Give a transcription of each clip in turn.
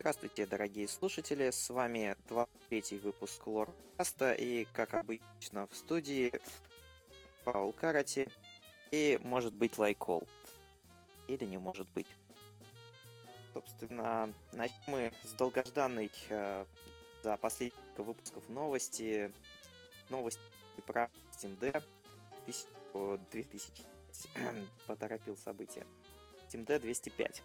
Здравствуйте, дорогие слушатели, с вами 23-й выпуск Лоркаста, и, как обычно, в студии Паул Карати и, может быть, Лайкол. Или не может быть. Собственно, начнем мы с долгожданной за последних выпусков новости про Steam Deck 2000 поторопил события. Steam Deck 205.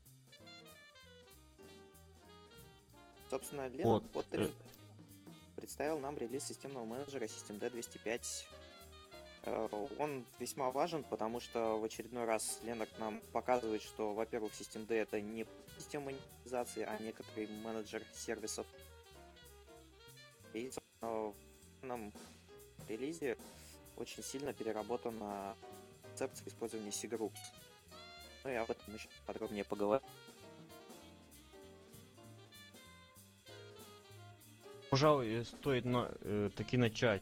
Собственно, Ленар Поттеринг представил нам релиз системного менеджера System D205. Он весьма важен, потому что в очередной раз Ленард нам показывает, что, во-первых, System D это не система монетизации, а некоторый менеджер сервисов. И в данном релизе очень сильно переработана концепция использования C-Groups. Ну и об этом еще подробнее поговорим. Пожалуй, стоит таки начать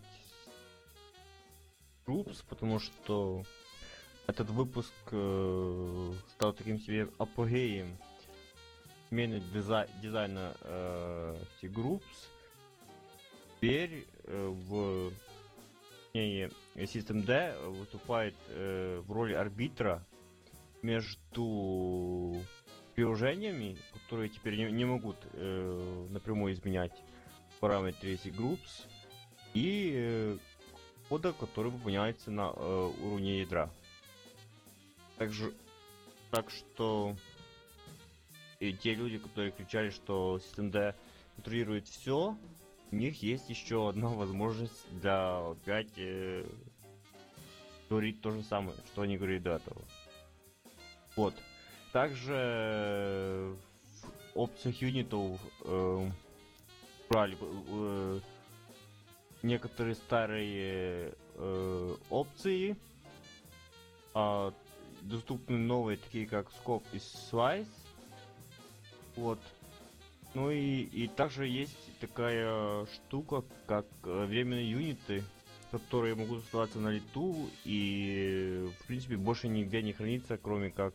с Groups, потому что этот выпуск стал таким себе апогеем смены дизайна C-Groups. Теперь в System D выступает в роли арбитра между приложениями, которые теперь не могут напрямую изменять параметры C-Groups, и кода, который выполняется на уровне ядра. Так что и те люди, которые кричали, что System D контролирует все, у них есть еще одна возможность для опять говорить то же самое, что они говорили до этого. Вот. Также в опциях юнитов брали некоторые старые опции, доступны новые, такие как Scope и Slice. Вот. Ну и также есть такая штука, как временные юниты, которые могут оставаться на лету и в принципе больше нигде не хранится, кроме как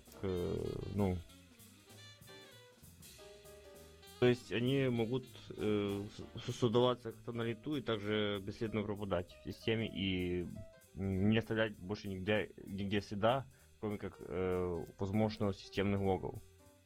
то есть они могут создаваться как-то на лету и также бесследно пропадать в системе и не оставлять больше нигде следа, кроме как возможно системных логов.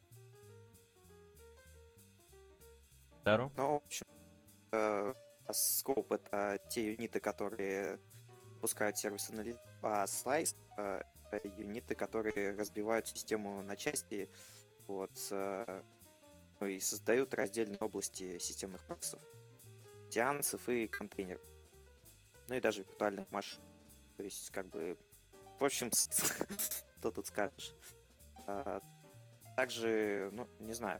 Таро? Ну, в общем, Scope это те юниты, которые пускают сервисы на лету, а Slice это юниты, которые разбивают систему на части, вот, и создают раздельные области системных процессов, сеансов и контейнеров, ну и даже виртуальных машин. То есть, как бы, в общем, что тут скажешь. Также, ну, не знаю.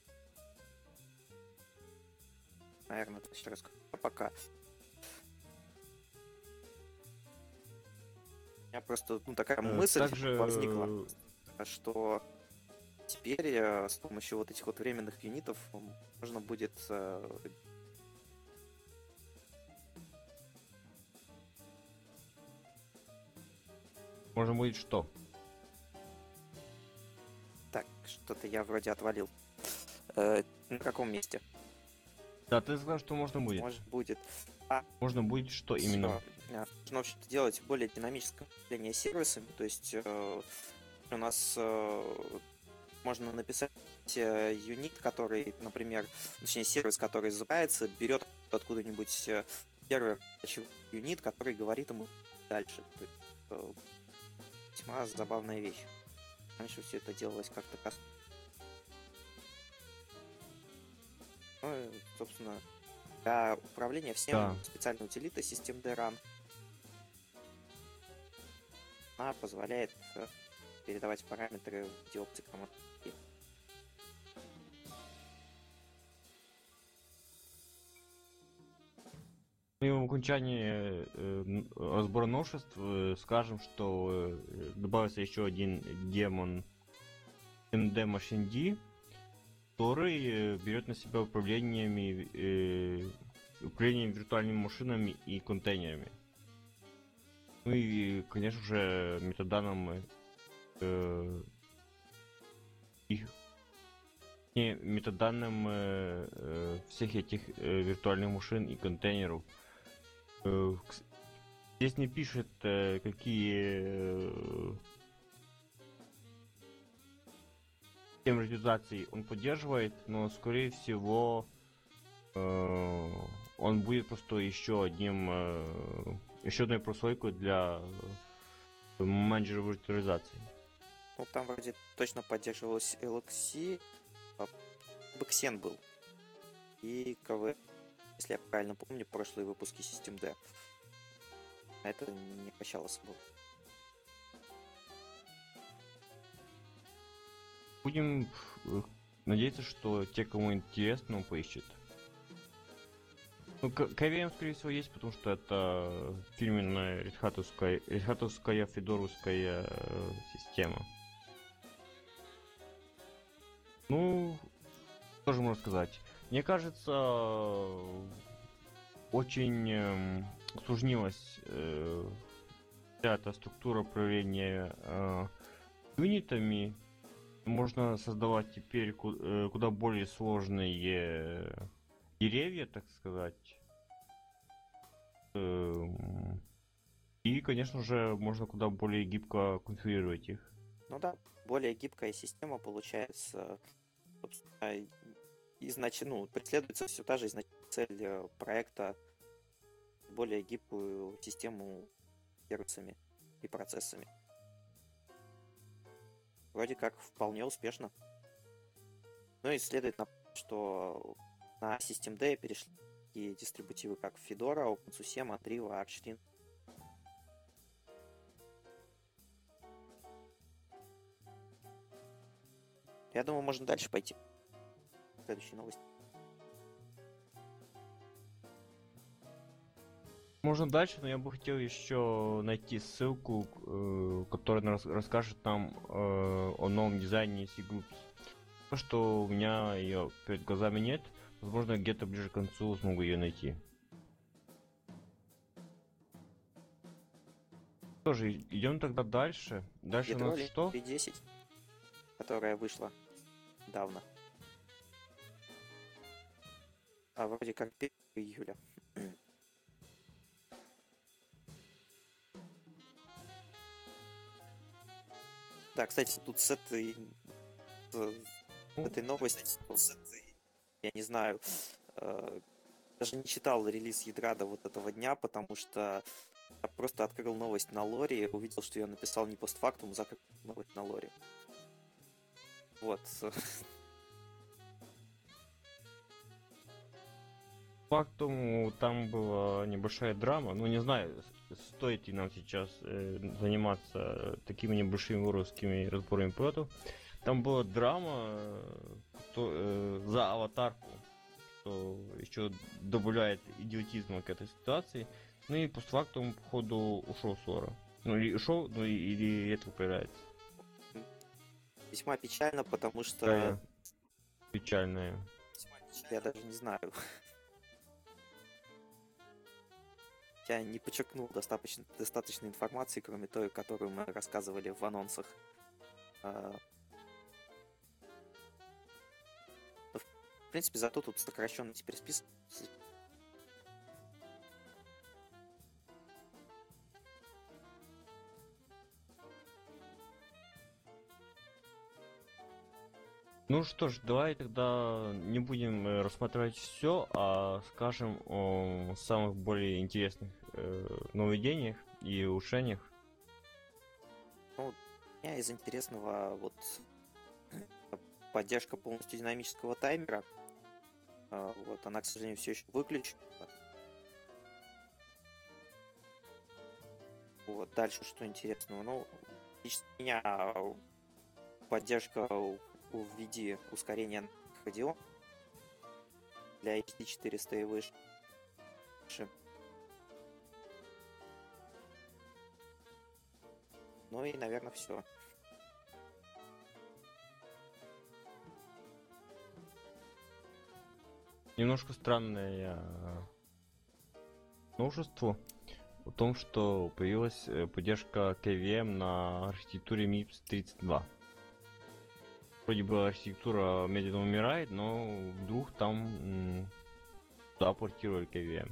Наверное, это еще раз пока. У меня просто такая мысль возникла, что теперь с помощью вот этих вот временных юнитов можно будет Можно будет что? Так, что-то я вроде отвалил. На каком месте? Да, ты сказал, что можно будет. Может будет. Можно будет что именно? Можно, в общем-то, делать более динамическое управление сервисами. То есть у нас можно написать юнит, который, например, точнее сервис, который запускается, берет откуда-нибудь первый юнит, который говорит ему дальше. Весьма забавная вещь. Раньше все это делалось как-то кастомно. Ну, собственно, для управления всем специальная утилита System D Run. Она позволяет передавать параметры в виде опций команд. И в окончании разбора новшеств скажем, что добавился еще один демон MD Machine D, который берет на себя управлением виртуальными машинами и контейнерами. Ну и, конечно же, метаданным их и метаданным всех этих виртуальных машин и контейнеров. Здесь не пишет, какие системы реализации он поддерживает, но скорее всего он будет просто еще одной прослойкой для менеджера виртуализации. Ну, там вроде точно поддерживалась LXC, Xen был. И КВ, если я правильно помню, прошлые выпуски Systemd. А это не прощало собой. Будем надеяться, что те, кому интересно, он поищет. Ну, KVM, скорее всего, есть, потому что это фирменная редхатовская федоровская система. Ну, что же можно сказать? Мне кажется, очень усложнилась вся эта структура управления юнитами. Можно создавать теперь куда более сложные деревья, так сказать. И, конечно же, можно куда более гибко конфигурировать их. Ну да, более гибкая система получается. Собственно, преследуется все та же изначальная цель проекта, более гибкую систему сервисами и процессами. Вроде как вполне успешно. Ну и следует напомнить, что на Systemd перешли такие дистрибутивы, как Fedora, OpenSUSE, Mandriva, Arch. Я думаю, можно дальше пойти. Следующая новость. Можно дальше, но я бы хотел еще найти ссылку, которая расскажет нам о новом дизайне C-Groups. То, что у меня ее перед глазами нет, возможно, где-то ближе к концу смогу ее найти. Что же, идем тогда дальше. Дальше у нас что? 3.10, которая вышла давно. А вроде как 1 июля. Да, кстати, тут с этой новости, я не знаю, даже не читал релиз ядра до вот этого дня, потому что я просто открыл новость на лоре, увидел, что я написал не постфактум, закрыл новость на лоре. Вот. Фактум, там была небольшая драма, ну не знаю, стоит ли нам сейчас заниматься такими небольшими воровскими разборами протов. Там была драма за аватарку, что еще добавляет идиотизма к этой ситуации. Ну и постфактум, походу, ушел Сора. Ну или ушел, ну или это появляется. Весьма печально, потому что... Да, печальная. Я даже не знаю. Я не подчеркнул достаточно информации, кроме той, которую мы рассказывали в анонсах. В принципе, зато тут сокращенный теперь список. Ну что ж, давай тогда не будем рассматривать все, а скажем о самых более интересных нововведениях и улучшениях. Ну, у меня из интересного вот поддержка полностью динамического таймера. Вот, она, к сожалению, все еще выключена. Вот, дальше что интересного? Ну, лично у меня поддержка в виде ускорения Radeon для HD 400 и выше. Ну и, наверное, все. Немножко странное новшество о том, что появилась поддержка KVM на архитектуре MIPS 32. вроде бы архитектура медленно умирает, но вдруг там туда портировали KVM.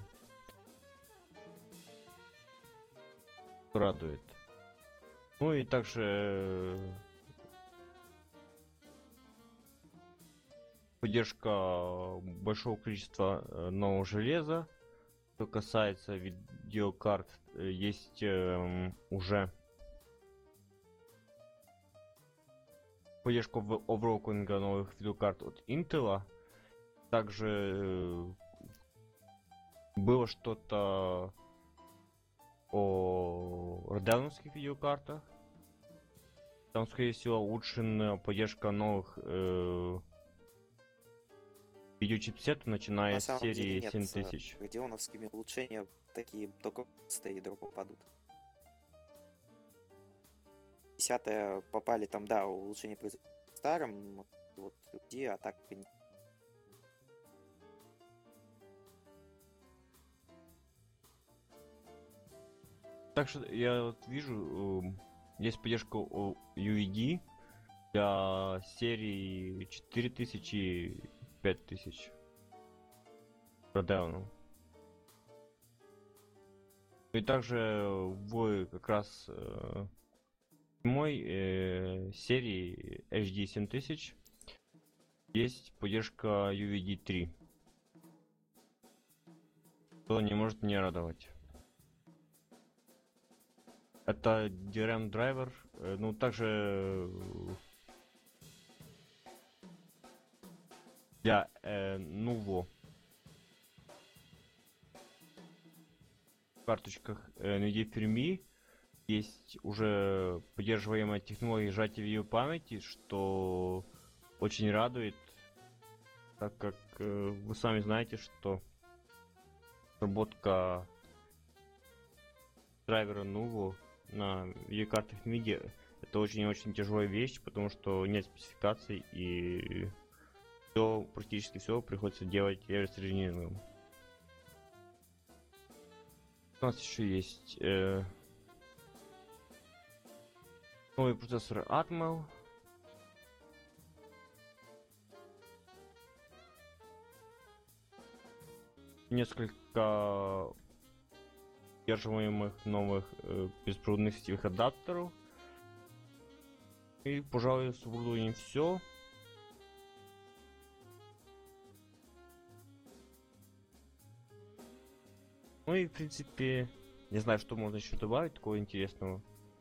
Радует. Ну и также поддержка большого количества нового железа. Что касается видеокарт, есть уже поддержка оверклокинга новых видеокарт от Intel. Также было что-то о Radeon'ских видеокартах. Там, скорее всего, улучшена поддержка новых видеочипсетов, начиная На с самом деле серии нет, 7000. радионовскими улучшения такие только с ядро попадут. 10 попали там, да, улучшения произошли старым, вот где, а так Так что я вот вижу, есть поддержка UED для серии 4000 и 5000 Radeon. И также в как раз мой серии HD 7000 есть поддержка UVD 3. Что не может не радовать. Это DRM драйвер, ну также для Nuvo в карточках NVIDIA Fermi есть уже поддерживаемая технология сжатия видеопамяти, что очень радует, так как вы сами знаете, что разработка драйвера Nuvo на видеокартах NVIDIA это очень-очень тяжелая вещь, потому что нет спецификаций и все, практически все приходится делать реверс инжинированием. У нас еще есть новый процессор Atmel. Несколько поддерживаемых новых беспроводных сетевых адаптеров. И, пожалуй, с оборудованием все. Ну и, в принципе, не знаю, что можно еще добавить такого интересного.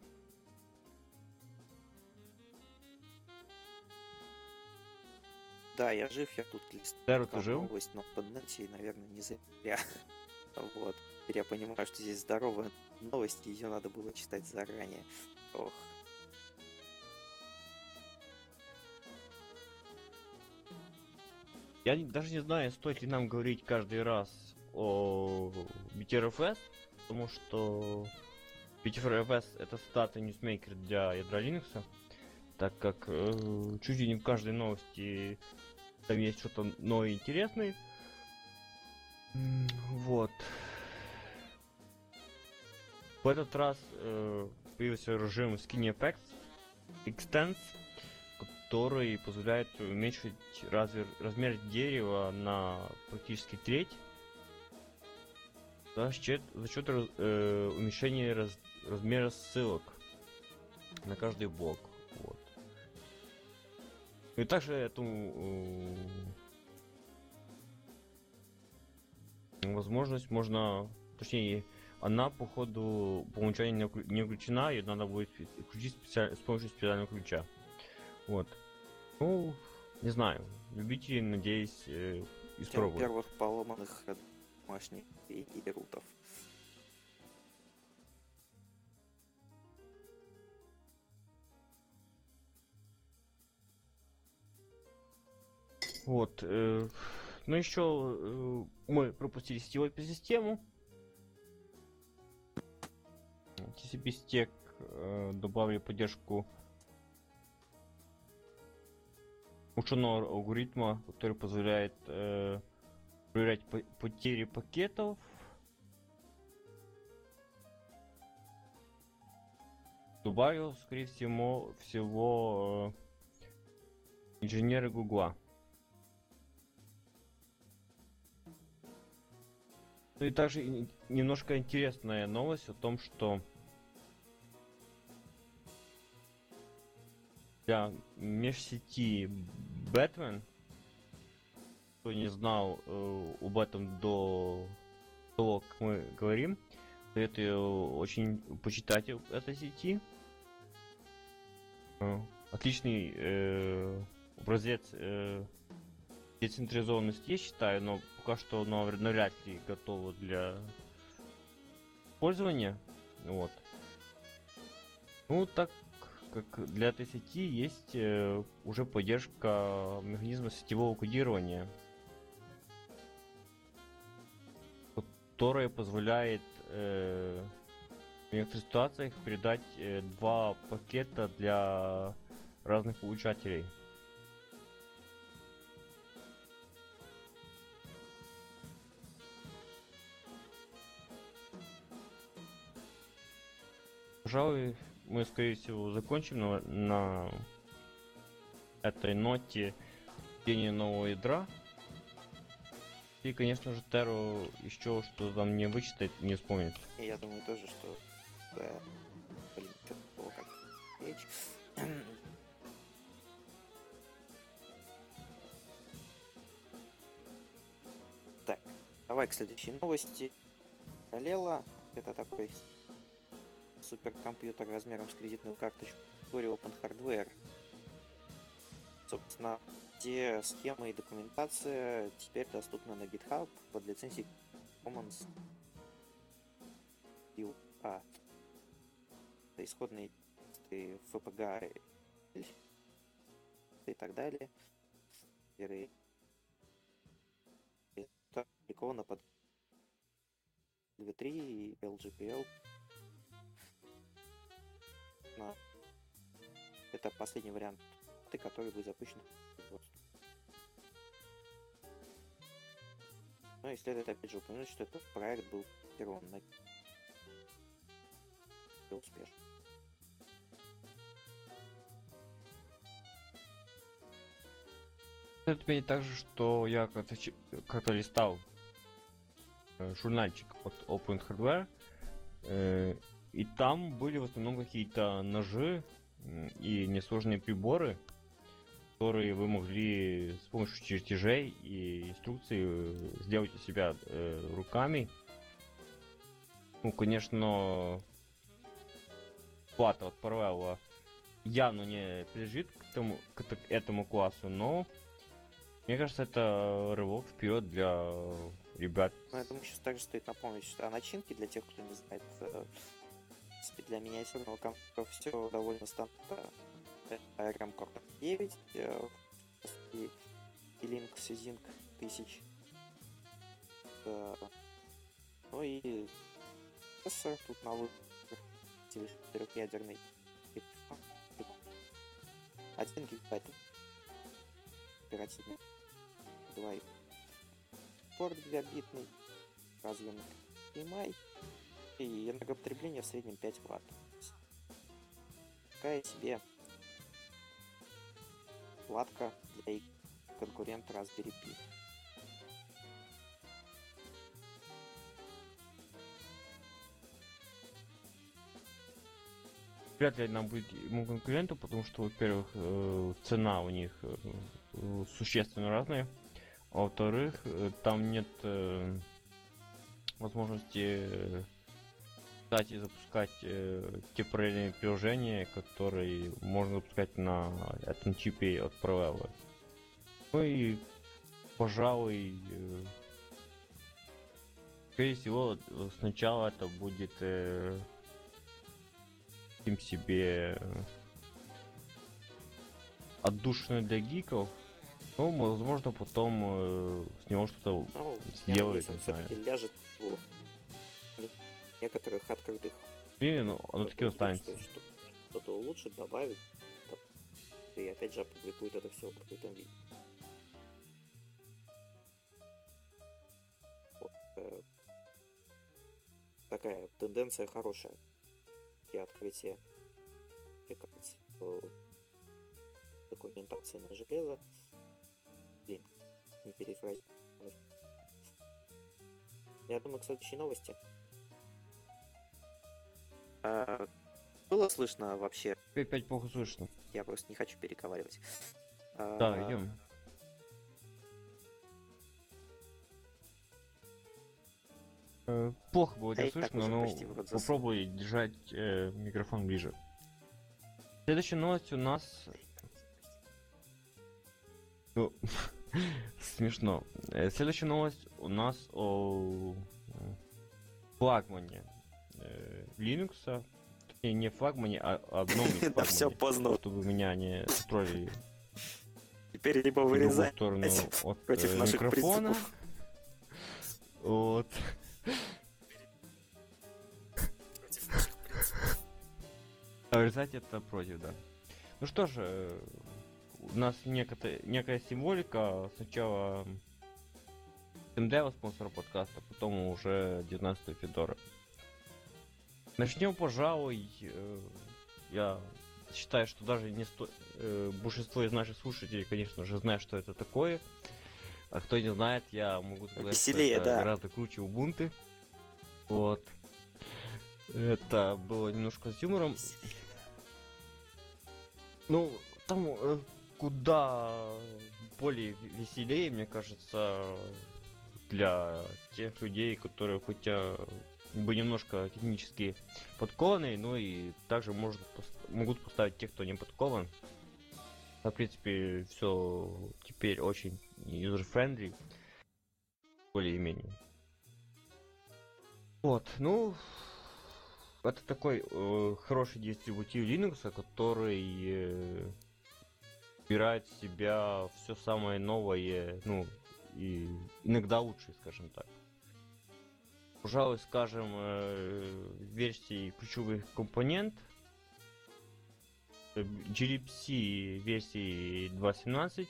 Да, я жив, я тут Терра, ты жив? новость на поднете, и, наверное, не зря. Вот. Теперь я понимаю, что здесь здоровая новость, и ее надо было читать заранее. Ох. Я даже не знаю, стоит ли нам говорить каждый раз о BTRFS, потому что BTRFS это статус ньюсмейкер для ядра Linux, так как чуть ли не в каждой новости там есть что-то новое и интересное. Вот. В этот раз появился режим Skinny Effects Extends, который позволяет уменьшить размер дерева на практически треть за счет уменьшения размера ссылок на каждый блок. Вот. И также эту возможность можно, точнее, она по ходу по умолчанию не включена, и надо будет включить с помощью специального ключа. Вот. Ну, не знаю. Любители, надеюсь, испробуют. Первых поломанных домашних и рутов. Вот. Ну еще мы пропустили сетевую систему. TCP Stack добавили поддержку ученого алгоритма, который позволяет проверять потери пакетов. Добавил, скорее всего, инженеры Гугла. Ну и также немножко интересная новость о том, что для межсети Бэтмен, кто не знал об этом до того, как мы говорим, советую очень почитать этой сети. Отличный образец децентрализованности, я считаю, но пока что оно навряд ли готово для пользования. Вот. Ну, так как для этой сети есть уже поддержка механизма сетевого кодирования, которая позволяет в некоторых ситуациях передать два пакета для разных получателей. Пожалуй, мы, скорее всего, закончим на этой ноте введения нового ядра. И, конечно же, Теру еще что там не вычитать, не вспомнит. И я думаю тоже, что да, блин, что-то было как речь. Так, давай к следующей новости. Параллела — это такой суперкомпьютер размером с кредитную карточку категории Open Hardware. Собственно, все схемы и документация теперь доступны на GitHub под лицензией Commons UA. Это исходные тексты FPGA и так далее. Это опубликовано под V3 и LGPL. Это последний вариант, который будет запущен в производстве. Но и следует опять же упомянуть, что этот проект был первым на успешно. Стоит отметить также, что я как-то листал журнальчик от Open Hardware, и там были в основном какие-то ножи и несложные приборы, которые вы могли с помощью чертежей и инструкций сделать у себя руками. Ну, конечно, плата от Parallella явно не принадлежит к этому классу, но мне кажется, это рывок вперед для ребят. Ну, я думаю, сейчас также стоит напомнить, что начинки, для тех, кто не знает, для миниатюрного компьютера все довольно стандартно. ARM Cortex 9 и Lynx Zinc 1000. Ну и процессор тут на выбор трехъядерный. 1 гигабайт оперативный, 2 порт гигабитный, разъем HDMI и энергопотребление в среднем 5 Вт. Такая себе платка для конкурента Raspberry Pi. Вряд ли нам будет ему конкуренту, потому что, во-первых, цена у них существенно разная, а во-вторых, там нет возможности, кстати, запускать те параллельные приложения, которые можно запускать на этом чипе от Parallella. Ну и, пожалуй, скорее всего, сначала это будет себе отдушина для гиков, но, возможно, потом с него что-то сделает, не знаю. Все-таки ляжет в некоторых открытых. И, ну, оно таки останется. Что-то улучшит, добавит, и опять же опубликует это все в открытом виде. Вот, такая тенденция хорошая. И открытие, документации на железо. Блин, не перефразировать. Я думаю, к следующей новости. Было слышно вообще? Опять плохо слышно. Я просто не хочу переговаривать. Да, идем. Плохо было тебя слышно, но попробуй держать микрофон ближе. Следующая новость у нас... Ну, смешно. Следующая новость у нас о флагмане Linux. Не флагмане, а одном из Да все поздно. чтобы меня не троллили. Теперь либо вырезать сторону от против наших микрофона. принципов. Вот. А вырезать это против, да. Ну что ж, у нас некая символика. Сначала МД спонсора подкаста, потом уже 19 Федора. Начнем, пожалуй, я считаю, что даже не большинство из наших слушателей, конечно же, знают, что это такое. А кто не знает, я могу сказать, Веселее, что это да. гораздо круче Ubuntu. Вот. Это было немножко с юмором. Ну, там куда более веселее, мне кажется, для тех людей, которые хотя бы немножко технически подкованы, ну и также могут поставить тех, кто не подкован. В принципе, все теперь очень user-friendly, более-менее. Вот, ну, это такой хороший дистрибутив Linux, который собирает в себя все самое новое, ну, и иногда лучше, скажем так. Пожалуй, скажем, версии ключевых компонент glibc версии 2.17,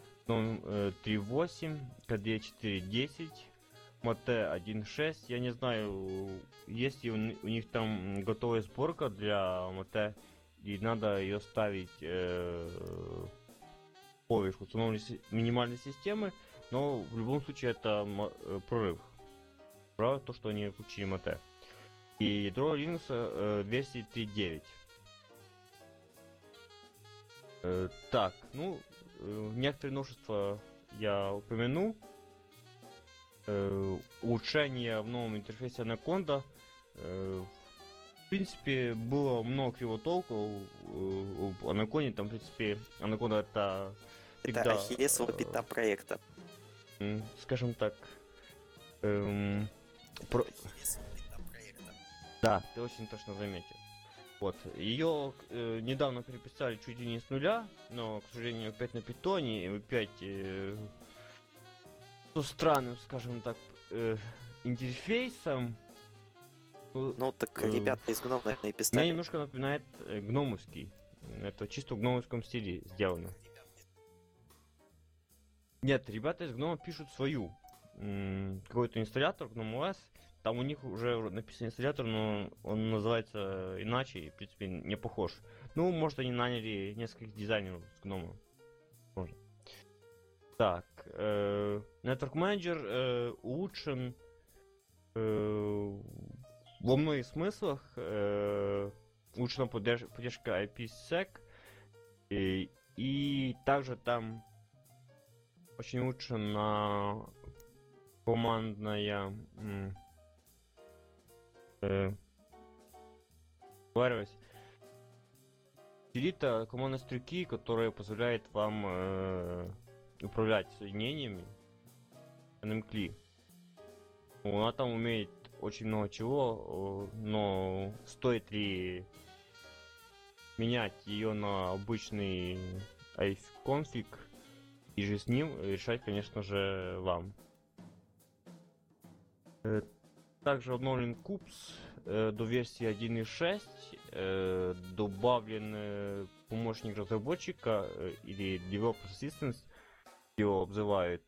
3.8, KDE 4.10, Mate 1.6. Я не знаю, есть ли у них там готовая сборка для Mate, и надо ее ставить поверх установленной минимальной системы, но в любом случае это прорыв. Правда, то, что они включили Mate. И ядро Linux версии 3.9. Так, ну, некоторые новшества я упомяну. Улучшение в новом интерфейсе Anaconda. В принципе, было много кривотолков об Anaconda. Там, в принципе, Anaconda это всегда... Это ахиллесова пята проекта. Скажем так... Да, ты очень точно заметил. Вот, ее недавно переписали чуть ли не с нуля, но, к сожалению, опять на питоне, и опять со странным, скажем так, интерфейсом. Ну, так ребята из Гном, наверное, и Меня писали. немножко напоминает гномовский. Это чисто в гномовском стиле сделано. Нет, ребята из Гнома пишут свою. Какой-то инсталлятор, GNOME OS. Там у них уже написан инсталлятор, но он называется иначе и, в принципе, не похож. Ну, может, они наняли нескольких дизайнеров с Гнома. Может. Так, Network Manager улучшен во многих смыслах. Улучшена поддержка IPsec. И также там очень улучшена командная утилита командной строки, которая позволяет вам управлять соединениями NMCLI. Она там умеет очень много чего, но стоит ли менять ее на обычный ifconfig и же с ним решать, конечно же, вам. Также обновлен KUBS до версии 1.6, добавлен помощник разработчика или Developer Assistant, его обзывают,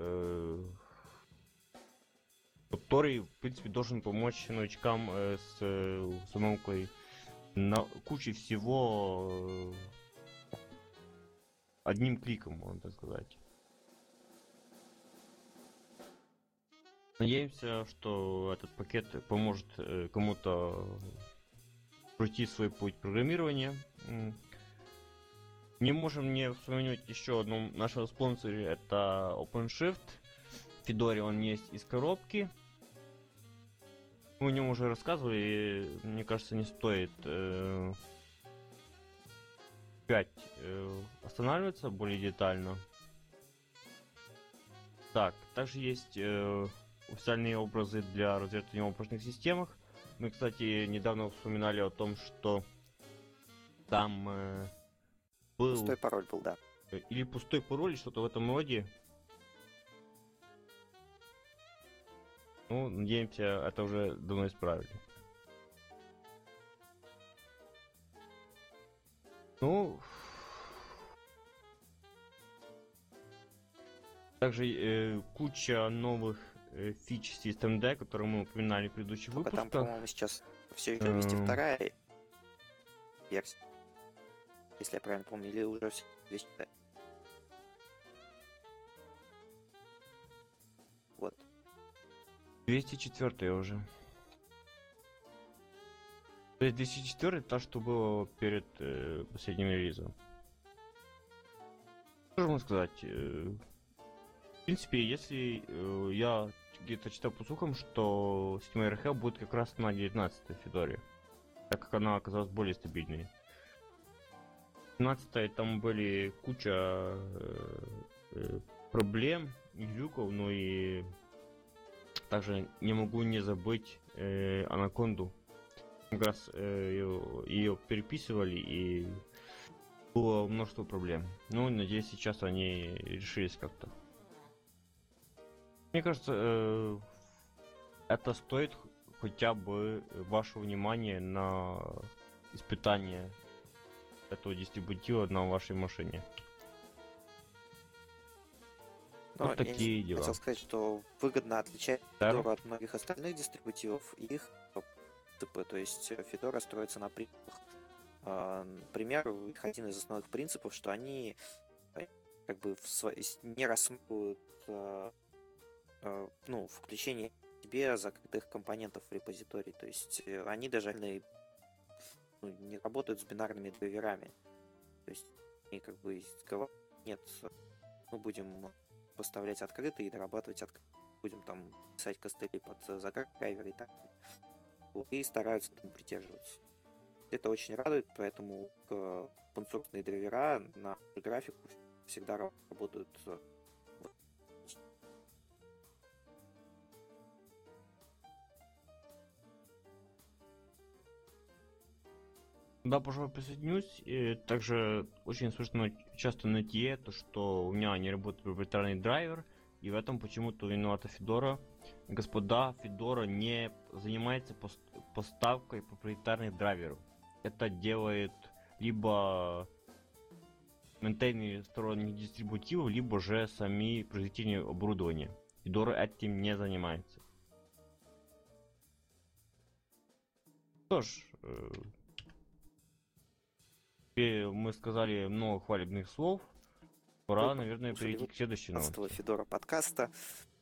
который, в принципе, должен помочь новичкам с установкой на куче всего одним кликом, можно так сказать. Надеемся, что этот пакет поможет кому-то пройти свой путь программирования. Не можем не вспомнить еще одном нашего спонсора, это OpenShift. В Федоре он есть из коробки. Мы о нем уже рассказывали, и, мне кажется, не стоит опять останавливаться более детально. Так, также есть официальные образы для развертывания в опытных системах. Мы, кстати, недавно вспоминали о том, что там был... Пустой пароль был, да. Или пустой пароль, что-то в этом роде. Ну, надеемся, это уже давно исправили. Ну... Также куча новых фич System D, которые мы упоминали в предыдущих Только выпусках. там, по-моему, сейчас все еще 202-я версия. Если я правильно помню, или уже все 200. Вот. 204 уже. То есть 204 та, что было перед последним релизом. Что же можно сказать? В принципе, если я где-то читал по слухам, что система RHEL будет как раз на 19-й Федоре, так как она оказалась более стабильной. 17-й там были куча проблем и глюков, но и также не могу не забыть Анаконду. Как раз ее переписывали, и было множество проблем. Ну, надеюсь, сейчас они решились как-то. Мне кажется, это стоит хотя бы вашего внимания на испытание этого дистрибутива на вашей машине. Но вот такие дела. Хотел сказать, что выгодно отличать Fedora от многих остальных дистрибутивов и их принципы. То есть Fedora строится на принципах. Например, их один из основных принципов, что они как бы не рассматривают включение себе закрытых компонентов в репозиторий. То есть они даже не работают с бинарными драйверами. То есть они как бы нет, мы будем поставлять открытые и дорабатывать открытые. Будем там писать костыли под закрытый драйвер и так далее. И стараются этому придерживаться. Это очень радует, поэтому open-source драйвера на графику всегда работают. Да, пожалуй, присоединюсь. И также очень сложно часто найти то, что у меня не работает проприетарный драйвер, и в этом почему-то виновата Fedora. Господа, Fedora не занимается поставкой проприетарных драйверов. Это делает либо мейнтейнеры сторонних дистрибутивов, либо же сами производители оборудования. Fedora этим не занимается. Что ж, мы сказали много хвалебных слов. Пора, наверное, перейти к следующей новости. Fedora подкаста.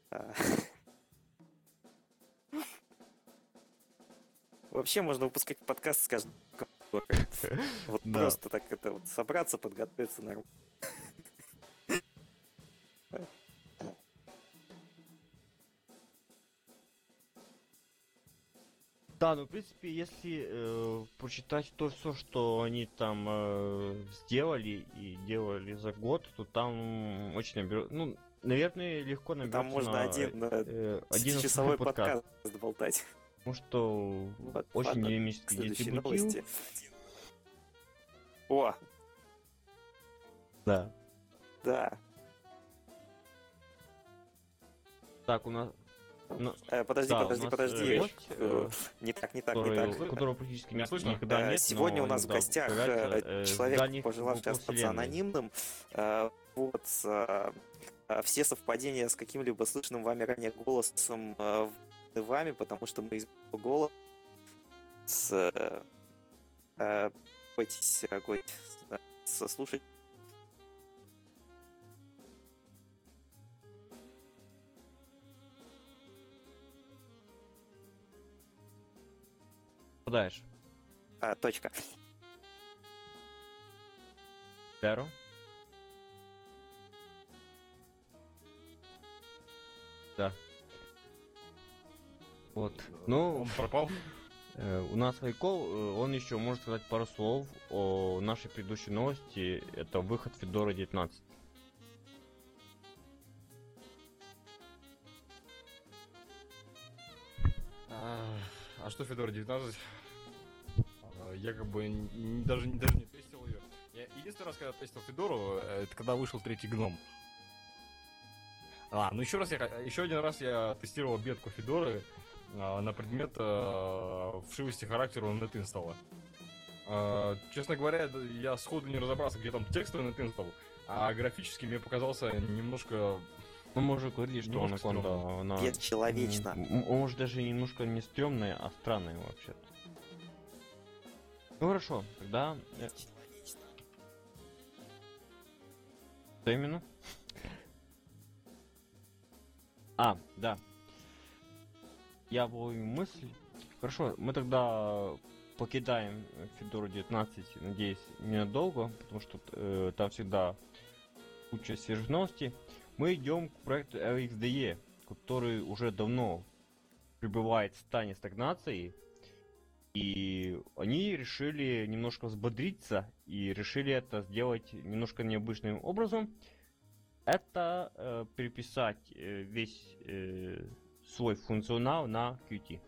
Вообще можно выпускать подкаст с каждым. Вот просто так это вот собраться, подготовиться нормально. Да, ну в принципе, если прочитать то все, что они там сделали и делали за год, то там очень наберет. Ну, наверное, легко наберется. Там можно один часовой подкаст болтать. Потому что вот, очень динамический дистрибутив. О! Да. Да. Так, у нас... Подожди. Не так. Которого практически никогда нет. Сегодня у нас в гостях человек, пожелавший остаться анонимным. Вот. Все совпадения с каким-либо слышным вами ранее голосом вами, потому что мы из голос слушать. Подаешь. Точка. Zero. Да. Вот. Ну, Он пропал. у нас Вайкол, он еще может сказать пару слов о нашей предыдущей новости. Это выход Федора 19. А что Федора 19? Я как бы даже не тестил ее. Я единственный раз, когда тестил Федору, это когда вышел третий гном. Ну еще один раз я тестировал бетку Федоры на предмет вшивости характера NetInstall. Честно говоря, я сходу не разобрался, где там текстовый NetInstall, а графически мне показался немножко... Ну, мы уже говорили, что Немножко она... Бесчеловечно. Может, даже немножко не стрёмная, а странная вообще-то. Ну, хорошо, тогда... Бесчеловечно. Что именно? Да. Я ловлю мысль. Хорошо, мы тогда покидаем Федору 19, надеюсь, ненадолго, потому что там всегда куча свежих новостей. Мы идем к проекту LXDE, который уже давно пребывает в стане стагнации. И они решили немножко взбодриться и решили это сделать немножко необычным образом. Это переписать весь свой функционал на Qt.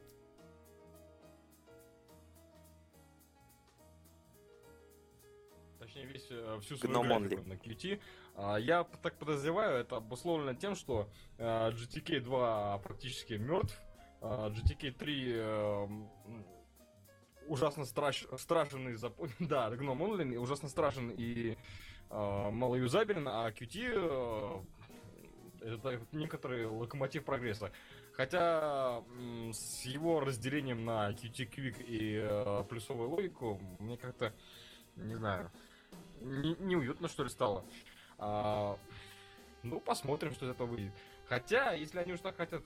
Точнее, всю свою Gnome графику only. на Qt. Я так подозреваю, это обусловлено тем, что GTK 2 практически мертв, GTK 3 ужасно страшен и да, Gnome Only ужасно страшен и малоюзабелен, а Qt это некоторый локомотив прогресса. Хотя с его разделением на Qt Quick и плюсовую логику мне как-то, не знаю, неуютно, что ли, стало. Ну, посмотрим, что из этого выйдет. Хотя, если они уж так хотят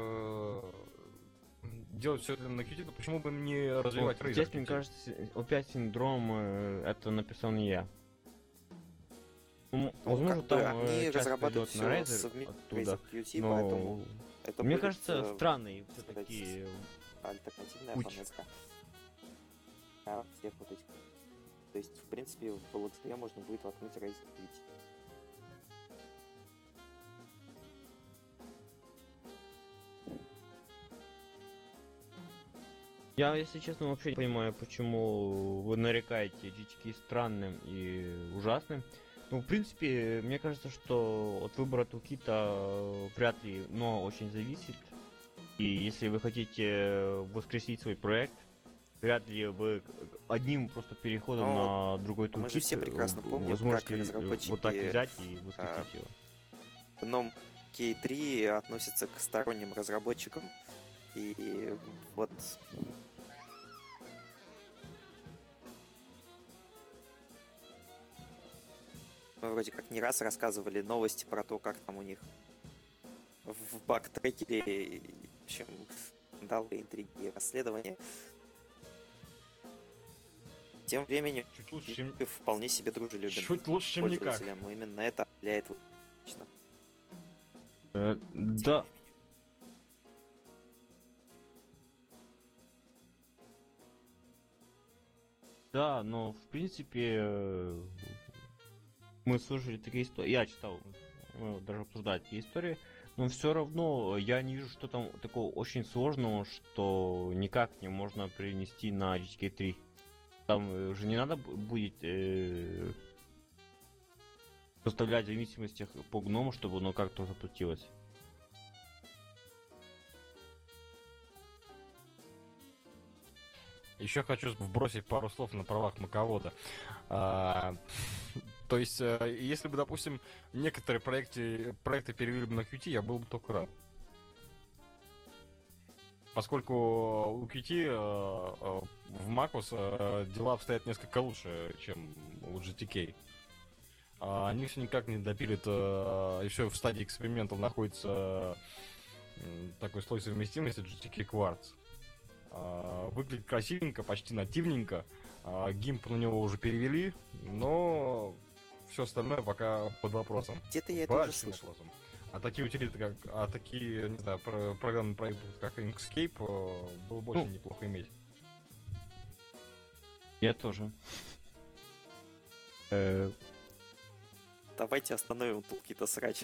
делать все это на Qt, то почему бы не развивать Razer? Здесь, мне кажется, опять синдром это написал не я. Возможно, как бы там они часть разрабатывают пойдет на все Razer совместно оттуда, Razer Qt, но поэтому это мне будет, кажется, странные сказать, все-таки альтернативная путь. фанатка. Всех вот этих. То есть, в принципе, в LXD можно будет воткнуть Razer Qt. Я, если честно, вообще не понимаю, почему вы нарекаете GTK странным и ужасным. Ну, в принципе, мне кажется, что от выбора тулкита вряд ли, но очень зависит. И если вы хотите воскресить свой проект, вряд ли вы одним просто переходом на другой тулкит мы же все прекрасно помним, как возможете разработчики вот так взять и воскресить его. Gnome K3 относится к сторонним разработчикам. И вот... Мы вроде как не раз рассказывали новости про то, как там у них в баг-трекере, в общем, скандалы, интриги и расследования. Тем временем Чуть лучше, чем... вполне себе дружелюбен. Чуть лучше, чем никак. Пользователям. Именно это влияет лично. Да. Да, но в принципе мы слушали такие истории, я читал, мы даже обсуждали такие истории, но все равно я не вижу, что там такого очень сложного, что никак не можно перенести на GTK 3. Там же не надо будет составлять зависимости по гному, чтобы оно как-то запустилось. Еще хочу вбросить пару слов на правах маковода. То есть, если бы, допустим, некоторые проекты перевели бы на Qt, я был бы только рад. Поскольку у Qt в macOS дела обстоят несколько лучше, чем у GTK. Они все никак не допилят, и все в стадии экспериментов находится такой слой совместимости GTK Quartz. Выглядит красивенько, почти нативненько. Гимп на него уже перевели, но все остальное пока под вопросом. Где-то я это уже Большим слышал. вопросом. А такие утилиты, такие, не знаю, программные проекты, как Inkscape, было бы очень неплохо иметь. Я тоже. Давайте остановим Toolkit срач.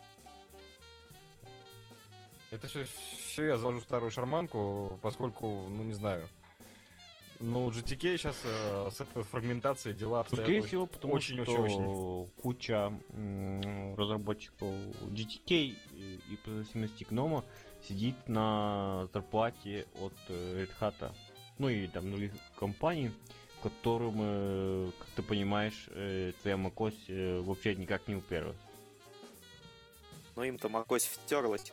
Это все я заложу вторую шарманку, поскольку, ну не знаю. Ну, GTK сейчас с этой фрагментацией дела обстоят Скорее всего, потому очень-очень. что куча разработчиков GTK и по совместимости Gnome сидит на зарплате от Red Hat. Ну и там других компаний, которым, как ты понимаешь, твоя macOS вообще никак не уперлась. Но им-то macOS втерлась.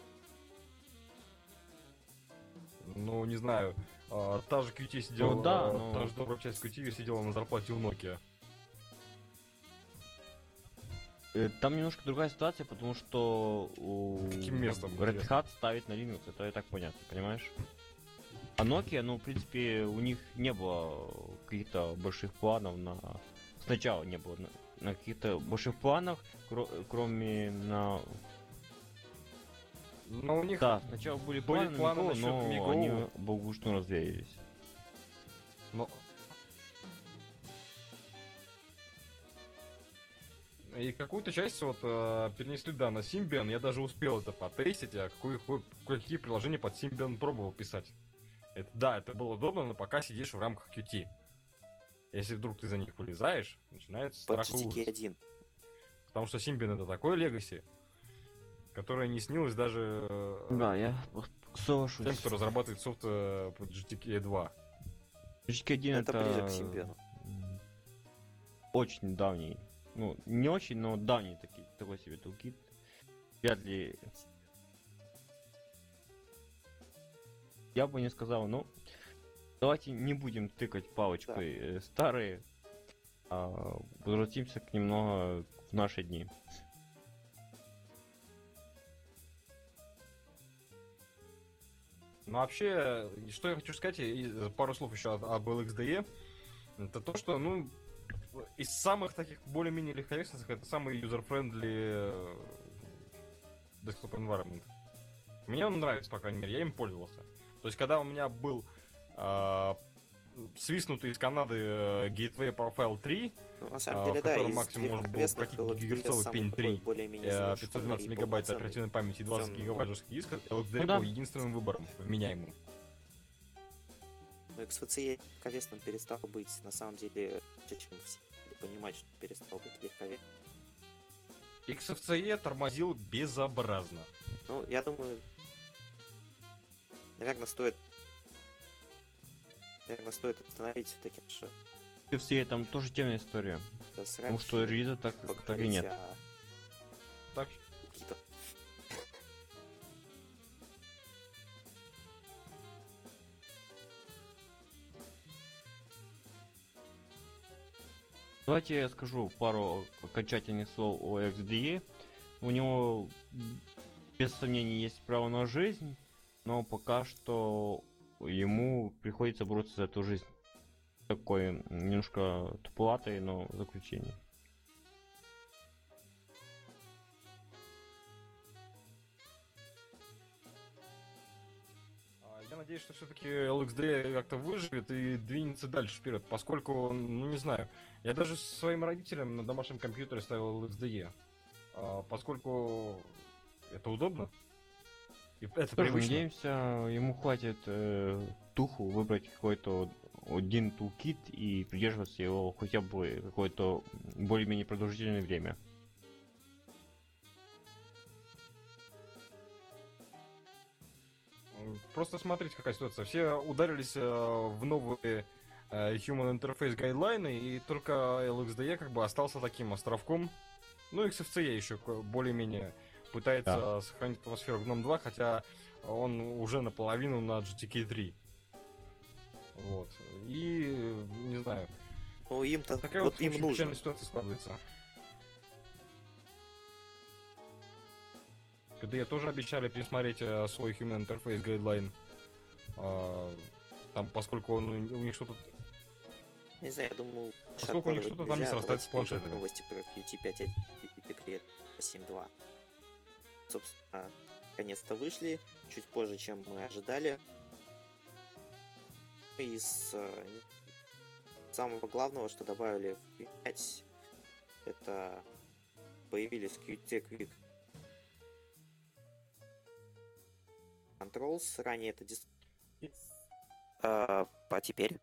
Ну, не знаю. Та же QT сидела, Ну да, но- та же добрая часть QT сидела на зарплате у Nokia. Там немножко другая ситуация, потому что Каким местом, Red интересно? Hat ставит на Linux, это и так понятно, понимаешь? А Nokia, ну, в принципе, у них не было каких-то больших планов на... Сначала не было на каких-то больших планах, кроме на... Но у них Да, сначала были были планы, планы на насчет Go, но Migo. они благополучно развеялись. Но... И какую-то часть вот перенесли, да, на Symbian. Я даже успел это потестить, а какие приложения под Symbian пробовал писать. Это было удобно, но пока сидишь в рамках Qt. Если вдруг ты за них вылезаешь, начинается Под страх и ужас. GTK1. Потому что Symbian это такой легаси, которое не снилось даже Да, я соглашусь. тем, кто разрабатывает софт под GTK 2. GTK1 Это ближе к Symbian. Очень давний. Ну, не очень, но давний такой себе toolkit. Вряд ли... Я бы не сказал, ну... Давайте не будем тыкать палочкой старые, а возвратимся к немного в наши дни. Ну, вообще, что я хочу сказать, и пару слов еще об LXDE, это то, что, ну, из самых таких более-менее легковесных, это самый user-friendly desktop environment. Мне он нравится, по крайней мере, я им пользовался. То есть, когда у меня был свистнутый из Канады Gateway Profile 3, Ну, на самом в деле, да, котором из максимум можно было известных прокатить LXDE гигагерцовый самый пень такой 3, более-менее 512 завершенный и мегабайт полноценный. оперативной памяти и 20 Всё, гигабайт жестких дисков, LXDE Ну да. был единственным выбором, вменяемым. Но XFCE легковесным перестал быть, на самом деле, чем все понимать, что перестал быть легковесным. XFCE тормозил безобразно. Ну, я думаю, наверное, стоит остановить все-таки, что Все там тоже темная история. это срач Потому что релиза так и нет. Так, Какие-то. Давайте я скажу пару окончательных слов о XDE. У него без сомнений есть право на жизнь, но пока что ему приходится бороться за эту жизнь. Такое немножко туповатое, но заключение. я надеюсь, что все-таки LXD как-то выживет и двинется дальше вперед, поскольку, ну не знаю, я даже своим родителям на домашнем компьютере ставил LXDE, поскольку это удобно. И это Тоже привычно. надеемся, ему хватит духу выбрать какой-то один toolkit и придерживаться его хотя бы какое-то более-менее продолжительное время. Просто смотрите, какая ситуация. Все ударились в новые Human Interface гайдлайны, и только LXDE как бы остался таким островком. Ну, XFCE еще более-менее пытается сохранить атмосферу GNOME 2, хотя он уже наполовину на GTK 3. Вот. И не знаю. Ну, им-то Такая вот вот им очень нужно. печальная ситуация складывается. KDE тоже обещали пересмотреть свой Human Interface Guideline. Там, поскольку у них что-то... Не знаю, я думаю, Поскольку у них что-то там не срастается с планшетами. Новости про Qt 5 и 7.2. Собственно, наконец-то вышли, чуть позже, чем мы ожидали. Из самого главного, что добавили в Qt 5, это появились Qt Quick Controls. Ранее это а теперь?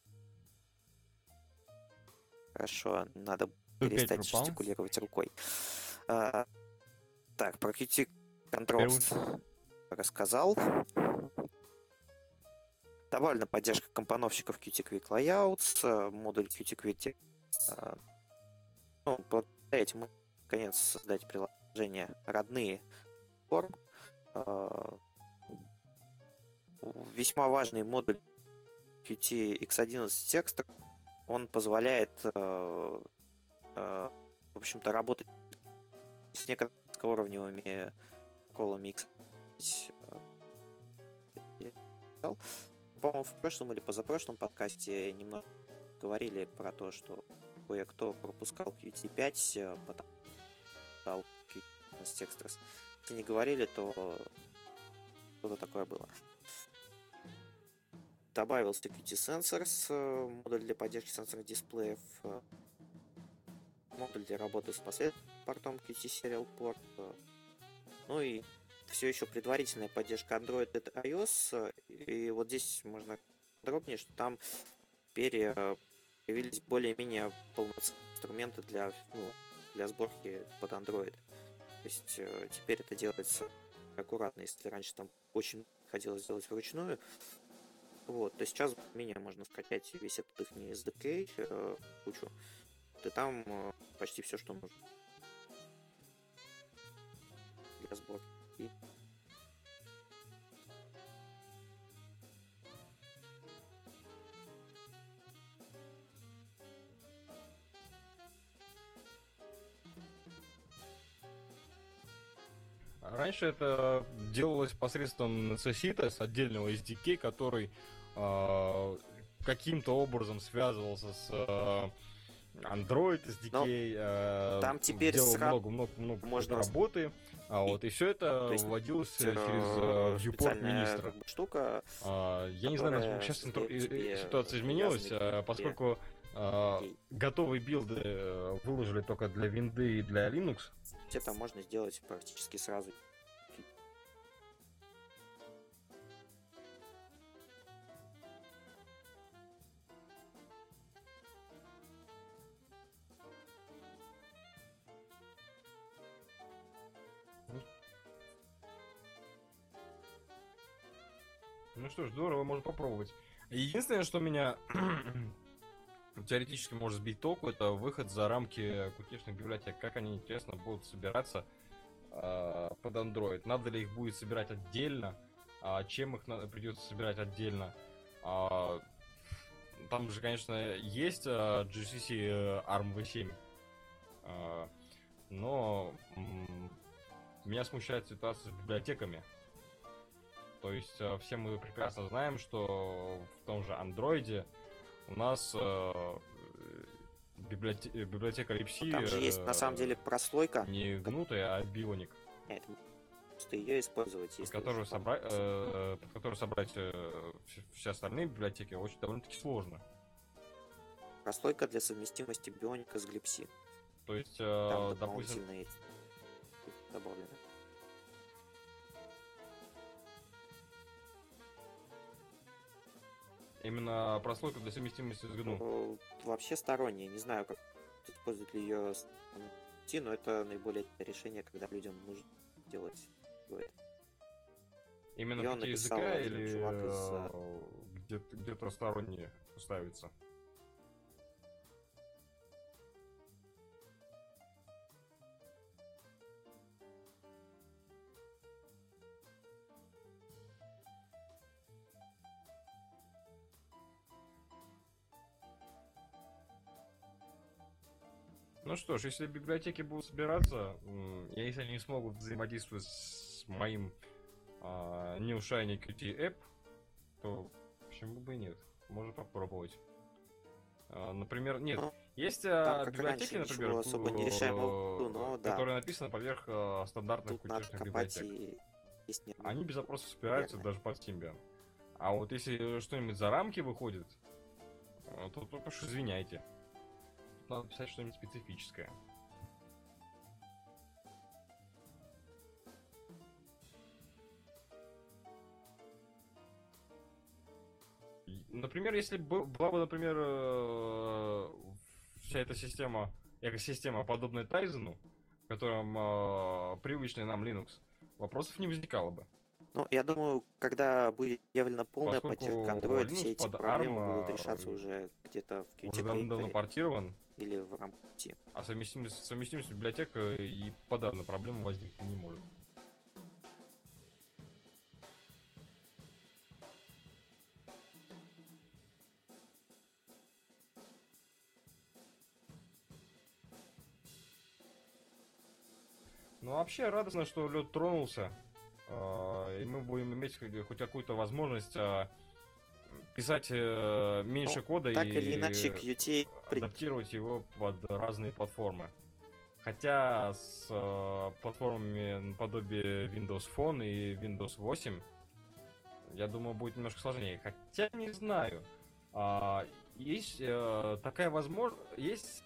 Хорошо, надо перестать жестикулировать рукой. Так, про Qt Controls рассказал. Добавлена поддержка компоновщиков Qt Quick Layouts, модуль Qt Quick. Благодаря этому, наконец, создать приложения родные форм. Весьма важный модуль Qt X11 Texture. Он позволяет, в общем-то, работать с некоторыми колами X. По-моему, в прошлом или позапрошлом подкасте немного говорили про то, что кое-кто пропускал Qt 5, потом дал Qt Textures. Если не говорили, то что-то такое было. Добавился Qt Sensors, модуль для поддержки сенсорных дисплеев, модуль для работы с последним портом Qt Serial Port, ну и все еще предварительная поддержка Android и iOS, и вот здесь можно подробнее, что там теперь появились более-менее полноценные инструменты для сборки под Android. То есть теперь это делается аккуратно, если раньше там очень хотелось сделать вручную. Вот, то сейчас менее можно скачать весь этот их SDK кучу, и там почти все, что нужно для сборки. Раньше это делалось посредством Necessitas, отдельного SDK, который каким-то образом связывался с Android SDK, там теперь делал много можно работы, и все это вводилось через viewport министра. Штука, я не знаю, насколько сейчас ситуация изменилась, поскольку готовые билды выложили только для винды и для Linux. Это можно сделать практически сразу. Ну что ж, здорово, можно попробовать. Единственное, что меня теоретически может сбить толку, это выход за рамки qt-шных библиотек. Как они, интересно, будут собираться под Android. Надо ли их будет собирать отдельно? Чем их придется собирать отдельно? Там же, конечно, есть GCC ARM v7. Но меня смущает ситуация с библиотеками. То есть все мы прекрасно знаем, что в том же Андроиде у нас библиотека Lipsy... Там же есть на самом деле прослойка. Не гнутая, а Bionic. Нет, просто ее использовать. Под которую собрать все остальные библиотеки очень довольно-таки сложно. Прослойка для совместимости Bionic с Glipsy. То есть, там допустим... добавлено. Именно прослойка для совместимости с GNU. Вообще сторонняя. Не знаю, как используют ли ее, но это наиболее решение, когда людям нужно делать. Именно в языка или где-то сторонние ставится? Ну что ж, если библиотеки будут собираться, если они не смогут взаимодействовать с моим New Shiny Qt App, то почему бы и нет? Можно попробовать. Например, нет, Ну, есть там, как и библиотеки, раньше, например, ничего особо не решаем, но да, которые написаны поверх стандартных тут надо утешных копать библиотек. и есть нет. Они без вопросов спираются Верно. даже под Symbian. А вот если что-нибудь за рамки выходит, то только уж извиняйте. Тут надо писать что-нибудь специфическое. Например, если была бы, например, вся эта система, экосистема, подобная Тайзену, в котором привычный нам Linux, вопросов не возникало бы. Ну, я думаю, когда будет явлена полная Поскольку поддержка Android, Linux все эти под проблемы ARM будут решаться уже где-то в уже Qt давно Creator портирован, или в RAM. а совместимость библиотек и подавно проблема возникнуть не может. Ну, вообще радостно, что лед тронулся, и мы будем иметь хоть какую-то возможность писать меньше Ну, кода так или иначе, и Qt адаптировать его под разные платформы. Хотя с платформами наподобие Windows Phone и Windows 8, я думаю, будет немножко сложнее. Хотя не знаю. Есть такая возможность.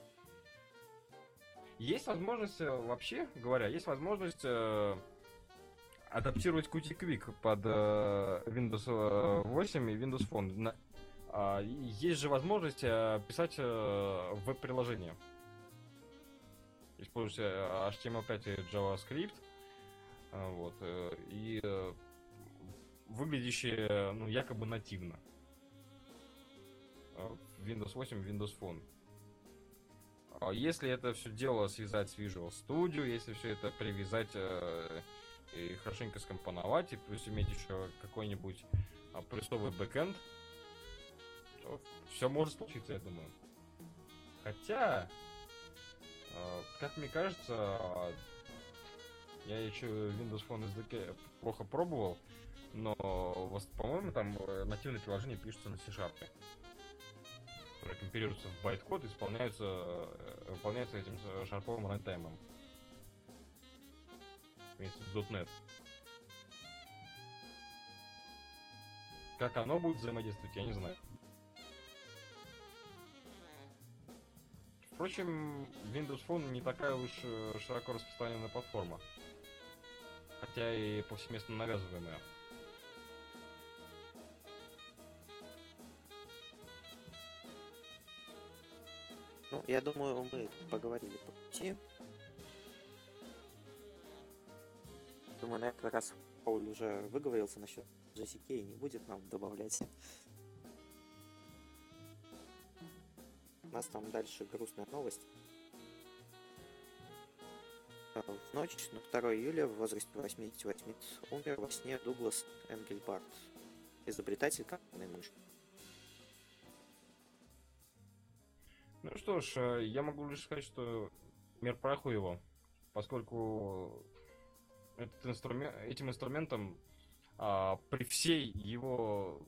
Есть возможность, вообще говоря, есть возможность адаптировать Qt Quick под Windows 8 и Windows Phone. Есть же возможность писать веб-приложение. Используя HTML5 и JavaScript. Вот, и выглядящие, ну, якобы нативно. Windows 8 и Windows Phone. Если это все дело связать с Visual Studio, если все это привязать и хорошенько скомпоновать, и плюс иметь еще какой-нибудь плюсовый бэкэнд, то все может случиться, я думаю. Хотя, как мне кажется, я еще Windows Phone SDK плохо пробовал, но, по-моему, там нативные приложения пишутся на C-Sharp, которые компилируются в байткод и выполняются этим шарповым рантаймом вместе с .NET. Как оно будет взаимодействовать, я не знаю. Впрочем, Windows Phone не такая уж широко распространенная платформа, хотя и повсеместно навязываемая. Ну, я думаю, мы поговорили по пути. Думаю, на этот раз Пауль уже выговорился насчет JCK и не будет нам добавлять. У нас там дальше грустная новость. В ночь на 2 июля в возрасте 88 лет умер во сне Дуглас Энгельбарт, изобретатель компьютерной мыши. Ну что ж, я могу лишь сказать, что мир праху его, поскольку этим инструментом при всей его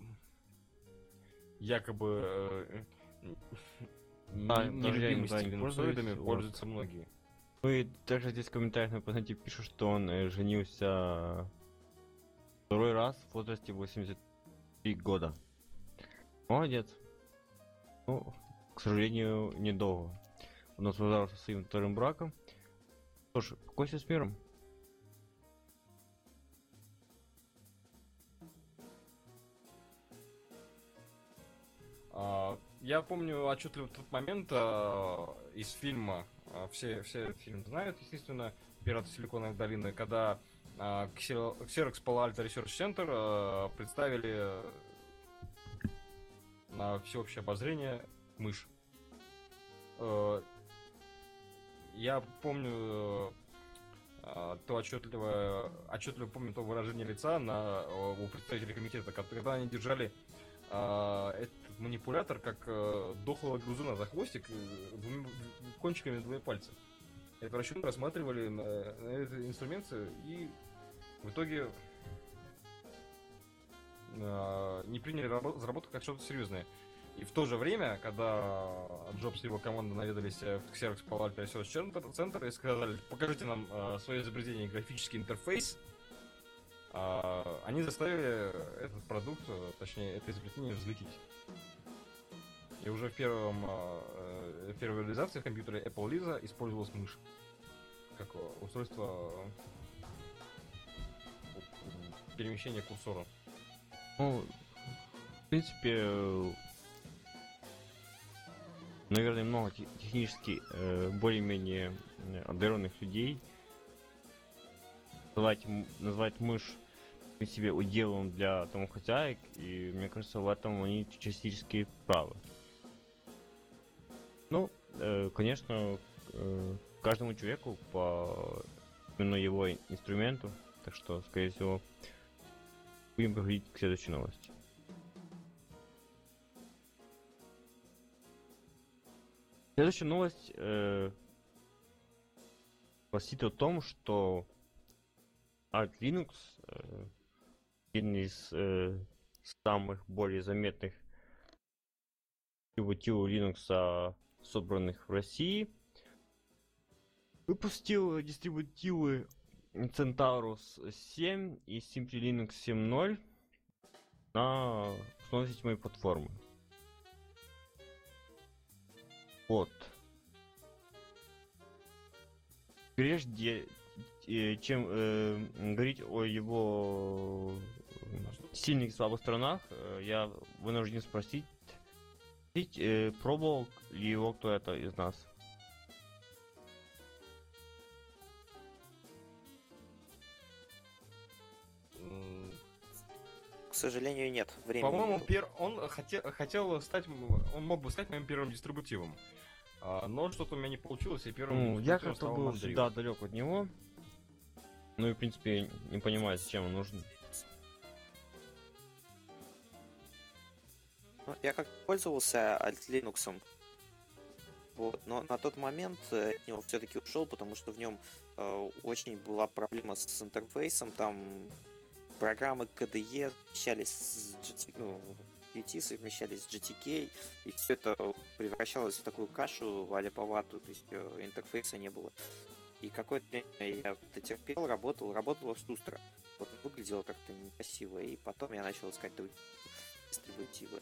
якобы нелюбимости линуксоидами пользуются многие. Ну и также здесь в комментариях на панете пишут, что он женился второй раз в возрасте 83 года. Молодец. Ну, к сожалению, недолго. Он наслаждался своим вторым браком. Что ж, покойся с миром. Я помню отчетливо тот момент из фильма, все фильм знают, естественно, «Пираты Силиконовой долины», когда Xerox Palo Alto Research Center представили на всеобщее обозрение мышь. Я помню отчетливо помню то выражение лица у представителей комитета, когда они держали этот манипулятор как дохлого грузуна за хвостик кончиками двоих пальцев. И отвращенно рассматривали на этот инструмент, и в итоге не приняли разработку как что-то серьезное. И в то же время, когда Джобс и его команда наведались в Xerox PALO Alpha Research Center и сказали, покажите нам свое изобретение графический интерфейс, они заставили этот продукт, точнее, это изобретение взлететь. И уже в первой реализации в компьютере Apple Lisa использовалась мышь как устройство перемещения курсора. Ну, в принципе, наверное, много технически более-менее одаренных людей назвать мышь себе уделом для домохозяек, и мне кажется, в этом они частично правы. Ну, конечно, каждому человеку по именно его инструменту, так что, скорее всего, будем проходить к следующей новости. Следующая новость гласит о том, что Arch Linux, один из самых более заметных дистрибутивов Linux, собранных в России, выпустил дистрибутивы Centaurus 7 и Simply Linux 7.0 на основе сетевой платформы. Вот. Прежде чем говорить о его сильных и слабых сторонах, я вынужден спросить, пробовал ли его кто-то из нас? К сожалению, нет. Времени По-моему, нету. он хотел стать, он мог бы стать моим первым дистрибутивом. Но что-то у меня не получилось, и первым Ну, я дистрибутивом как-то стал был Mandrill. всегда далек от него. Ну и в принципе не понимаю, зачем он нужен. Ну, я как пользовался Alt Linux, вот, но на тот момент от него все-таки ушел, потому что в нем очень была проблема с интерфейсом, там программы KDE совмещались с GT, ну, Qt совмещались с GTK, и все это превращалось в такую кашу валяповатую, то есть интерфейса не было. И какое-то время я дотерпел, работал в Сустра. Вот выглядело как-то некрасиво, и потом я начал искать другие дистрибутивы.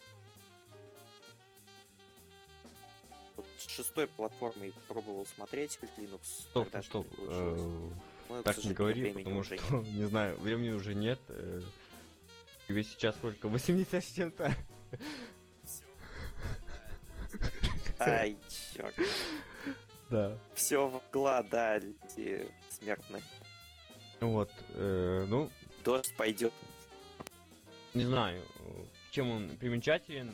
Вот с шестой платформой пробовал смотреть Linux. Стоп, тогда стоп. что-то получилось. Но, к Так не сожалению, говори, времени потому уже что, не знаю, времени уже нет. Тебе сейчас сколько? 80 с чем-то? Ай, чёрт. Да. Все в мгла, да, люди смертные. Вот, ну, Дождь пойдет. не знаю, чем он примечателен.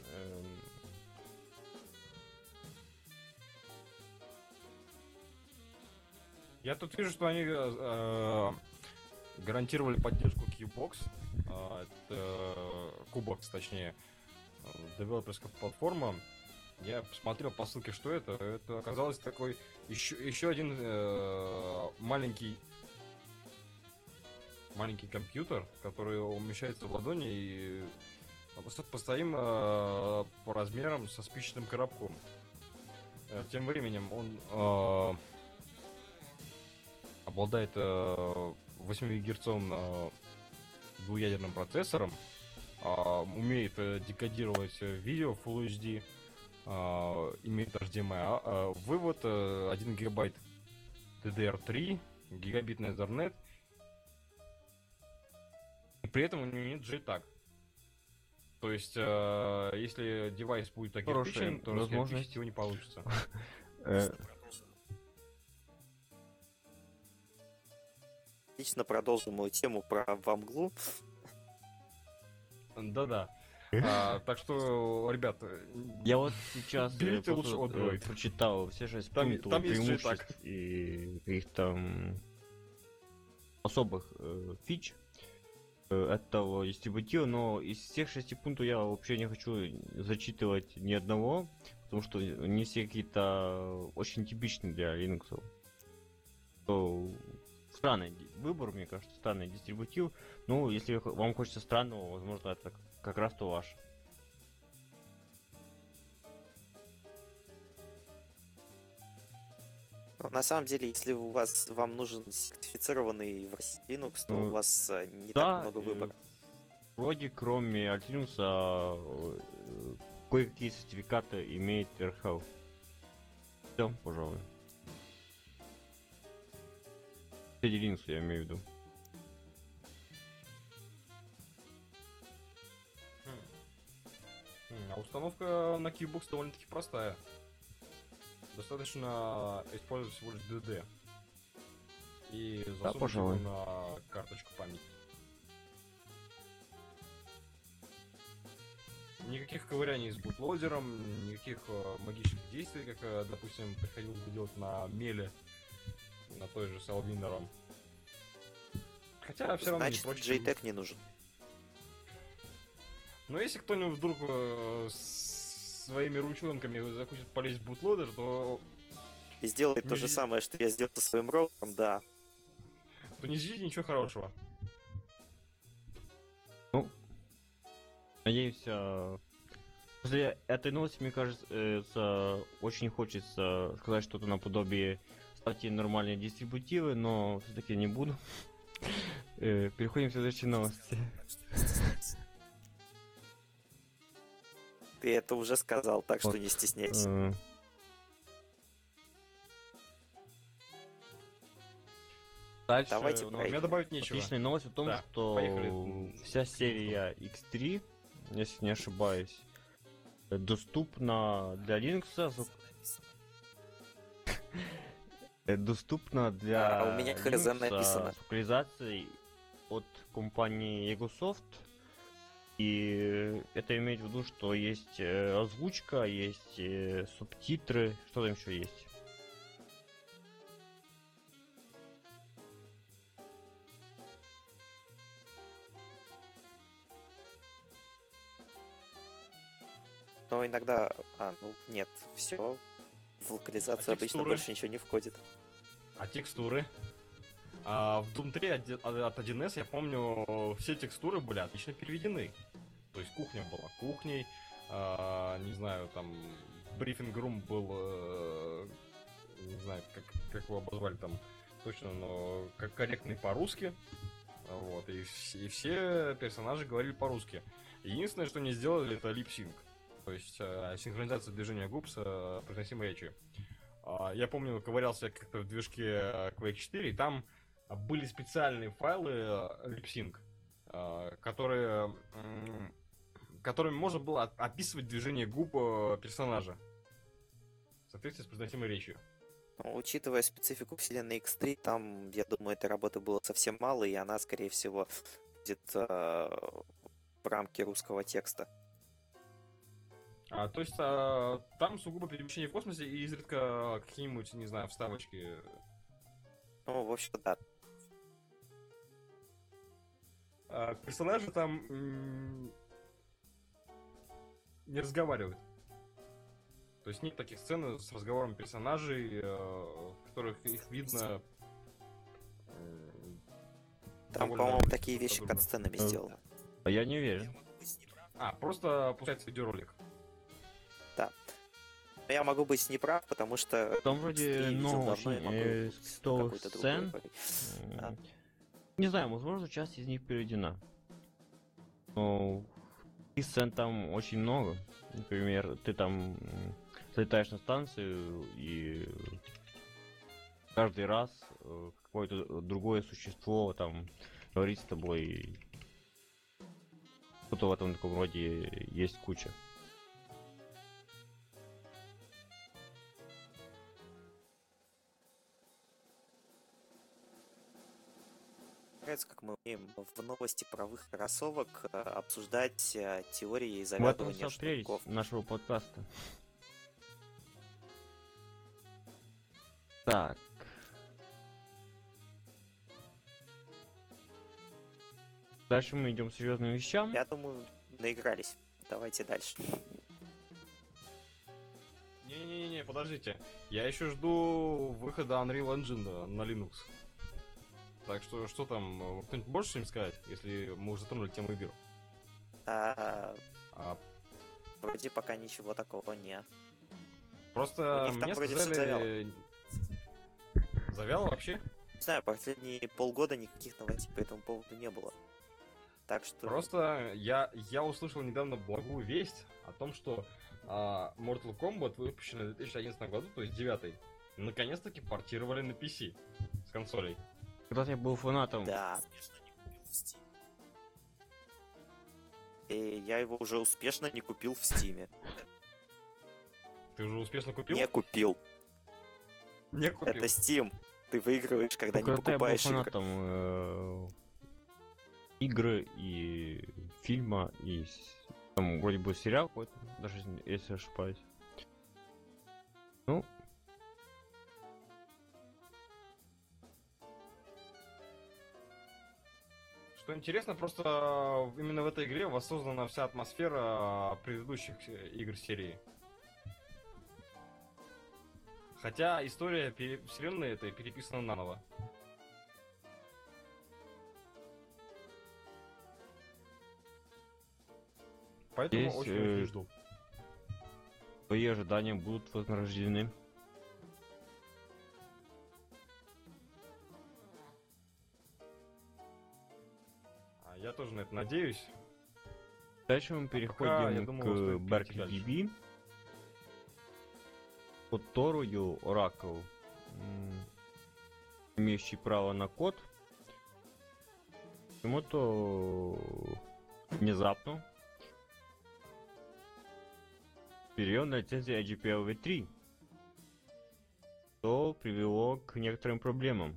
Я тут вижу, что они гарантировали поддержку Qbox, это Qbox, точнее, девелоперская платформа. Я посмотрел по ссылке, что это. Это оказалось такой еще один маленький компьютер, который умещается в ладони и постоим по размерам со спичечным коробком. Тем временем он обладает 8 гигагерцовым двуядерным процессором, умеет декодировать видео Full HD, имеет HDMI, вывод 1 гигабайт DDR3, гигабитный Ethernet, и при этом у него нет JTAG. То есть, если девайс будет агирпичен, то разгерпичить его не получится. Отлично продолжим мою тему про Вамглу. Да-да. Так что, ребят, я вот сейчас берите лучше Android. прочитал все 6 Там пунктов есть преимуществ и каких-то особых фич этого дистрибутива, но из всех 6 пунктов я вообще не хочу зачитывать ни одного, потому что они все какие-то очень типичны для Linux. Странный выбор, мне кажется, странный дистрибутив. Ну, если вам хочется странного, возможно, это как раз то ваш. Ну, на самом деле, если вам нужен сертифицированный в России Linux, то у вас не так много выбора. Вроде кроме Linux кое-какие сертификаты имеет RHEL. Все, пожалуй. Среди Linux я имею в виду. А установка на Keybox довольно-таки простая. Достаточно использовать всего лишь DD. И засунуть его на карточку памяти. Никаких ковыряний с бутлодером, никаких магических действий, как, допустим, приходилось бы делать на меле, на той же Salvinor. Хотя все равно значит, JTAG не нужен. Но если кто-нибудь вдруг своими ручонками захочет полезть в бутлодер, то... И сделает то же самое, что я сделал со своим роутером, да. То не ждите ничего хорошего. Ну, надеюсь, после этой новости, мне кажется, очень хочется сказать что-то наподобие «ставьте нормальные дистрибутивы», но все-таки не буду. Переходим к следующей новости. Ты это уже сказал, так что не стесняйся. Дальше давайте мне добавить нечего. отличная новость о том, что поехали. Вся серия X3, если не ошибаюсь, доступна для Linux. Доступна для у меня ХЗ написано. с локализацией от компании Egosoft. И это имеет в виду, что есть озвучка, есть субтитры, что там еще есть. Но иногда... нет, все. В локализацию обычно больше ничего не входит. А текстуры? В Doom 3 от 1С, я помню, все текстуры были отлично переведены. То есть кухня была кухней, не знаю, там, брифинг-рум был, не знаю, как его обозвали там точно, но как корректный по-русски. Вот, и все персонажи говорили по-русски. Единственное, что не сделали, это липсинг. То есть синхронизация движения губ с произносимой речью. Я помню, ковырялся как-то в движке Quake 4, и там были специальные файлы липсинг, которыми можно было описывать движение губ персонажа в соответствии с произносимой речью. Но, учитывая специфику вселенной X3, там, я думаю, этой работы было совсем мало, и она, скорее всего, будет в рамке русского текста. То есть там сугубо перемещение в космосе и изредка какие-нибудь, не знаю, вставочки. Ну, в общем, да. Персонажи там не разговаривают. То есть нет таких сцен с разговором персонажей, в которых их видно. Там, по-моему, такие вещи кат-сценами сделаны. А я не уверен. Просто пускается видеоролик. Да. Но я могу быть неправ, потому что... Там вроде, очень 100 сцен. Не знаю, возможно, часть из них переведена. Но и сцен там очень много. Например, ты там залетаешь на станцию, и каждый раз какое-то другое существо там говорит с тобой. И что-то в этом таком роде есть куча. Нравится, как мы умеем в новости правых кроссовок обсуждать теории В этом заглядывания вся прелесть шнурков. нашего подкаста. Так. Дальше мы идем к серьезным вещам. Я думаю, наигрались. Давайте дальше. Не-не-не, подождите. Я еще жду выхода Unreal Engine на Linux. Так что там, кто-нибудь может что-нибудь сказать, если мы уже затронули тему игр? А, Вроде пока ничего такого не. просто У них там мне вроде всё сказали... Завяло вообще? Не знаю, последние полгода никаких новостей по этому поводу не было. Так что... Просто я услышал недавно благую весть о том, что Mortal Kombat, выпущенный в 2011 году, то есть 9, наконец-таки портировали на PC с консолей. Когда-то я был фанатом. Да. И я его уже успешно не купил в Стиме. Ты уже успешно купил? Не купил. Не купил. Это Steam. Ты выигрываешь, когда не Когда я был покупаешь игры. фанатом игры и фильма, и там вроде бы сериал какой-то, даже если ошибаюсь. Ну, Что интересно, просто именно в этой игре воссоздана вся атмосфера предыдущих игр серии. Хотя история вселенной этой переписана наново. Поэтому Здесь, очень жду. твои ожидания будут вознаграждены. Я тоже на это надеюсь. Дальше мы я переходим думаю, к стоит перейти Berkeley дальше. DB, которую Oracle, имеющий право на код, почему-то внезапно перейдет на лицензию IGPL v3, что привело к некоторым проблемам.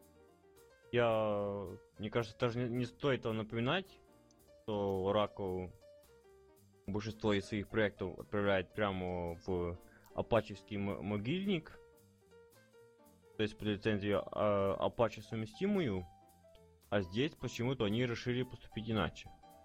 Мне кажется, даже не стоит этого напоминать, что Oracle большинство из своих проектов отправляет прямо в апачевский могильник, то есть под лицензию Apache совместимую, а здесь почему-то они решили поступить иначе.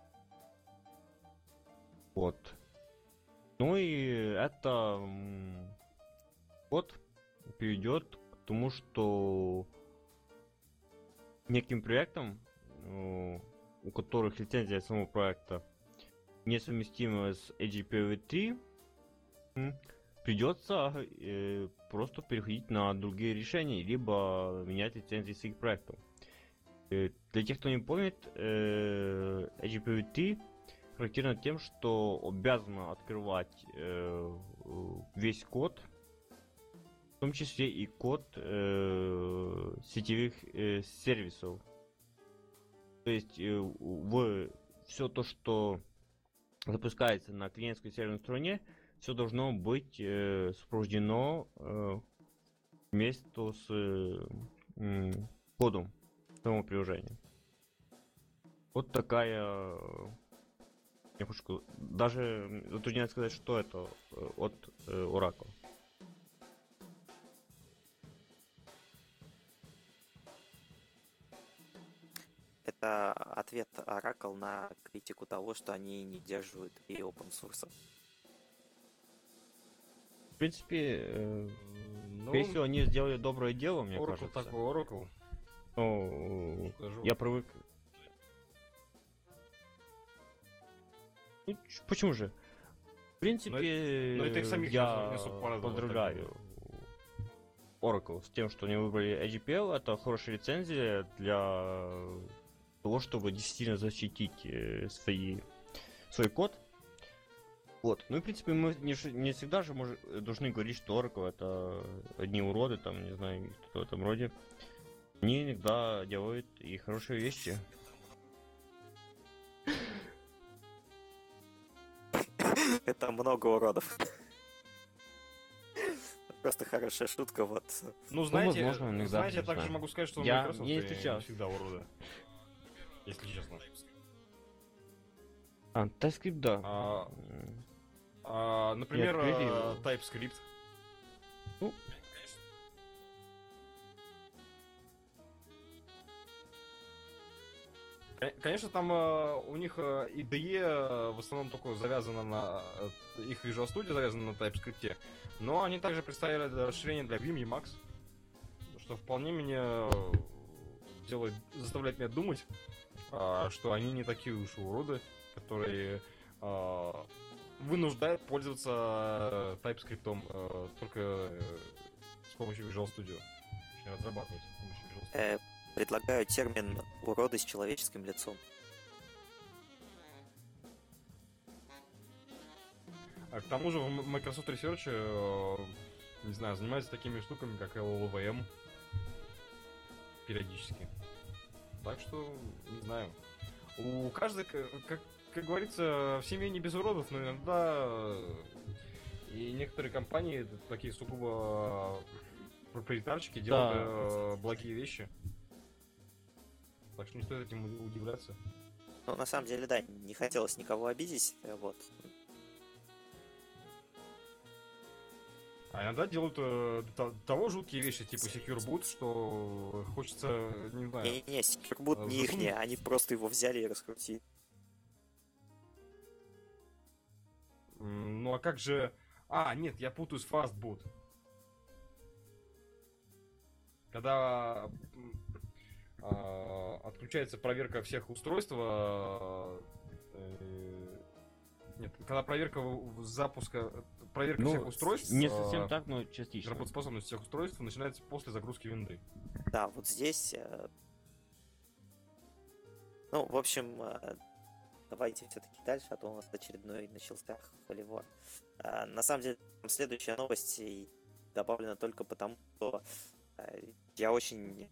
Вот. Ну и это вот приведет к тому, что неким проектам, у которых лицензия самого проекта несовместима с AGPV3, придется просто переходить на другие решения, либо менять лицензии своих проектов. Для тех, кто не помнит, AGPV3 характерно тем, что обязана открывать весь код, в том числе и код сетевых сервисов. То есть все то, что запускается на клиентской серверной стороне, все должно быть сопровождено вместе с кодом самого приложения. Вот такая... Я хочу сказать, даже затрудняюсь сказать, что это от Oracle. Это ответ Oracle на критику того, что они не держат и open source. В принципе, Ну, если они сделали доброе дело, мне Oracle кажется. такой Oracle. Ну, Скажу. я привык. Ну, почему же? В принципе, но это их самих не я особо порадовало, поздравляю Oracle с тем, что они выбрали AGPL. Это хорошая лицензия для того, чтобы действительно защитить свой код. Вот. Ну и в принципе мы не всегда же должны говорить, что Oracle это одни уроды, там, не знаю, что-то в этом роде. Они иногда делают и хорошие вещи. Это много уродов. Просто хорошая шутка, вот. Ну, знаете, возможно, иногда, знаете, я не также знаю. могу сказать, что Я Microsoft не и встречал. всегда уроды. Если честно. TypeScript, да. Например, Я открыл. TypeScript. Ну, Конечно, там у них IDE в основном только завязано на... их Visual Studio завязано на TypeScript, но они также представили расширение для Vim и Emacs, что вполне меня заставляет меня думать, что они не такие уж и уроды, который вынуждает пользоваться TypeScript только с помощью Visual Studio. Точнее, разрабатывать с помощью Visual Studio. Предлагаю термин «уроды с человеческим лицом». А к тому же в Microsoft Research, не знаю, занимаются такими штуками, как LLVM периодически. Так что, не знаю. У каждой, как говорится, в семье не без уродов, но иногда и некоторые компании, такие сугубо проприетарчики, делают благие вещи. Так что не стоит этим удивляться. Ну, на самом деле, да, не хотелось никого обидеть, вот. А иногда делают того жуткие вещи, типа Secure Boot, что хочется, не знаю... Не-не-не, Secure Boot не ихние, они просто его взяли и раскрутили. Ну а как же... нет, я путаю с Fastboot. Когда отключается проверка всех устройств... Нет, когда проверка запуска... Проверка всех устройств... Не совсем так, но частично. Работоспособность всех устройств начинается после загрузки винды. Да, вот здесь... Ну, в общем, давайте все-таки дальше, а то у нас очередной начался холивар. На самом деле, следующая новость добавлена только потому, что я очень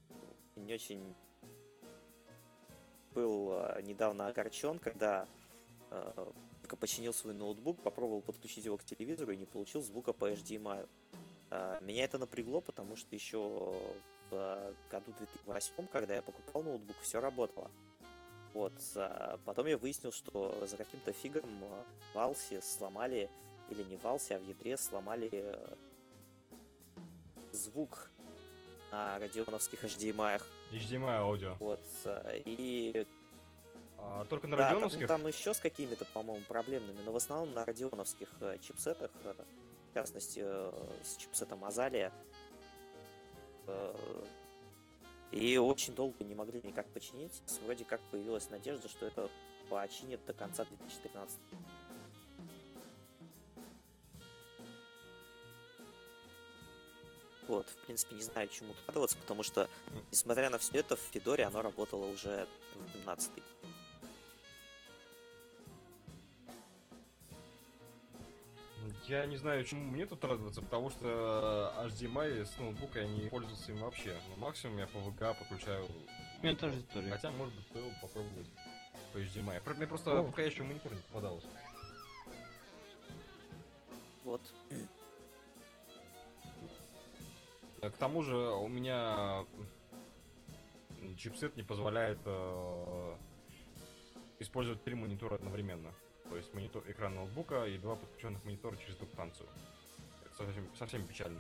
был недавно огорчен, когда только починил свой ноутбук, попробовал подключить его к телевизору и не получил звука по HDMI. Меня это напрягло, потому что еще в году 2008, когда я покупал ноутбук, все работало. Вот. Потом я выяснил, что за каким-то фигом в Valve сломали, или не в Valve, а в ядре сломали звук на радионовских HDMI. HDMI аудио. Вот. И... только на да, радионовских? Там еще с какими-то, по-моему, проблемными, но в основном на радионовских чипсетах, в частности, с чипсетом Азалия. И очень долго не могли никак починить. Вроде как появилась надежда, что это починит до конца 2013. Вот, в принципе, не знаю, чему тут радоваться, потому что, несмотря на все это, в Федоре оно работало уже в 12. Я не знаю, чему мне тут радоваться, потому что HDMI с ноутбука я не пользуюсь им вообще. Ну, максимум я по VGA подключаю. Это тоже история. Хотя, может быть, стоило попробовать по HDMI. Мне просто пока еще монитор не попадалось. Вот. К тому же у меня чипсет не позволяет использовать 3 монитора одновременно. То есть экран ноутбука и 2 подключенных монитора через двухстанцию. Это совсем печально.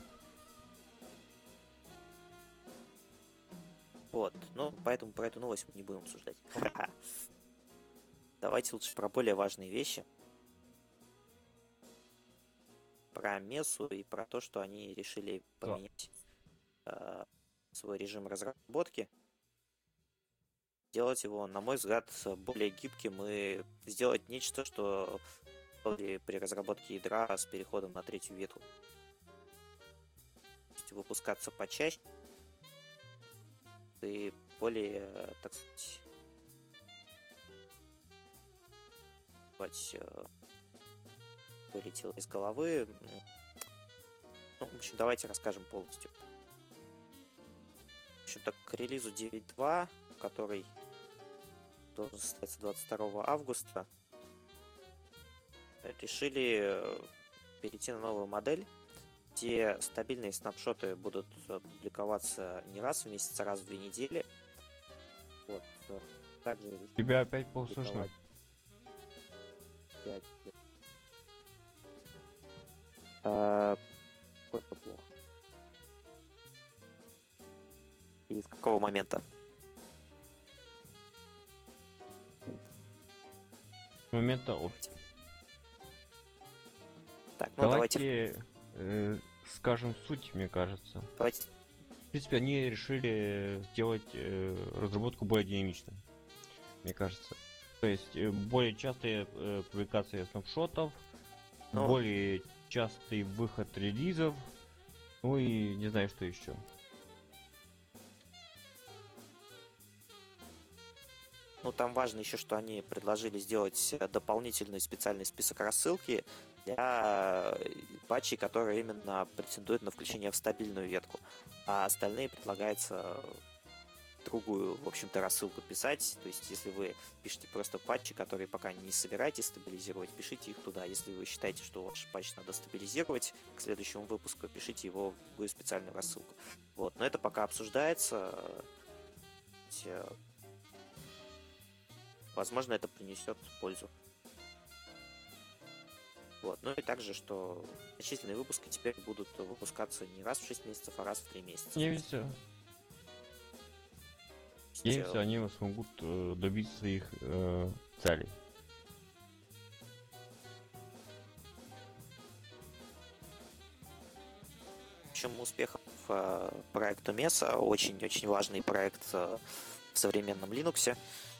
Вот, ну, поэтому про эту новость мы не будем обсуждать. Давайте лучше про более важные вещи. Про Месу и про то, что они решили поменять свой режим разработки. Делать его, на мой взгляд, более гибким и сделать нечто, что при разработке ядра с переходом на третью ветку. То есть выпускаться почаще и более, так сказать, вылетело из головы. Ну, в общем, давайте расскажем полностью. В общем-то, к релизу 9.2, который должен состояться 22 августа, решили перейти на новую модель, где стабильные снапшоты будут публиковаться не раз в месяц, а раз в 2 недели. Вот. Также тебя опять полслышно. Сколько плохо. И с какого момента? С момента оф. Так, ну давайте скажем суть, мне кажется. Давайте. В принципе, они решили сделать разработку более динамичной, мне кажется. То есть более частые публикации снапшотов, Ну, более частый выход релизов, ну и не знаю, что еще. ну, там важно еще, что они предложили сделать дополнительный специальный список рассылки для патчей, которые именно претендуют на включение в стабильную ветку. А остальные предлагается другую, в общем-то, рассылку писать. То есть, если вы пишете просто патчи, которые пока не собираетесь стабилизировать, пишите их туда. Если вы считаете, что ваш патч надо стабилизировать к следующему выпуску, пишите его в другую специальную рассылку. Вот. Но это пока обсуждается. Возможно, это принесет пользу. Вот. Ну и также, что значительные выпуски теперь будут выпускаться не раз в 6 месяцев, а раз в 3 месяца. Не все. Если они смогут добиться своих целей. В общем, успехов проекту Mesa. Очень-очень важный проект в современном Linux.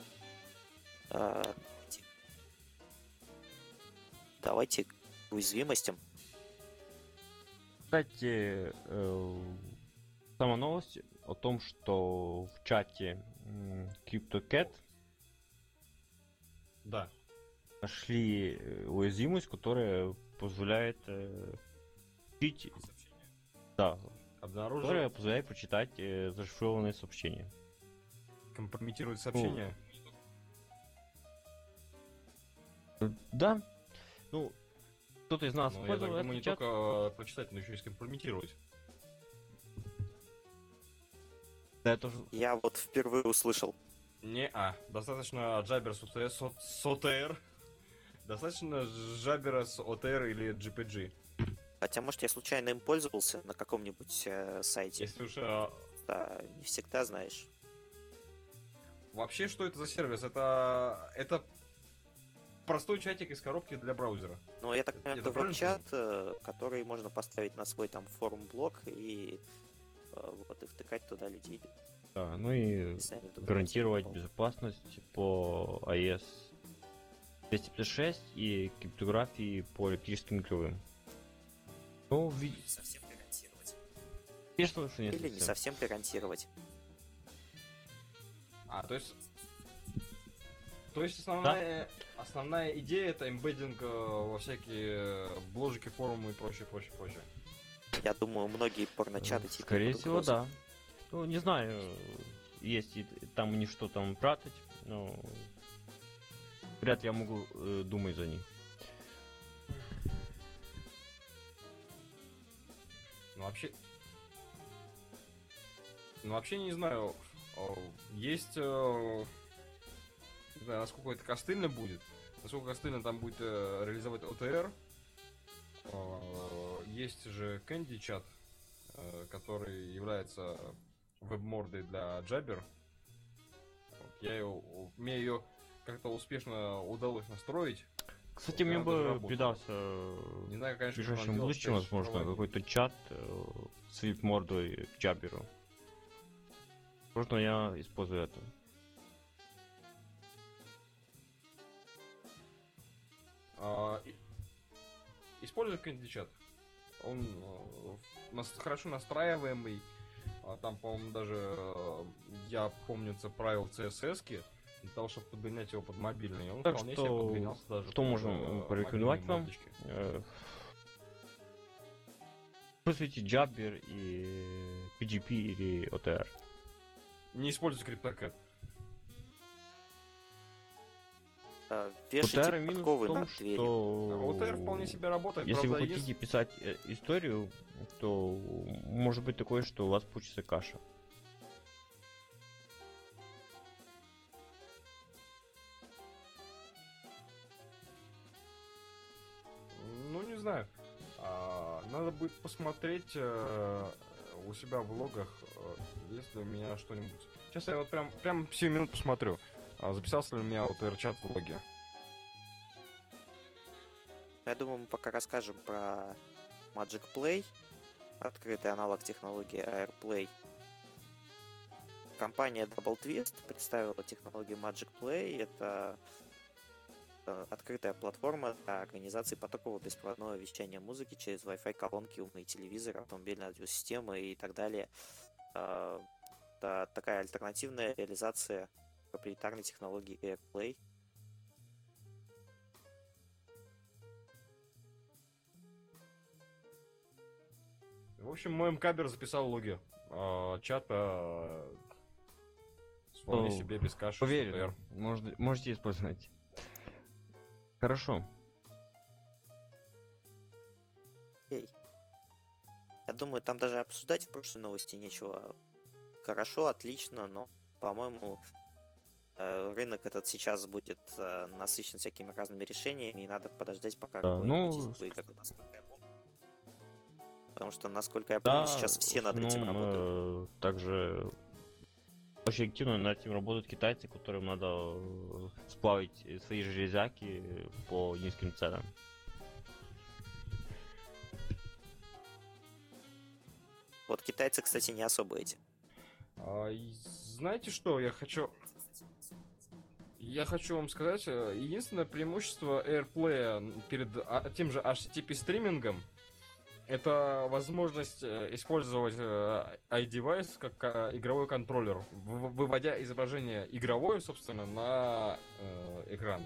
Давайте к уязвимостям. Кстати, сама новость о том, что в чате CryptoCat Да. нашли уязвимость, которая позволяет читить, да, Обнаружил. которая позволяет прочитать зашифрованные сообщения. Компрометирует сообщение. Да. Ну, кто-то из нас Ну, я использовал так думаю, не этот чат. только прочитать, но еще и скомпрометировать. Да, я тоже. Я вот впервые услышал. Достаточно джабера с OTR. Достаточно джабера с OTR или GPG. Хотя, может, я случайно им пользовался на каком-нибудь сайте. Если уж... Да, не всегда знаешь. Вообще, что это за сервис? Это простой чатик из коробки для браузера. Но я так понимаю, Это это правильно веб-чат, который можно поставить на свой там форум-блог и вот и втыкать туда людей. Да, ну и Если они вдруг гарантировать хотят. безопасность по iOS 256 и криптографии по электрическим ключевым. Ну, Не совсем гарантировать. конечно, что нет. Или не совсем гарантировать. То есть основная идея это эмбеддинг во всякие бложики, форумы и прочее. Я думаю, многие порночаты типа Скорее под всего, угрозой. да. Ну, не знаю, есть и там они что там прятать, но вряд ли я могу думать за них. Ну вообще не знаю. Есть... Не знаю, насколько это костыльно будет. Насколько костыльно там будет реализовать OTR. Есть же Candy чат, который является веб-мордой для Jabber. Мне ее как-то успешно удалось настроить. Кстати, Вот, мне она даже бы работает. придался Не знаю, в конечно, что ближайшем там делать, будущем, конечно, возможно, проводить. какой-то чат с вип-мордой к Джаберу. Возможно, я использую это. Используй Candy чат. Он хорошо настраиваемый. Там, по-моему, даже я помнится правил CSS-ки для того, чтобы подгонять его под мобильный. Он Так вполне что, себе подгонялся даже что под, можем порекомендовать мобильные вам? модочки. Используйте Jabber и PGP или OTR. Не используйте CryptoCat. Вешайте OTR минус в подковы том, над дверью. что... OTR вполне себе работает. Если вы правда, хотите писать историю, то может быть такое, что у вас получится каша. Ну, не знаю. Надо будет посмотреть у себя в логах, есть ли у меня что-нибудь. Сейчас я вот прям 7 минут посмотрю. Записался ли у меня OTR-чат в логе. Я думаю, мы пока расскажем про Magic Play, открытый аналог технологии AirPlay. Компания Double Twist представила технологию Magic Play. Это открытая платформа для организации потокового беспроводного вещания музыки через Wi-Fi колонки, умные телевизоры, автомобильные аудиосистемы и так далее. Это такая альтернативная реализация проприетарной технологии AirPlay. В общем, мой МКабер записал логи. Чат вполне себе без каши. Уверен, можете использовать. Хорошо. Окей. Я думаю, там даже обсуждать в прошлой новости нечего. Хорошо, отлично, но, по-моему, рынок этот сейчас будет насыщен всякими разными решениями, и надо подождать, пока какой-нибудь выиграет. Потому что, насколько я помню, сейчас все над этим работают. Также очень активно над этим работают китайцы, которым надо сплавить свои железяки по низким ценам. Вот китайцы, кстати, не особо эти. Знаете что, я хочу вам сказать, единственное преимущество AirPlay перед тем же HTTP стримингом — это возможность использовать iDevice как игровой контроллер, выводя изображение игровое, собственно, на экран.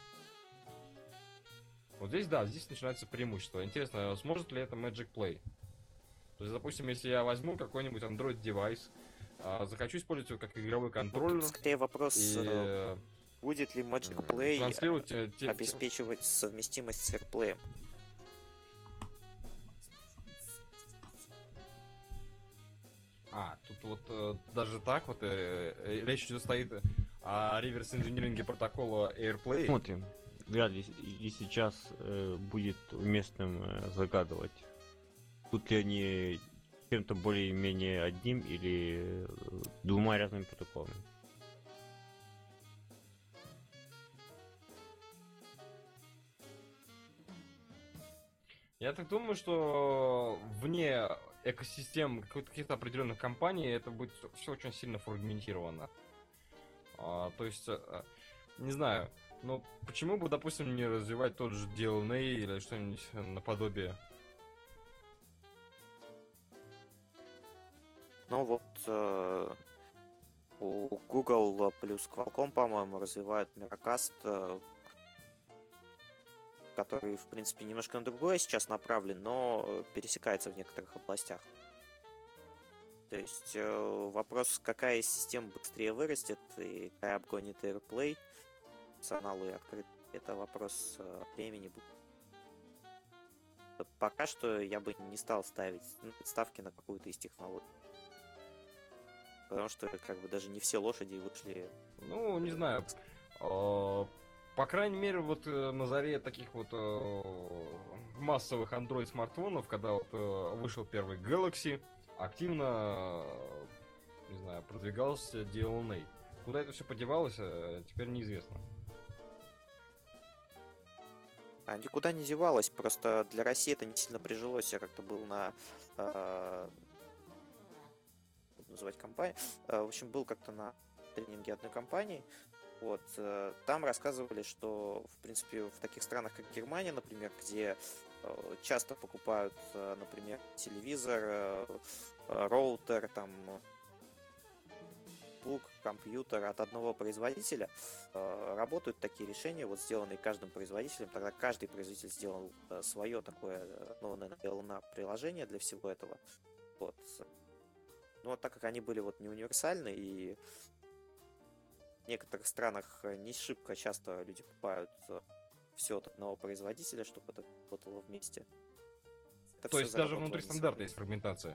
Вот здесь, да, здесь начинается преимущество. Интересно, сможет ли это Magic Play? То есть, допустим, если я возьму какой-нибудь Android девайс, захочу использовать его как игровой контроллер. Скорее вопрос, будет ли Magic Play обеспечивать совместимость с AirPlay? Тут вот даже так вот речь стоит о реверс-инжиниринге протокола AirPlay. Смотрим. Вряд ли и сейчас будет уместным загадывать, тут ли они чем-то более-менее одним или двумя разными протоколами. Я так думаю, что вне экосистем каких-то определенных компаний это будет все очень сильно фрагментировано. То есть, не знаю, но почему бы, допустим, не развивать тот же DLNA или что-нибудь наподобие? Ну вот у Google плюс Qualcomm, по-моему, развивают Miracast, который, в принципе, немножко на другое сейчас направлен, но пересекается в некоторых областях. То есть вопрос, какая из систем быстрее вырастет и какая обгонит AirPlay, функционал и открыт, это вопрос времени. Пока что я бы не стал ставить ставки на какую-то из технологий. Потому что как бы даже не все лошади вышли. Ну, не знаю. По крайней мере, вот на заре таких вот массовых Android смартфонов, когда вот вышел первый Galaxy, активно, не знаю, продвигался DLNA. Куда это все подевалось, теперь неизвестно. Никуда не девалось, просто для России это не сильно прижилось. Я как-то был на называть компанию. В общем, был как-то на тренинге одной компании. Вот, там рассказывали, что, в принципе, в таких странах, как Германия, например, где часто покупают, например, телевизор, роутер, там, ноутбук, компьютер от одного производителя, работают такие решения, вот сделанные каждым производителем. Тогда каждый производитель сделал свое такое, ну, на приложение для всего этого. Вот. Но вот так как они были вот не универсальны, и в некоторых странах не шибко часто люди покупают все от одного производителя, чтобы это работало вместе. Это то есть даже внутри стандарта есть фрагментация?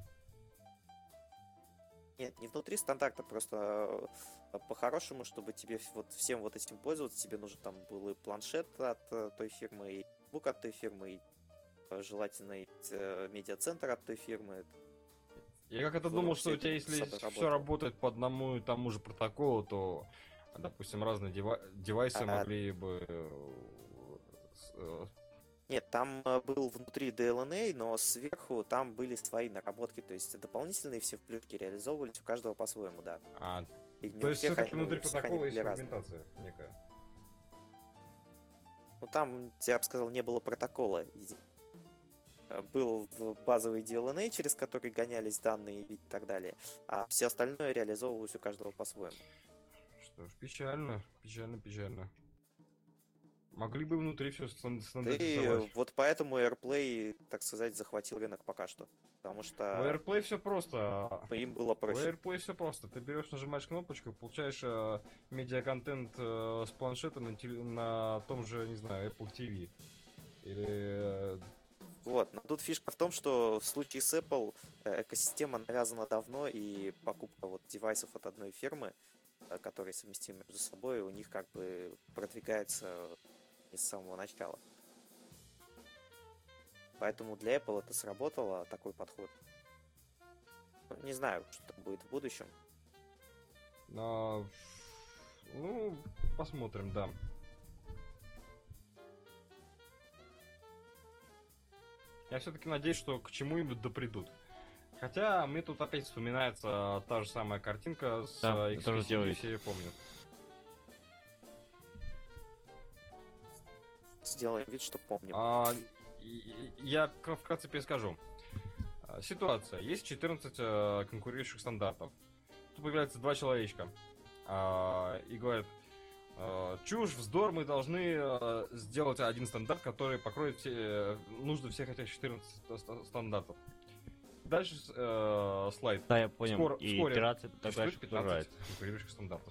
Нет, не внутри стандарта, просто по-хорошему, чтобы тебе вот всем вот этим пользоваться, тебе нужен там был и планшет от той фирмы, и ноутбук от той фирмы, и желательно и медиацентр от той фирмы. Я как-то думал, что у тебя, если все работает по одному и тому же протоколу, то, допустим, разные девайсы могли бы... Нет, там был внутри DLNA, но сверху там были свои наработки, то есть дополнительные все вплюшки реализовывались у каждого по-своему, да. То есть все-таки внутри протокола есть фрагментация некая? Ну там, я бы сказал, не было протокола. Был базовый DLNA, через который гонялись данные и так далее, а все остальное реализовывалось у каждого по-своему. Что ж, печально, печально. Могли бы внутри все И стандартизовать. вот поэтому AirPlay, так сказать, захватил рынок пока что. Потому У что AirPlay все просто. им было У проще. AirPlay все просто. Ты берешь, нажимаешь кнопочку, получаешь медиаконтент с планшета на том же, не знаю, Apple TV. Или... Вот, но тут фишка в том, что в случае с Apple экосистема навязана давно, и покупка вот девайсов от одной фирмы, которые совместимы между собой, у них как бы продвигается не с самого начала. Поэтому для Apple это сработало, такой подход. Не знаю, что будет в будущем. Ну, посмотрим, да. Я все-таки надеюсь, что к чему-нибудь да придут. Хотя мне тут опять вспоминается та же самая картинка с Да, тоже XPCD, делают. все ее помнят. Сделаем вид, что помним. Я вкратце перескажу. Ситуация. Есть 14 конкурирующих стандартов. Тут появляются два человечка. И говорят, чушь, вздор, мы должны сделать один стандарт, который покроет нужды всех этих 14 стандартов. Дальше слайд. Да, я понял. И вскоре итерация такая существует же 15 продолжается. конкурирующих стандартов.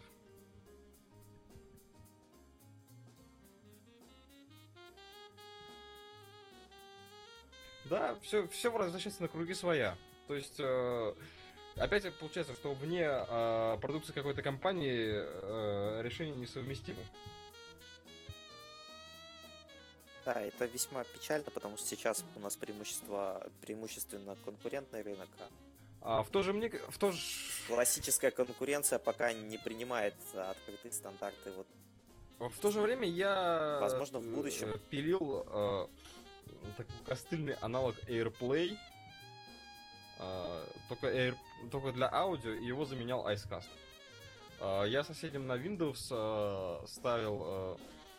Да, все возвращается на круги своя. То есть, опять получается, что вне продукции какой-то компании решения несовместимы. Да, это весьма печально, потому что сейчас у нас преимущественно конкурентный рынок, В то же классическая конкуренция пока не принимает открытые стандарты. Вот. в то же время я Возможно, в будущем. пилил такой костыльный аналог AirPlay, только для аудио, и его заменял Icecast. Я соседям на Windows ставил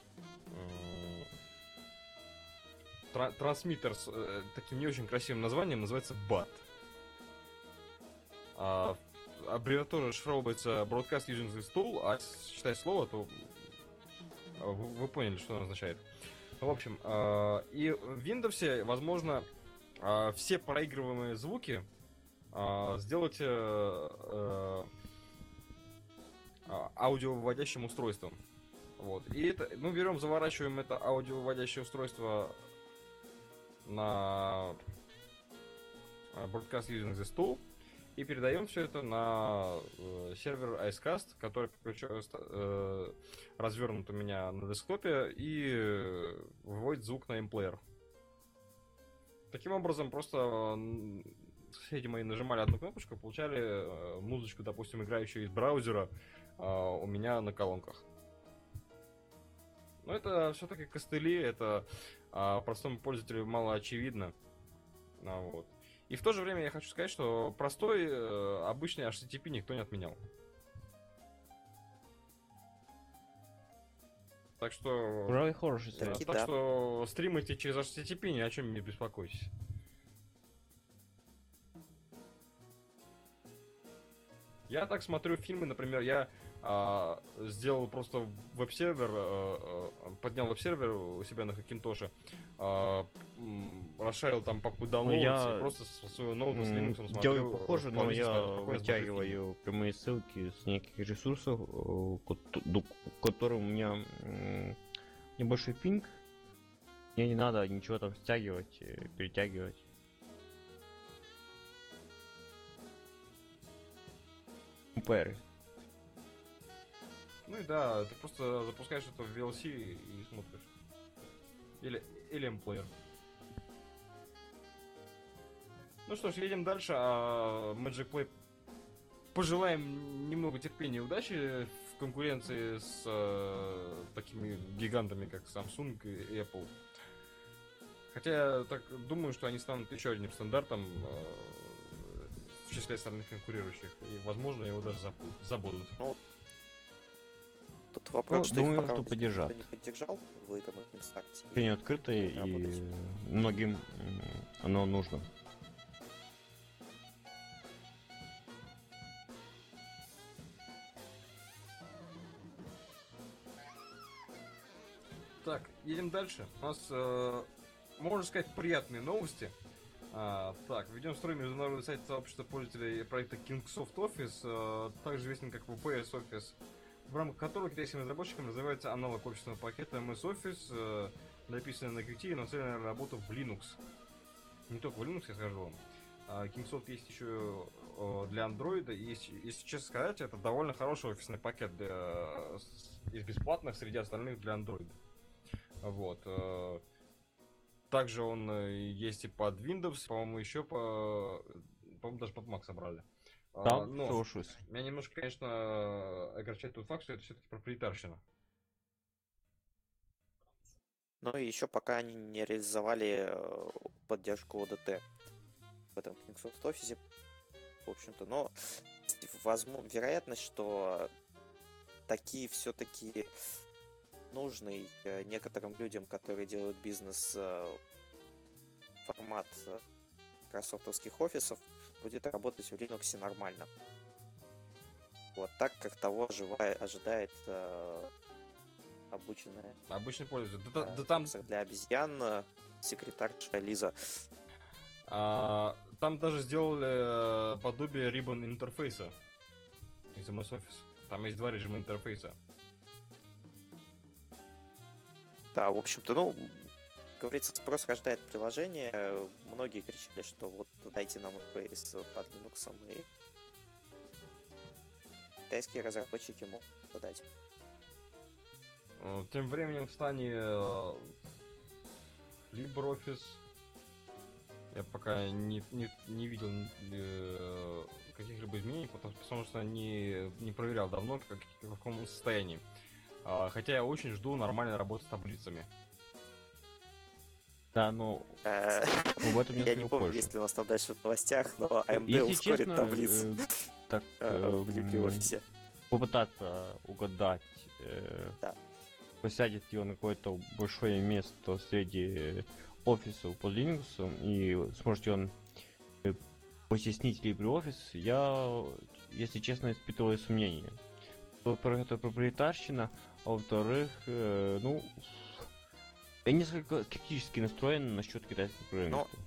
трансмиттер с таким не очень красивым названием, называется BAT. Аббревиатура шифровывается Broadcast Using this Tool, а если читать слово, то вы поняли, что оно означает. В общем, и в Windows возможно все проигрываемые звуки сделать аудиовыводящим устройством. Вот. И это, мы берем, заворачиваем это аудиовыводящее устройство на Broadcast Using this Tool и передаем все это на сервер Icecast, который развернут у меня на десктопе и выводит звук на имплеер. Таким образом, просто соседи мои нажимали одну кнопочку, получали музычку, допустим, играющую из браузера у меня на колонках. Но это все-таки костыли, это простому пользователю мало очевидно. Вот. И в то же время я хочу сказать, что простой обычный HTTP никто не отменял. Так что... Ура, хороший совет. Таки Так да. что стримайте через HTTP, ни о чем не беспокойтесь. Я так смотрю фильмы, например, я сделал просто веб-сервер, поднял веб-сервер у себя на Хакинтоше, расшарил там папку downloads Я и просто со своего ноута с Linux смотрю. делаю похоже, но вполне я спокойно смотрю фильм. вытягиваю прямые ссылки с неких ресурсов, которым у меня небольшой пинг. Мне не надо ничего там стягивать, перетягивать. Пэры. Ну и да, ты просто запускаешь это в VLC и смотришь. Или M-Player. Ну что ж, едем дальше. Magic Play пожелаем немного терпения и удачи в конкуренции с такими гигантами, как Samsung и Apple. Хотя я так думаю, что они станут еще одним стандартом в числе остальных конкурирующих. И, возможно, его даже забудут. Ну, тут вопрос, что думаю, их пока что поддержат. никто не поддержал в этом старте. Приложение открытое, и работать. многим оно нужно. Так, едем дальше. У нас, можно сказать, приятные новости. Так, введем в строй международный сайт сообщества пользователей проекта Kingsoft Office, также известен как VPS Office, в рамках которого китайским разработчикам развивается аналог офисного пакета MS Office, написанный на Qt и нацеленный на работу в Linux. Не только в Linux, я скажу вам. Kingsoft есть еще для Android, и если честно сказать, это довольно хороший офисный пакет из бесплатных среди остальных для Android. Вот. Также он есть и под Windows, по-моему, еще по-моему, даже под Mac собрали. Да, Но соглашусь. меня немножко, конечно, огорчает тот факт, что это все-таки проприетарщина. Ну и еще пока они не реализовали поддержку ODT в этом Kingsoft Office, в общем-то, но вероятность, что такие все-таки нужный некоторым людям, которые делают бизнес, формат майкрософтовских офисов будет работать в Linux нормально. Вот так, как того ожидает Обычный пользователь. там для обезьян секретарша Лиза. Там даже сделали подобие Ribbon интерфейса из MS Office. Там есть два режима интерфейса. Да, в общем-то, ну, говорится, спрос рождает приложение. Многие кричали, что вот дайте нам интерфейс под Linux, и китайские разработчики могут подать. Тем временем в стане LibreOffice я пока не видел каких-либо изменений, потому что не проверял давно, в каком он состоянии. Хотя я очень жду нормальной работы с таблицами. Да, но в этом я не помню, есть ли у нас там дальше в новостях, но AMD ускорит таблицы так в LibreOffice. Попытаться угадать, посадит его на какое-то большое место среди офисов по Linux, и сможет он потеснить LibreOffice, я, если честно, испытываю сомнения. Во-первых, это проприетарщина, а во-вторых, ну, я несколько скептически настроен насчет китайских программистов.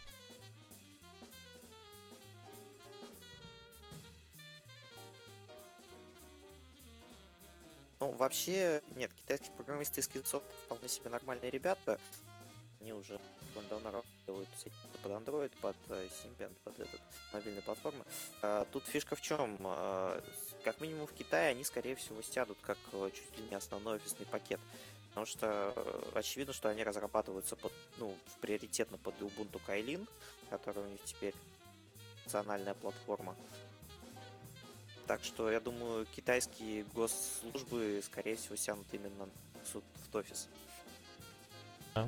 Ну, вообще, нет, китайские программисты из Kingsoft вполне себе нормальные ребята. Они уже давно делают под Android, под Symbian, под мобильные платформы. Тут фишка в чем? Как минимум в Китае они, скорее всего, стянут как чуть ли не основной офисный пакет. Потому что очевидно, что они разрабатываются приоритетно под Ubuntu Kylin, который у них теперь национальная платформа. Так что, я думаю, китайские госслужбы, скорее всего, сянут именно в офис. Да.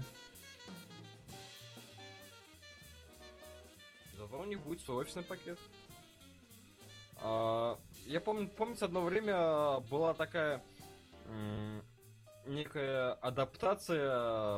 Зато у них будет свой офисный пакет. Я помните, одно время была такая некая адаптация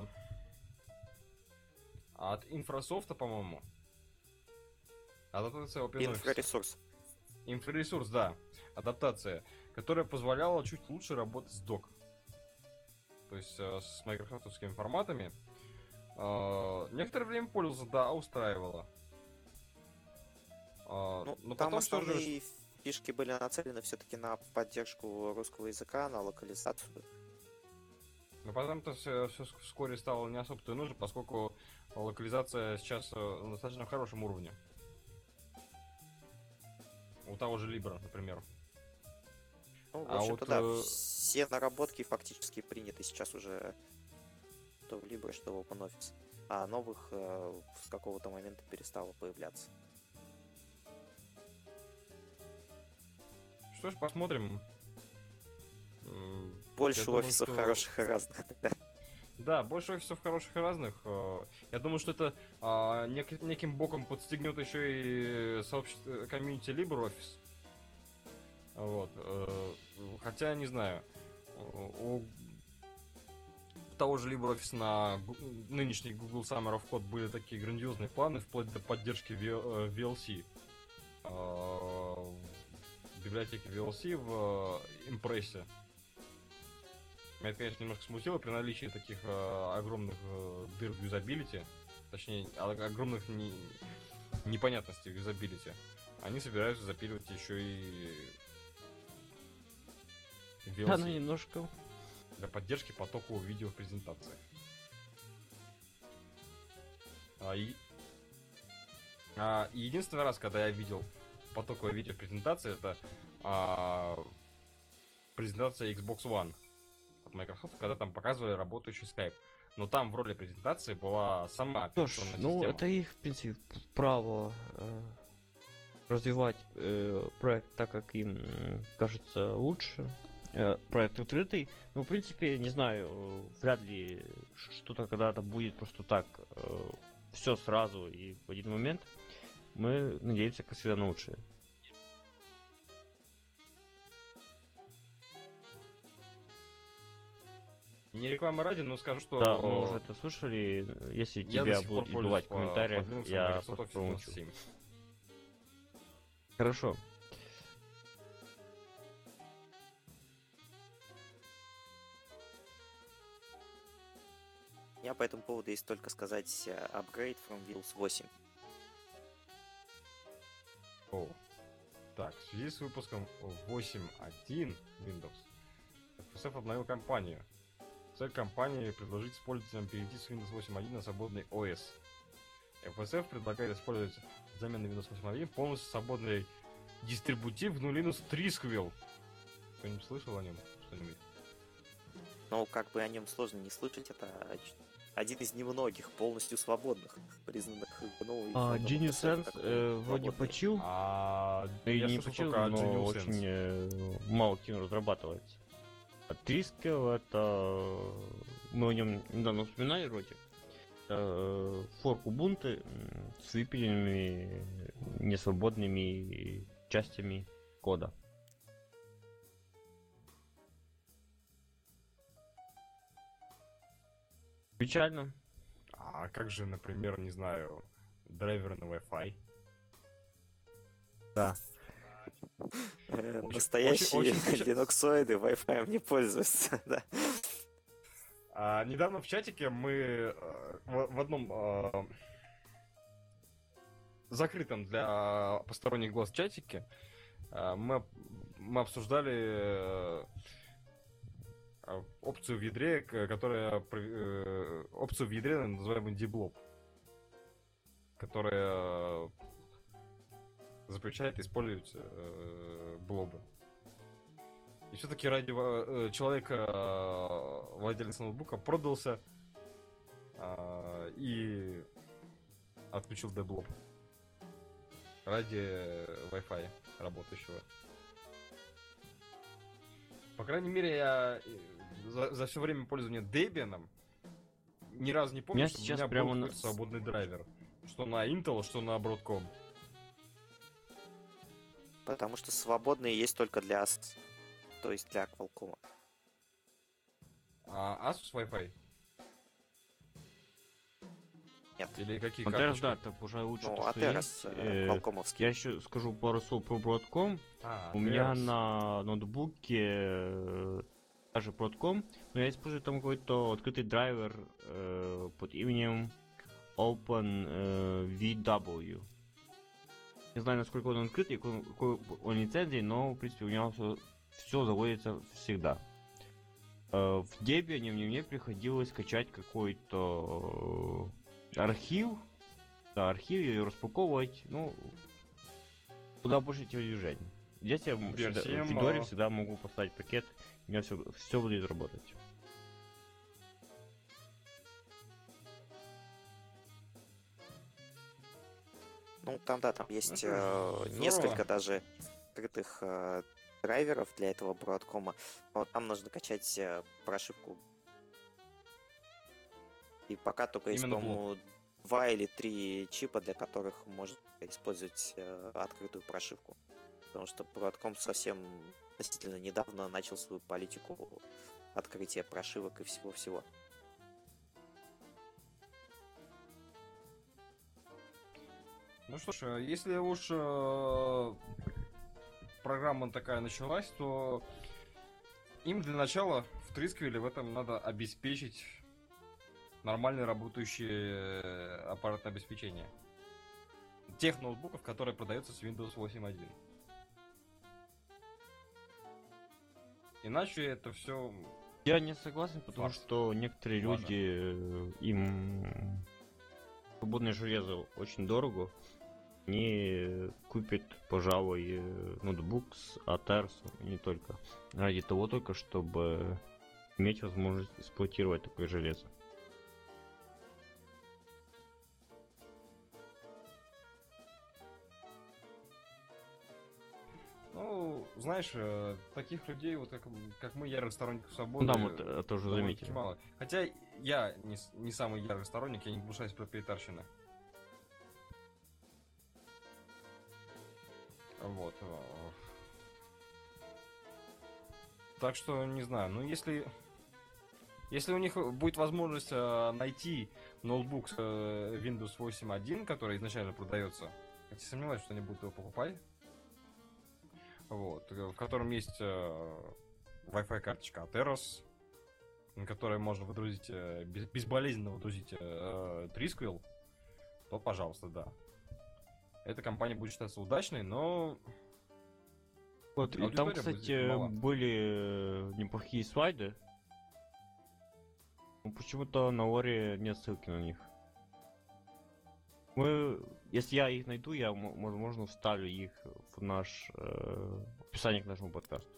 от Инфрасофта, по-моему. Адаптация OpenOffice. Инфраресурс. Инфраресурс, да. Адаптация, которая позволяла чуть лучше работать с док. То есть с майкрософтовскими форматами. Некоторое время пользовался, да, устраивало. Но там потом основные фишки были нацелены все-таки на поддержку русского языка, на локализацию. Но потом-то все вскоре стало не особо-то нужно, поскольку локализация сейчас на достаточно хорошем уровне. У того же Libra, например. Ну, в общем-то, да, все наработки фактически приняты сейчас уже что в Libra, что в OpenOffice. А новых с какого-то момента перестало появляться. Что ж, посмотрим. Больше офисов хороших и разных. Да, больше офисов хороших и разных. Я думаю, что это неким боком подстегнет еще и сообщество комьюнити LibreOffice. Вот. Хотя, не знаю. у того же LibreOffice на нынешний Google Summer of Code были такие грандиозные планы, вплоть до поддержки VLC. Библиотеки VLC в Impress. Меня это, конечно, немножко смутило при наличии таких огромных дыр в юзабилити, точнее, огромных непонятностей в юзабилити. Они собираются запиливать еще и VLC. Да, ну немножко. Для поддержки потокового видео в презентации. И единственный раз, когда я видел потоковое видео в презентации, это презентация Xbox One от Microsoft, когда там показывали работающий Skype. Но там в роли презентации была сама операционная система. Ну, это их, в принципе, право развивать проект так, как им кажется лучше. Проект открытый. Ну, в принципе, не знаю, вряд ли что-то когда-то будет просто так все сразу и в один момент. Мы надеемся, как всегда, на лучшее. Не реклама ради, но скажу, что... Да, мы уже это слышали. Если тебя будут бывать в комментариях, я просто промолчу. Хорошо. У меня по этому поводу есть только сказать upgrade from Windows 8. О. Так, в связи с выпуском 8.1 Windows, FSF обновил кампанию. Цель кампании — предложить пользователям перейти с Windows 8.1 на свободный OS. FSF предлагает использовать взамен Windows 8.1 полностью свободный дистрибутив GNU Linux Trisquel. Кто-нибудь слышал о нем что-нибудь? Ну, как бы о нем сложно не слышать, это один из немногих полностью свободных, признанных GNU. Genius Sense вроде почил, и не почил, но очень мало кино разрабатывается. А Trisquel — это... мы о нем недавно вспоминали вроде. Форк Ubuntu с выпиленными несвободными частями кода. Печально. А как же, например, не знаю, драйвер на Wi-Fi? Да. Настоящие линуксоиды Wi-Fi не пользуются, да. Недавно в чатике мы в одном закрытом для посторонних глаз чатике мы обсуждали опцию в ядре, опцию в ядре, называемый dblob, которая запрещает использовать блобы. И все-таки ради человека, владелец ноутбука, продался и отключил dblob ради Wi-Fi работающего. По крайней мере, я за все время пользования Debian ни разу не помню, что у меня был какой-то свободный драйвер. Что на Intel, что на Broadcom. Потому что свободные есть только для Asus, то есть для Qualcomm. А Asus Wi-Fi? Нет. Или какие Atheros, да, так уже лучше. Ну, Atheros Qualcomm-овский. Я еще скажу пару слов про Broadcom. У меня на ноутбуке даже Broadcom, но я использую там какой-то открытый драйвер под именем OpenVW. Не знаю, насколько он открытый, какой он лицензии, но, в принципе, у него все заводится всегда. В Debian мне приходилось скачать какой-то архив. Да, архив, и распаковывать, ну, куда больше телодвижений. Здесь я в Федоре всегда могу поставить пакет, у меня все будет работать. Ну, там, да, там есть несколько даже открытых драйверов для этого Broadcom. Но там нужно качать прошивку. И пока только есть, по-моему, 2 или 3 чипа, для которых можно использовать открытую прошивку. Потому что Broadcom совсем относительно недавно начал свою политику открытия прошивок и всего-всего. Ну что ж, если уж программа такая началась, то им для начала в Трисквилле в этом надо обеспечить нормально работающее аппаратное обеспечение тех ноутбуков, которые продаются с Windows 8.1. Иначе это все... Я не согласен, потому Фарс. что некоторые Ладно. люди, им свободное железо очень дорого. Они купят, пожалуй, ноутбук с Ater's, не только. Ради того только, чтобы иметь возможность эксплуатировать такое железо. Ну, знаешь, таких людей, вот как мы, ярых сторонников Ну свободы, да, мы это уже довольно-таки заметили. мало. Хотя я не самый ярый сторонник, я не гнушаюсь проприетарщины. Вот. Так что, не знаю, ну если у них будет возможность найти ноутбук с Windows 8.1, который изначально продается, я сомневаюсь, что они будут его покупать. Вот, в котором есть Wi-Fi карточка Atheros, на которой можно выдрузить, безболезненно выдрузить Трисквилл, то пожалуйста, да. Эта компания будет считаться удачной, но... Вот, и там, аудитория будет кстати, мала. были неплохие слайды. Но почему-то на Оре нет ссылки на них. Если я их найду, я, возможно, вставлю их в наш описание к нашему подкасту.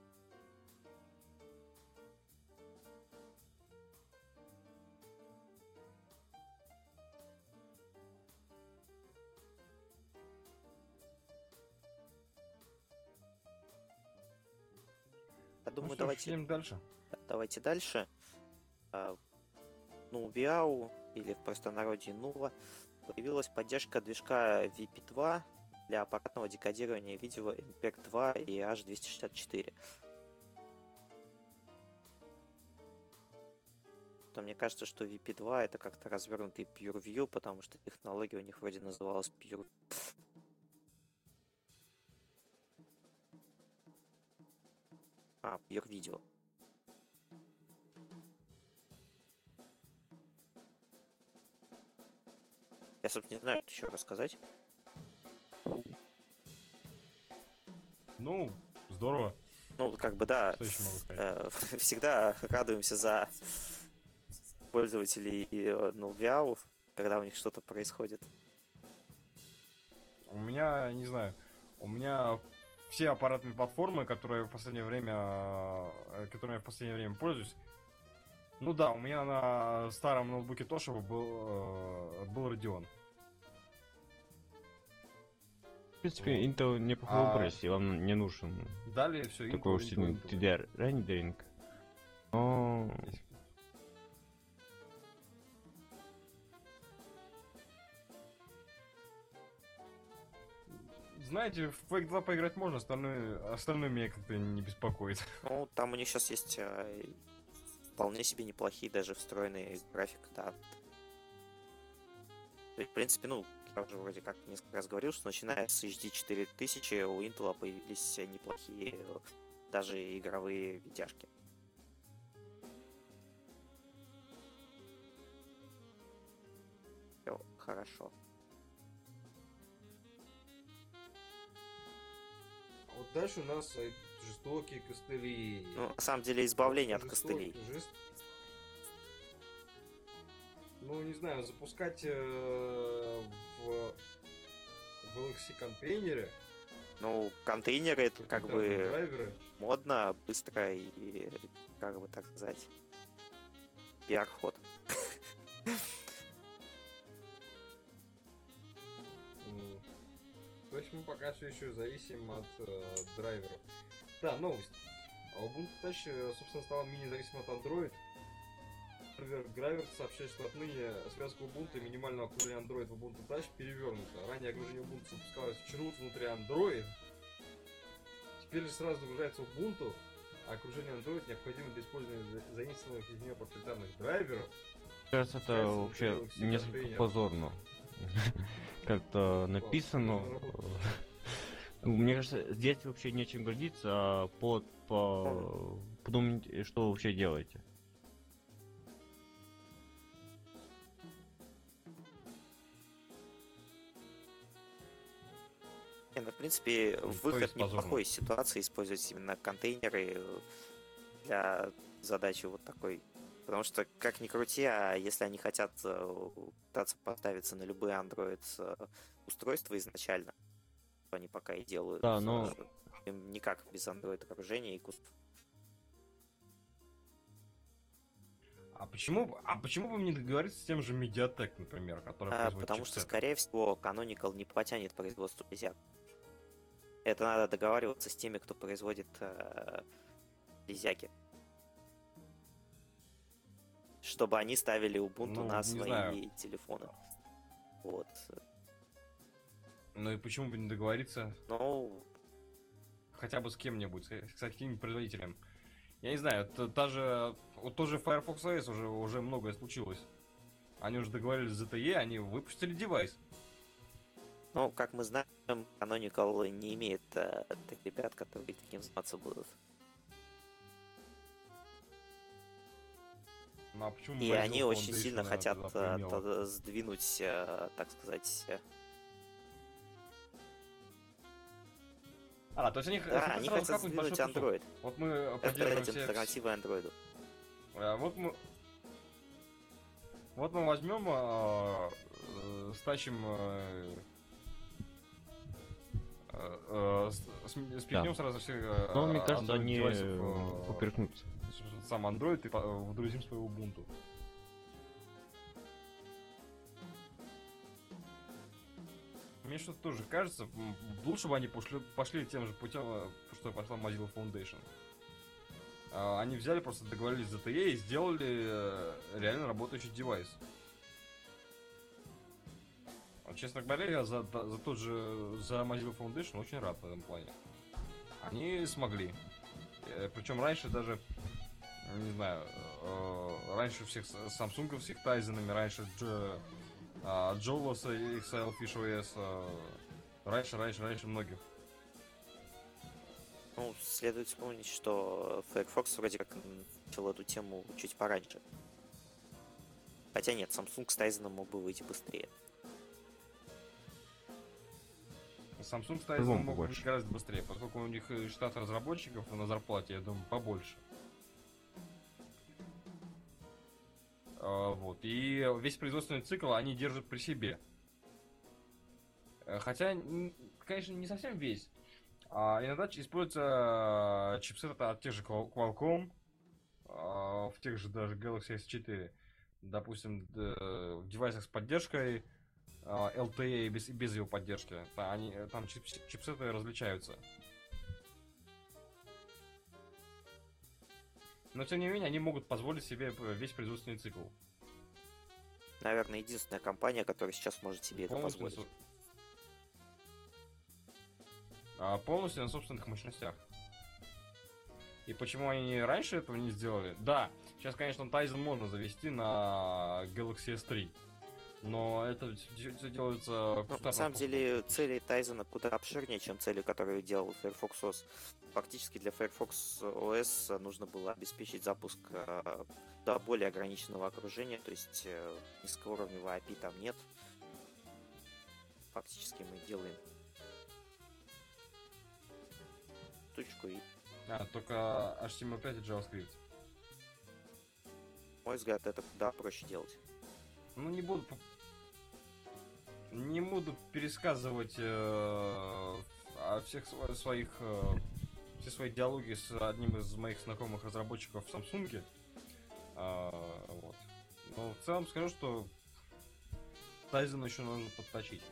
Я думаю, Ну что ж, едем дальше. давайте дальше. Ну, VIAO, или в простонародье Nuva, появилась поддержка движка VP2 для аппаратного декодирования видео MPEG 2 и H264. То мне кажется, что VP2 это как-то развернутый PureView, потому что технология у них вроде называлась Pure. Pure Video. Я, собственно, не знаю, что еще рассказать. Ну, здорово. Ну, как бы, да, Что еще могу сказать? всегда радуемся за пользователей ну, VIAO, когда у них что-то происходит. У меня, не знаю, у меня все аппаратные платформы, которые в последнее время, которыми я в последнее время пользуюсь. Ну да, у меня на старом ноутбуке Toshiba был Radeon. В принципе, Вот. Intel неплохой выбор, если вам не нужен Далее все такой уж сильный TDR рендеринг. Но... Знаете, в Quake 2 поиграть можно, остальное меня как-то не беспокоит. Ну, там у них сейчас есть вполне себе неплохие даже встроенные график, да. То есть, в принципе, ну, я уже вроде как несколько раз говорил, что начиная с HD 4000 у Intel появились неплохие даже игровые видяшки. Всё хорошо. А вот дальше у нас жестокие костыли. Ну, на самом деле, избавление от костылей. Ну, не знаю, запускать в LXC контейнеры. Ну, контейнеры это как бы драйверы. модно, быстро и, как бы так сказать, пиар-ход. То есть мы пока все еще зависим от драйверов. Да, новость. Ubuntu Touch, собственно, стала мини-зависим от Android. Гравер сообщает, что отныне связка Ubuntu и минимального окружения Android в Ubuntu Touch перевернута. Ранее окружение Ubuntu запускалось вчерут внутри Android. теперь же сразу загружается Ubuntu, а окружение Android необходимо для использования заинсталлированных из нее проприетарных драйверов. Кажется, это вообще несколько позорно. Как-то написано. Мне кажется, здесь вообще нечем гордиться, а подумайте, что вы вообще делаете. В принципе, выход неплохой из ситуации использовать именно контейнеры для задачи вот такой. Потому что, как ни крути, а если они хотят пытаться поставиться на любые Android устройства изначально, то они пока и делают. Да, но... Им никак без Android окружения и кустов. А почему бы мне договориться с тем же Mediatek, например, который производит Потому что, чипсеты? скорее всего, Canonical не потянет производство железяк. Это надо договариваться с теми, кто производит железяки. Чтобы они ставили Ubuntu на свои телефоны. Вот. Ну и почему бы не договориться? Ну... Хотя бы с кем-нибудь, с каким-нибудь производителем. Я не знаю, тот же Firefox OS уже многое случилось. Они уже договорились с ZTE, они выпустили девайс. Ну, как мы знаем, Canonical не имеет таких ребят, которые таким заниматься будут. Ну, а почему и они очень сильно хотят примела? сдвинуть, так сказать... то есть они хотят сдвинуть Android. Вот мы поддерживаем альтернативы Android. Вот мы возьмем, стащим, спихнем сразу все Но мне кажется, они поперхнутся. Сам Android и водрузим свою Ubuntu. Мне что-то тоже кажется, лучше бы они пошли тем же путем, что пошла Mozilla Foundation. Они взяли, просто договорились с ZTE и сделали реально работающий девайс. Честно говоря, я за Mozilla Foundation очень рад в этом плане. Они смогли. Причем раньше даже, не знаю, раньше всех Samsung с их тайзенами, раньше Джолоса и Sailfish OS, раньше многих. Ну, следует вспомнить, что Firefox вроде как начал эту тему чуть пораньше. Хотя нет, Samsung с Тайзеном мог бы выйти быстрее. Samsung с Тайзеном мог выйти гораздо быстрее, поскольку у них штат разработчиков на зарплате, я думаю, побольше. Вот. И весь производственный цикл они держат при себе. Хотя, конечно, не совсем весь. Иногда используются чипсеты от тех же Qualcomm, в тех же даже Galaxy S4. Допустим, в девайсах с поддержкой LTE и без его поддержки. Там чипсеты различаются. Но, тем не менее, они могут позволить себе весь производственный цикл. Наверное, единственная компания, которая сейчас может себе это позволить. Полностью на собственных мощностях. И почему они раньше этого не сделали? Да, сейчас, конечно, Tizen можно завести на Galaxy S3. Но это все делается... На самом деле, цели Tizen куда обширнее, чем цели, которые делал Firefox OS. Фактически для Firefox OS нужно было обеспечить запуск до более ограниченного окружения, то есть низкоуровневого API там нет. Фактически мы делаем штучку и... только HTML5 и JavaScript. На мой взгляд, это куда проще делать. Ну, не буду пересказывать всех своих все свои диалоги с одним из моих знакомых разработчиков в Samsung. Вот. Но в целом скажу, что Tizen еще нужно подточить.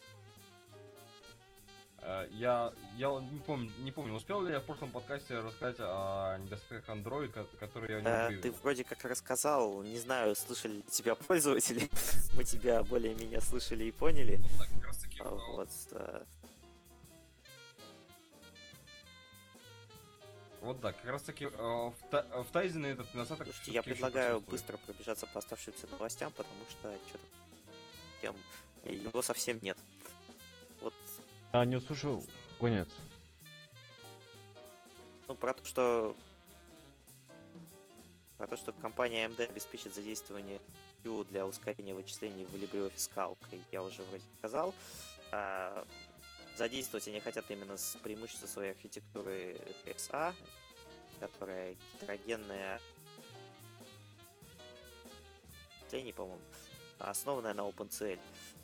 Я не помню, успел ли я в прошлом подкасте рассказать о недостатках Android, которые я не люблю. Ты вроде как рассказал, не знаю, слышали ли тебя пользователи. Мы тебя более-менее слышали и поняли. Ну, да, как раз таки. Вот. Вот да, как раз таки в Тайзене этот недостаток Слушайте, я всё-таки ещё предлагаю присутствует. быстро пробежаться по оставшимся новостям, потому что что-то тем его совсем нет. Вот, А не услышал конец. ну, про то, что компания AMD обеспечит задействование Q для ускорения вычислений в LibreOffice Calc, я уже вроде сказал. А, задействовать они хотят именно с преимуществом своей архитектуры XA, которая гетерогенная, по-моему, основанная на OpenCL.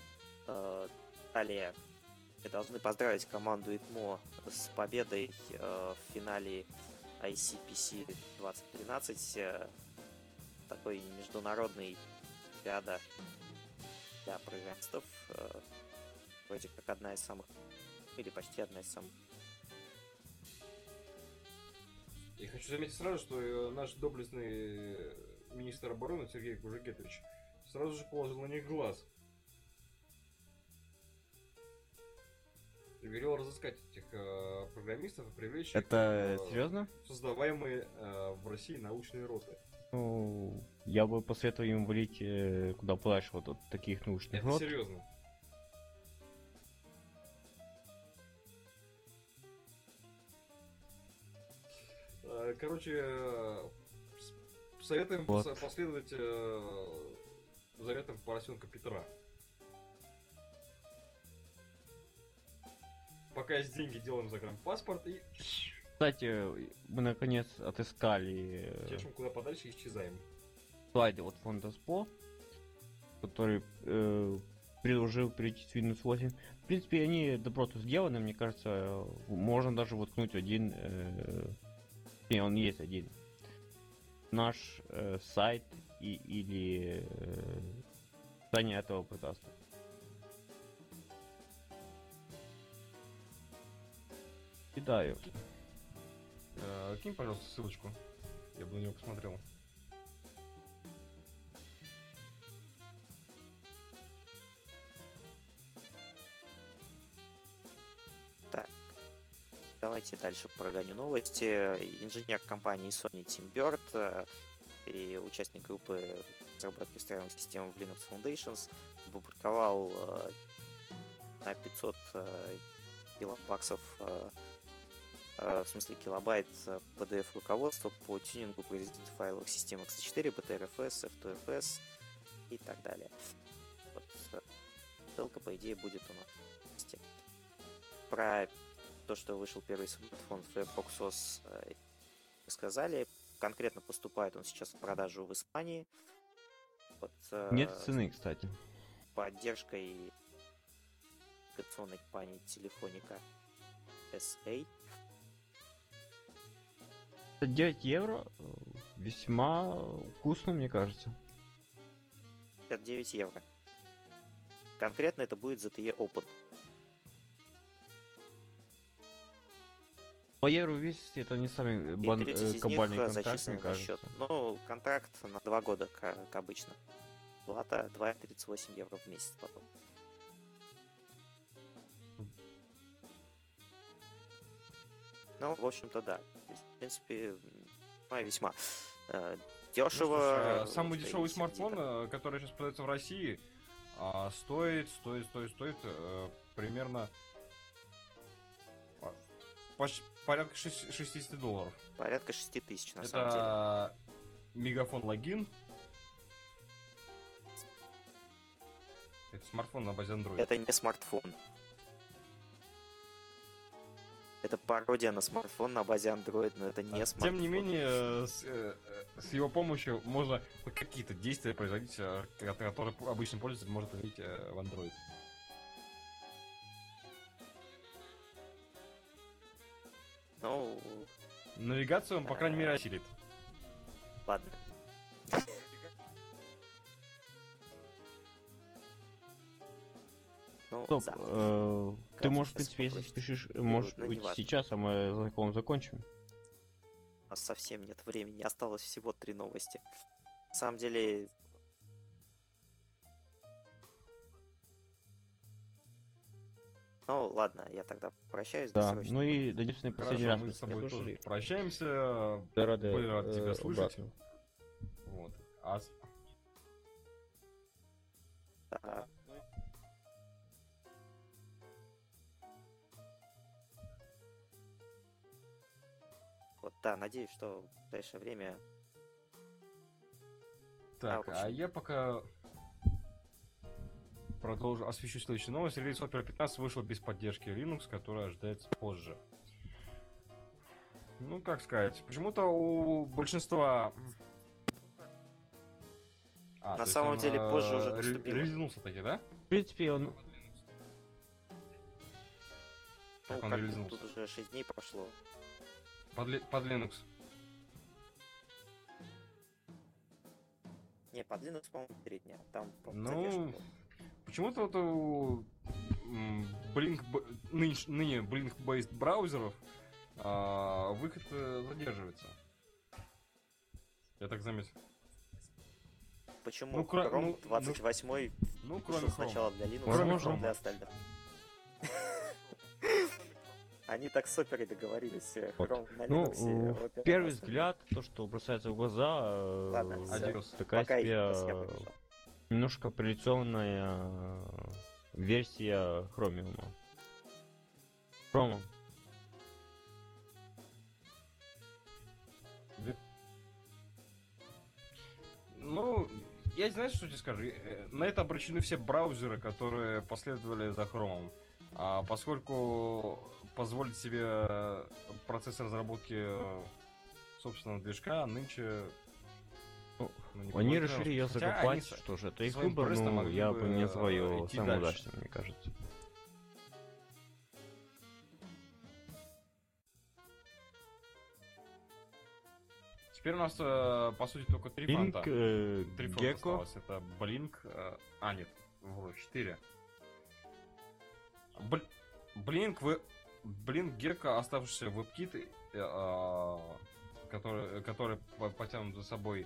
Далее мы должны поздравить команду ИТМО с победой в финале ICPC 2013, такой международный олимпиада для программистов, вроде как одна из самых, или почти одна из самых. И хочу заметить сразу, что наш доблестный министр обороны Сергей Кужегетович сразу же положил на них глаз. И велел разыскать этих программистов и привлечь их Это в серьезно? создаваемые в России научные роты. Ну, я бы посоветовал им валить куда подальше вот от таких научных Это рот. серьезно. Короче, советуем Вот. последовать заветам поросенка Петра. Пока есть деньги, делаем загранпаспорт и Кстати, мы наконец отыскали течем куда подальше и исчезаем. слайды от фонда СПО, который предложил перейти с Windows 8. В принципе, они добротно сделаны, мне кажется, можно даже воткнуть один, не, он есть один, наш сайт или здание этого подкаста. Кидаю. Кинь, пожалуйста, ссылочку. Я бы на него посмотрел. Так, давайте дальше прогоню новости. Инженер компании Sony Tim Bird и участник группы разработки встроенных систем в Linux Foundations опубликовал на 500 килобаксов, в смысле килобайт, PDF руководство по тюнингу производительных файловых систем x4, BTRFS, F2FS и так далее. Вот, ссылка, по идее, будет у нас. Про то, что вышел первый смартфон Firefox OS, сказали. Конкретно поступает он сейчас в продажу в Испании. Вот, Нет цены, кстати. поддержкой операционной компании Telefonica SA. 9 евро весьма вкусно, мне кажется. 59 евро. Конкретно это будет ZTE Open. По евро весить это не самый И 30 из кабальный них контракт, зачислены мне на кажется. счет. Ну, контракт на 2 года, как обычно. Плата 2,38 евро в месяц потом. Ну, в общем-то, да. То есть, в принципе, весьма дешево. Ну, слушай, самый стоит дешевый где-то. смартфон, который сейчас продается в России, стоит примерно порядка $60. Порядка 6 тысяч, на самом деле. Это Мегафон Логин. Это смартфон на базе Android. Это не смартфон. Это пародия на смартфон на базе Android, но это не смартфон. Тем не менее, с его помощью можно хоть какие-то действия производить, которые обычный пользователь может производить в Android. Ну, Навигацию он, по крайней мере, осилит. ладно. Ну, Стоп, завтра. ты Как можешь, в сейчас принципе, если попросить? спешишь, можешь ну, уйти неважно. сейчас, а мы знаком закончим. У нас совсем нет времени, осталось всего 3 новости. На самом деле, Ну, ладно, я тогда прощаюсь Да, досрочно. ну и надеюсь, на последний раз Хорошо, мы с тобой слушали. тоже прощаемся. Я рады, Были рады тебя слышать. убраться. Вот. Да. Вот, да, надеюсь, что в ближайшее время... Так, в общем- а я пока продолжу, освещу следующую новость. Релиз Opera 15 вышел без поддержки Linux, которая ожидается позже. Ну, как сказать, почему-то у большинства... На то есть самом он, деле позже уже наступило. релизнулся таки, да? В принципе, он... Ну, Как он как релизнулся? тут уже 6 дней прошло. Под Linux. Не, под Linux, по-моему, 3 дня. Там Ну, задержка была. почему-то вот у ныне Blink-based браузеров выход задерживается. Я так заметил. Почему ну, Chrome 28 Ну, вышел кроме Chrome. сначала для Linux, Кроме а потом Chrome. для остальных? Они так с Opera договорились. Вот. Chrome на Ну, Linux, Opera на первый остальных. взгляд, то, что бросается в глаза, Ладно, всё. Адиос. такая Пока себе я побежал. немножко апелляционная версия Chromium. Chrome. Ну, я знаешь, что тебе скажу? На это обращены все браузеры, которые последовали за Chrome. А поскольку позволить себе процесс разработки собственного движка нынче... Ну, не Они получалось. решили ее Хотя закопать, они что же, это их своим выбор, престом но могли я бы, бы не назвал его идти самым дальше. удачным, мне кажется. Теперь у нас, по сути, только три Blink, фронта. Три фронта Gecko, осталось. Это Blink... нет, вот, 4. Blink, Gecko, оставшийся WebKit, который потянут за собой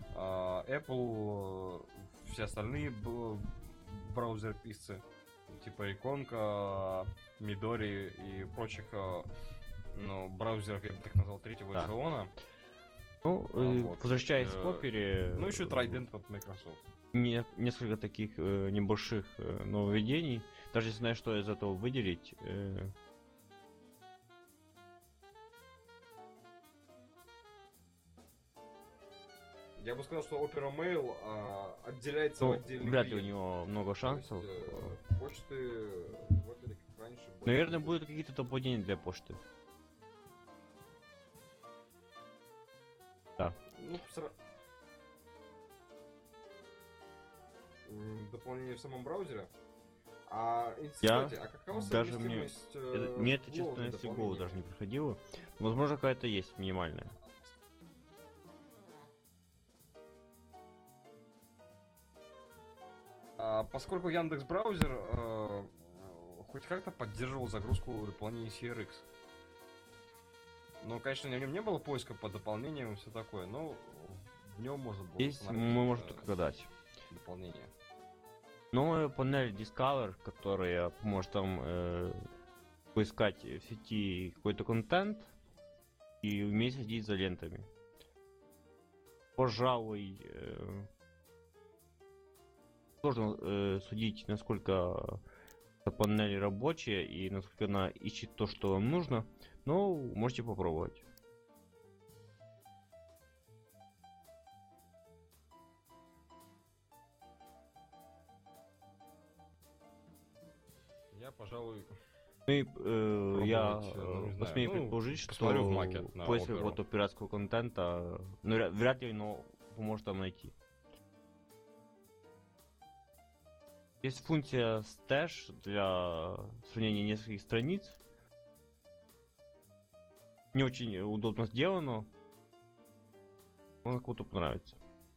Apple, все остальные браузер-писцы, типа Иконка, Midori и прочих браузеров, я бы так назвал, третьего Да. эшелона. ну, вот. возвращаясь к опере, Ну, еще Trident от Microsoft. несколько таких небольших нововведений. Даже не знаю, что из этого выделить. Я бы сказал, что Opera Mail отделяется в Ну, отдельный вряд ли у клиент. него много шансов. То есть, почты в Opera, как раньше, были- Наверное, будут какие-то дополнения для почты. Ну, дополнение в самом браузере. Кстати, а какова даже совместимость Мне это, честно, головного если в голову дополнения? даже не приходило. Возможно, какая-то есть минимальная. Поскольку Яндекс браузер хоть как-то поддерживал загрузку дополнений CRX. Но, конечно, на нем не было поиска по дополнениям и все такое, но в нем можно было Здесь установить, мы можем только гадать. дополнение. Новая панель Discover, которая поможет там поискать в сети какой-то контент и уметь следить за лентами. Пожалуй, сложно судить, насколько эта панель рабочая и насколько она ищет то, что вам нужно, но можете попробовать. Я, пожалуй, Ну и я не знаю, посмею предположить, посмотрю в что Маке на поиск Оперу. какого-то пиратского контента, вряд ли, но поможет там найти. Есть функция Stash для сохранения нескольких страниц. Не очень удобно сделано. Может, кому-то понравится.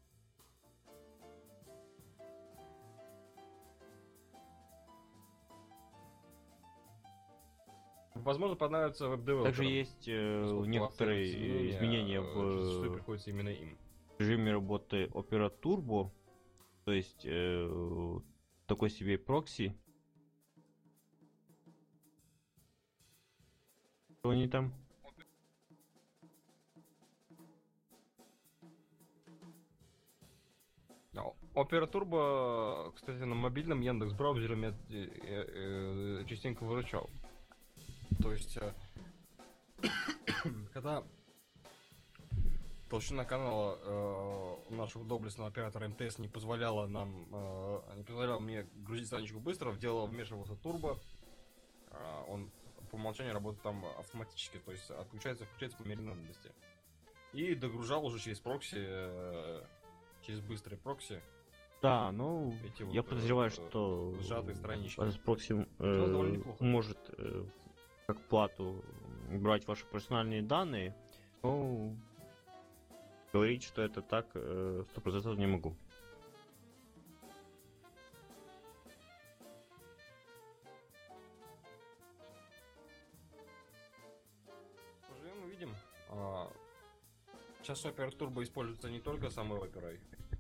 возможно, понравится веб-девелоперам. Также есть некоторые изменения зачастую в приходится именно им. режиме работы Opera Turbo. То есть такой себе прокси. Что они там? Opera Turbo, кстати, на мобильном Яндекс браузере меня частенько выручал. То есть, когда толщина канала нашего доблестного оператора МТС не позволяла мне грузить страничку быстро, в дело вмешивался турбо, он по умолчанию работает там автоматически, то есть отключается и включается по мере надобности. И догружал уже через прокси, через быстрый прокси. Да, ну, эти я вот, подозреваю, что сжатые странички. прокси довольно неплохо. может как плату брать ваши персональные данные, но говорить, что это так, 100% не могу. Поживем, увидим. Сейчас Opera Turbo используется не только самой оперой.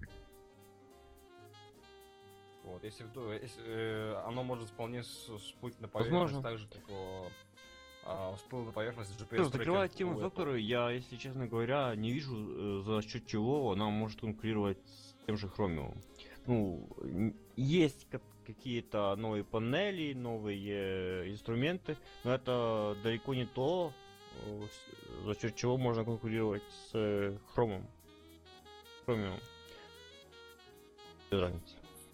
Вот, если оно может вполне всплыть на поверхность, Возможно. так же, как всплыл на поверхность Что, GPS. закрывая тему с Opera, я, если честно говоря, не вижу, за счет чего она может конкурировать с тем же Chromium. Ну, есть какие-то новые панели, новые инструменты, но это далеко не то, за счет чего можно конкурировать с Chromium. Без разницы.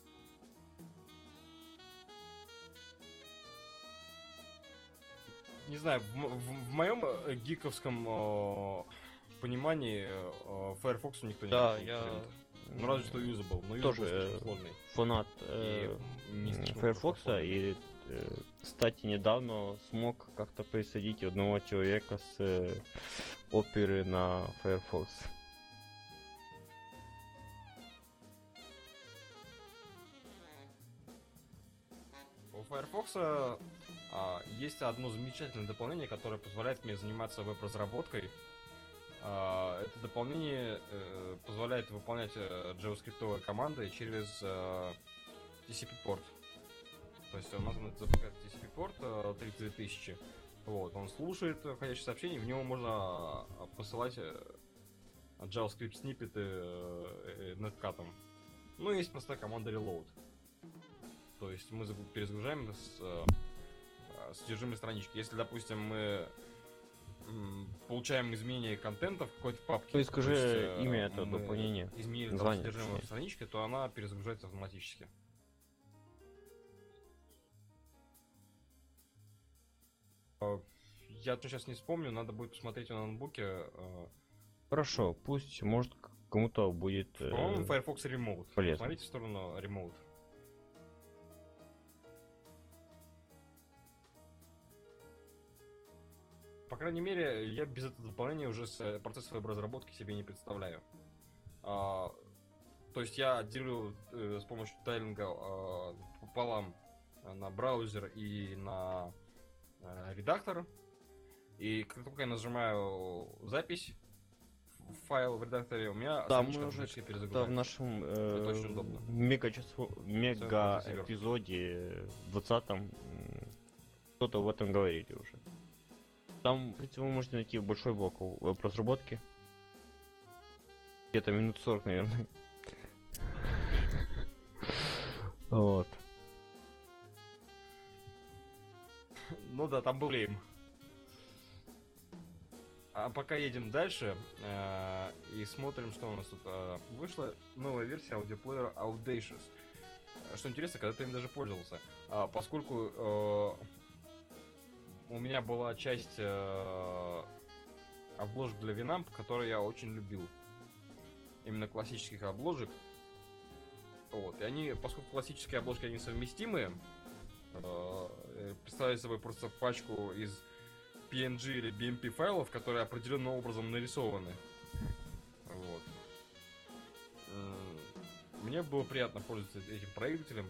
Не знаю, в моем гиковском понимании Firefox никто не Да, конкурент. я Ну разве что Usable, но Usable тоже слишком сложный. фанат И не слишком Firefox, проходный. и, кстати, недавно смог как-то присадить одного человека с оперы на Firefox. У Firefox есть одно замечательное дополнение, которое позволяет мне заниматься веб-разработкой. Это дополнение позволяет выполнять JavaScript команды через TCP-порт. То есть у нас запускает TCP-порт 32000. Вот, он слушает входящие сообщения, в него можно посылать JavaScript сниппеты неткатом. Ну, есть простая команда reload. То есть мы перезагружаем содержимое странички. Если, допустим, мы получаем изменение контента в какой-то папке, То есть скажи есть, имя этого мы дополнения. изменили там Название, содержимое точнее. странички, то она перезагружается автоматически. Я сейчас не вспомню, надо будет посмотреть на ноутбуке. Хорошо, пусть, может, кому-то будет По-моему, Firefox Remote. полезно. Смотрите в сторону Remote. По крайней мере, я без этого дополнения уже процесс веб-разработки себе не представляю. То есть я делю с помощью тайлинга пополам на браузер и на редактор. И как только я нажимаю запись в файл в редакторе, у меня Да, страничка мы уже автоматически в перезагружается. нашем Это очень удобно. мега эпизоде 20-м что-то в этом говорили уже. Там, в принципе, вы можете найти большой блок веб-разработки. Где-то минут 40, наверное. Вот. Ну да, там был лейм. А пока едем дальше и смотрим, что у нас тут вышла новая версия аудиоплеера Audacious. Что интересно, когда ты им даже пользовался. Поскольку у меня была часть обложек для Winamp, которые я очень любил. Именно классических обложек. Вот. И они, поскольку классические обложки они совместимые, представляют собой просто пачку из PNG или BMP файлов, которые определенным образом нарисованы. Вот. Мне было приятно пользоваться этим проигрывателем.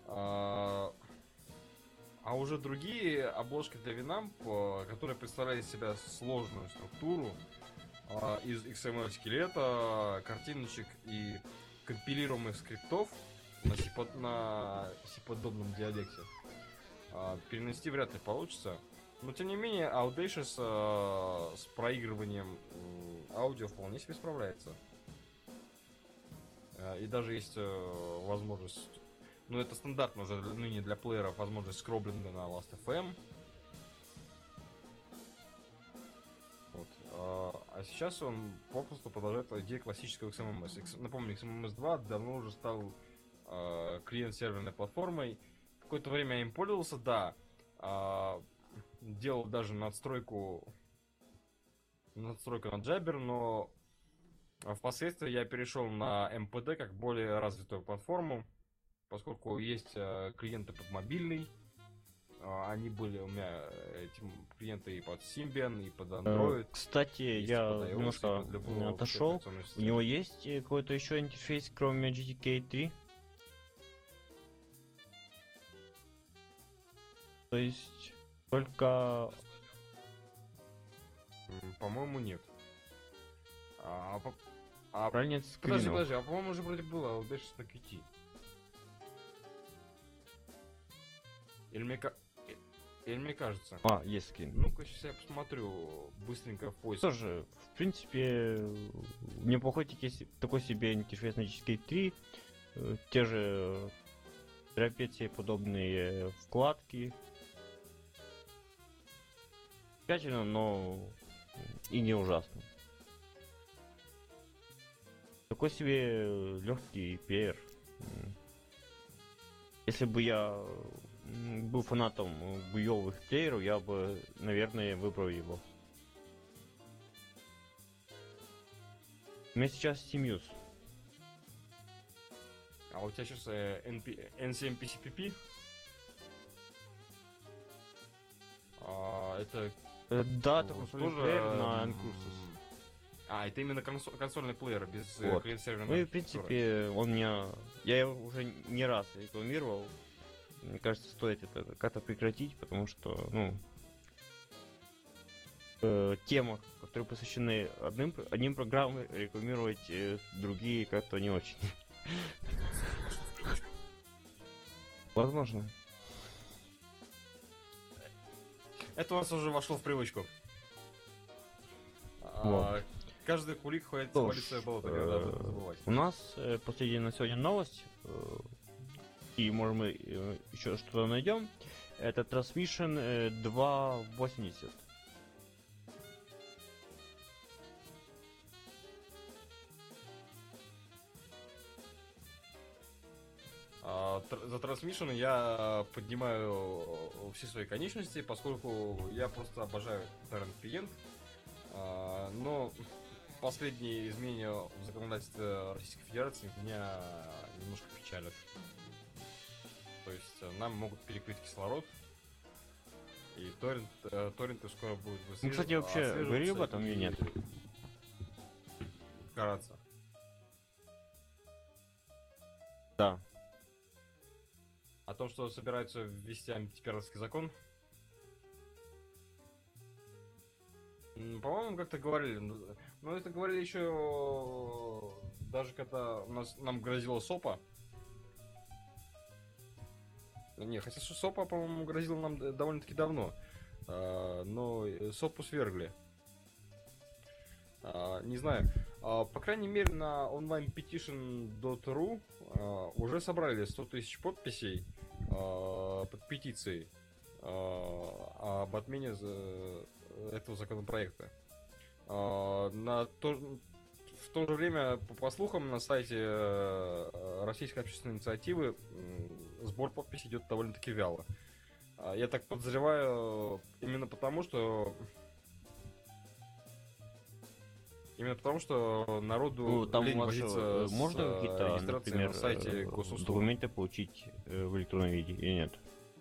А уже другие обложки для Winamp, которые представляют из себя сложную структуру из XML скелета, картиночек и компилируемых скриптов на C-подобном диалекте, перенести вряд ли получится. Но тем не менее, Audacious с проигрыванием аудио вполне себе справляется. И даже есть возможность, ну это стандартно уже ныне для плееров, возможность скроблинга на Last.fm. Вот. А сейчас он попросту продолжает идею классического XMMS. Напомню, XMMS 2 давно уже стал клиент-серверной платформой. Какое-то время я им пользовался, да. Делал даже надстройку на Jabber, но впоследствии я перешел на MPD как более развитую платформу, поскольку есть клиенты под мобильный. Они были у меня эти клиенты и под Symbian, и под Android. Кстати, есть я под iOS, немножко и под любую отошел. операционную У систему. него есть какой-то еще интерфейс, кроме GTK 3? То есть только... По-моему, нет. Правильно, нет Подожди, скринов. а по-моему уже вроде было Audacious на QT. Или мне кажется. Есть скрин. Ну-ка, сейчас я посмотрю быстренько в поиске. Тоже, в принципе, неплохой такой себе интерфейс на GTK 3. Те же трапеции, подобные вкладки. Тщательно, но и не ужасно. Такой себе легкий плеер. Если бы я был фанатом буевых плееров, я бы, наверное, выбрал его. У меня сейчас Simius. А у тебя сейчас NCMPCPP? Это Да, это вот консольный тоже, плеер на Ancursus. это именно консольный плеер без Вот. клиент-серверной Ну и, в архитектуры. принципе, он меня... Я его уже не раз рекламировал. Мне кажется, стоит это как-то прекратить, потому что, темах, которые посвящены одним программам, рекламировать другие как-то не очень. Возможно. Это у вас уже вошло в привычку. Вот. Каждый кулик ходит Что ж, в свое болото, когда об этом забывать. У нас последняя на сегодня новость, и может мы еще что-то найдем. Это Transmission 2.80. За Transmission я поднимаю все свои конечности, поскольку я просто обожаю торрент клиент. Но последние изменения в законодательстве Российской Федерации меня немножко печалят. То есть нам могут перекрыть кислород, и торренты скоро будут Мы, кстати, вообще говорили об этом или нет? Караться. Да. О том, что собираются ввести антипиратский закон. По-моему, как-то говорили. Но это говорили еще даже когда нам грозила СОПа. Не, хотя СОПа, по-моему, грозила нам довольно-таки давно. Но СОПу свергли. Не знаю. По крайней мере, на onlinepetition.ru уже собрали 100 тысяч подписей под петицией об отмене этого законопроекта. В то же время, по слухам, на сайте Российской общественной инициативы сбор подписей идет довольно-таки вяло. Я так подозреваю, именно потому, что народу Там лень у вас возиться с можно какие-то, регистрацией например, на сайте госуслуг. документы получить в электронном виде или нет?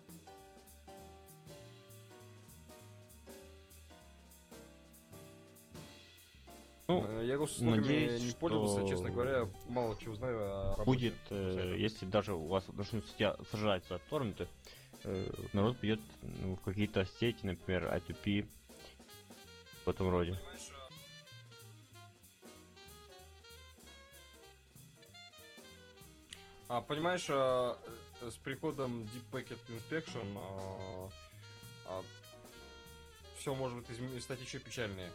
Я госуслугами надеюсь, не пользовался, что честно говоря, мало чего знаю о работе. Будет, если даже у вас начнут сажаться торренты, народ пойдет в какие-то сети, например, I2P, в этом роде. Понимаешь, с приходом Deep Packet Inspection всего, может стать еще печальнее.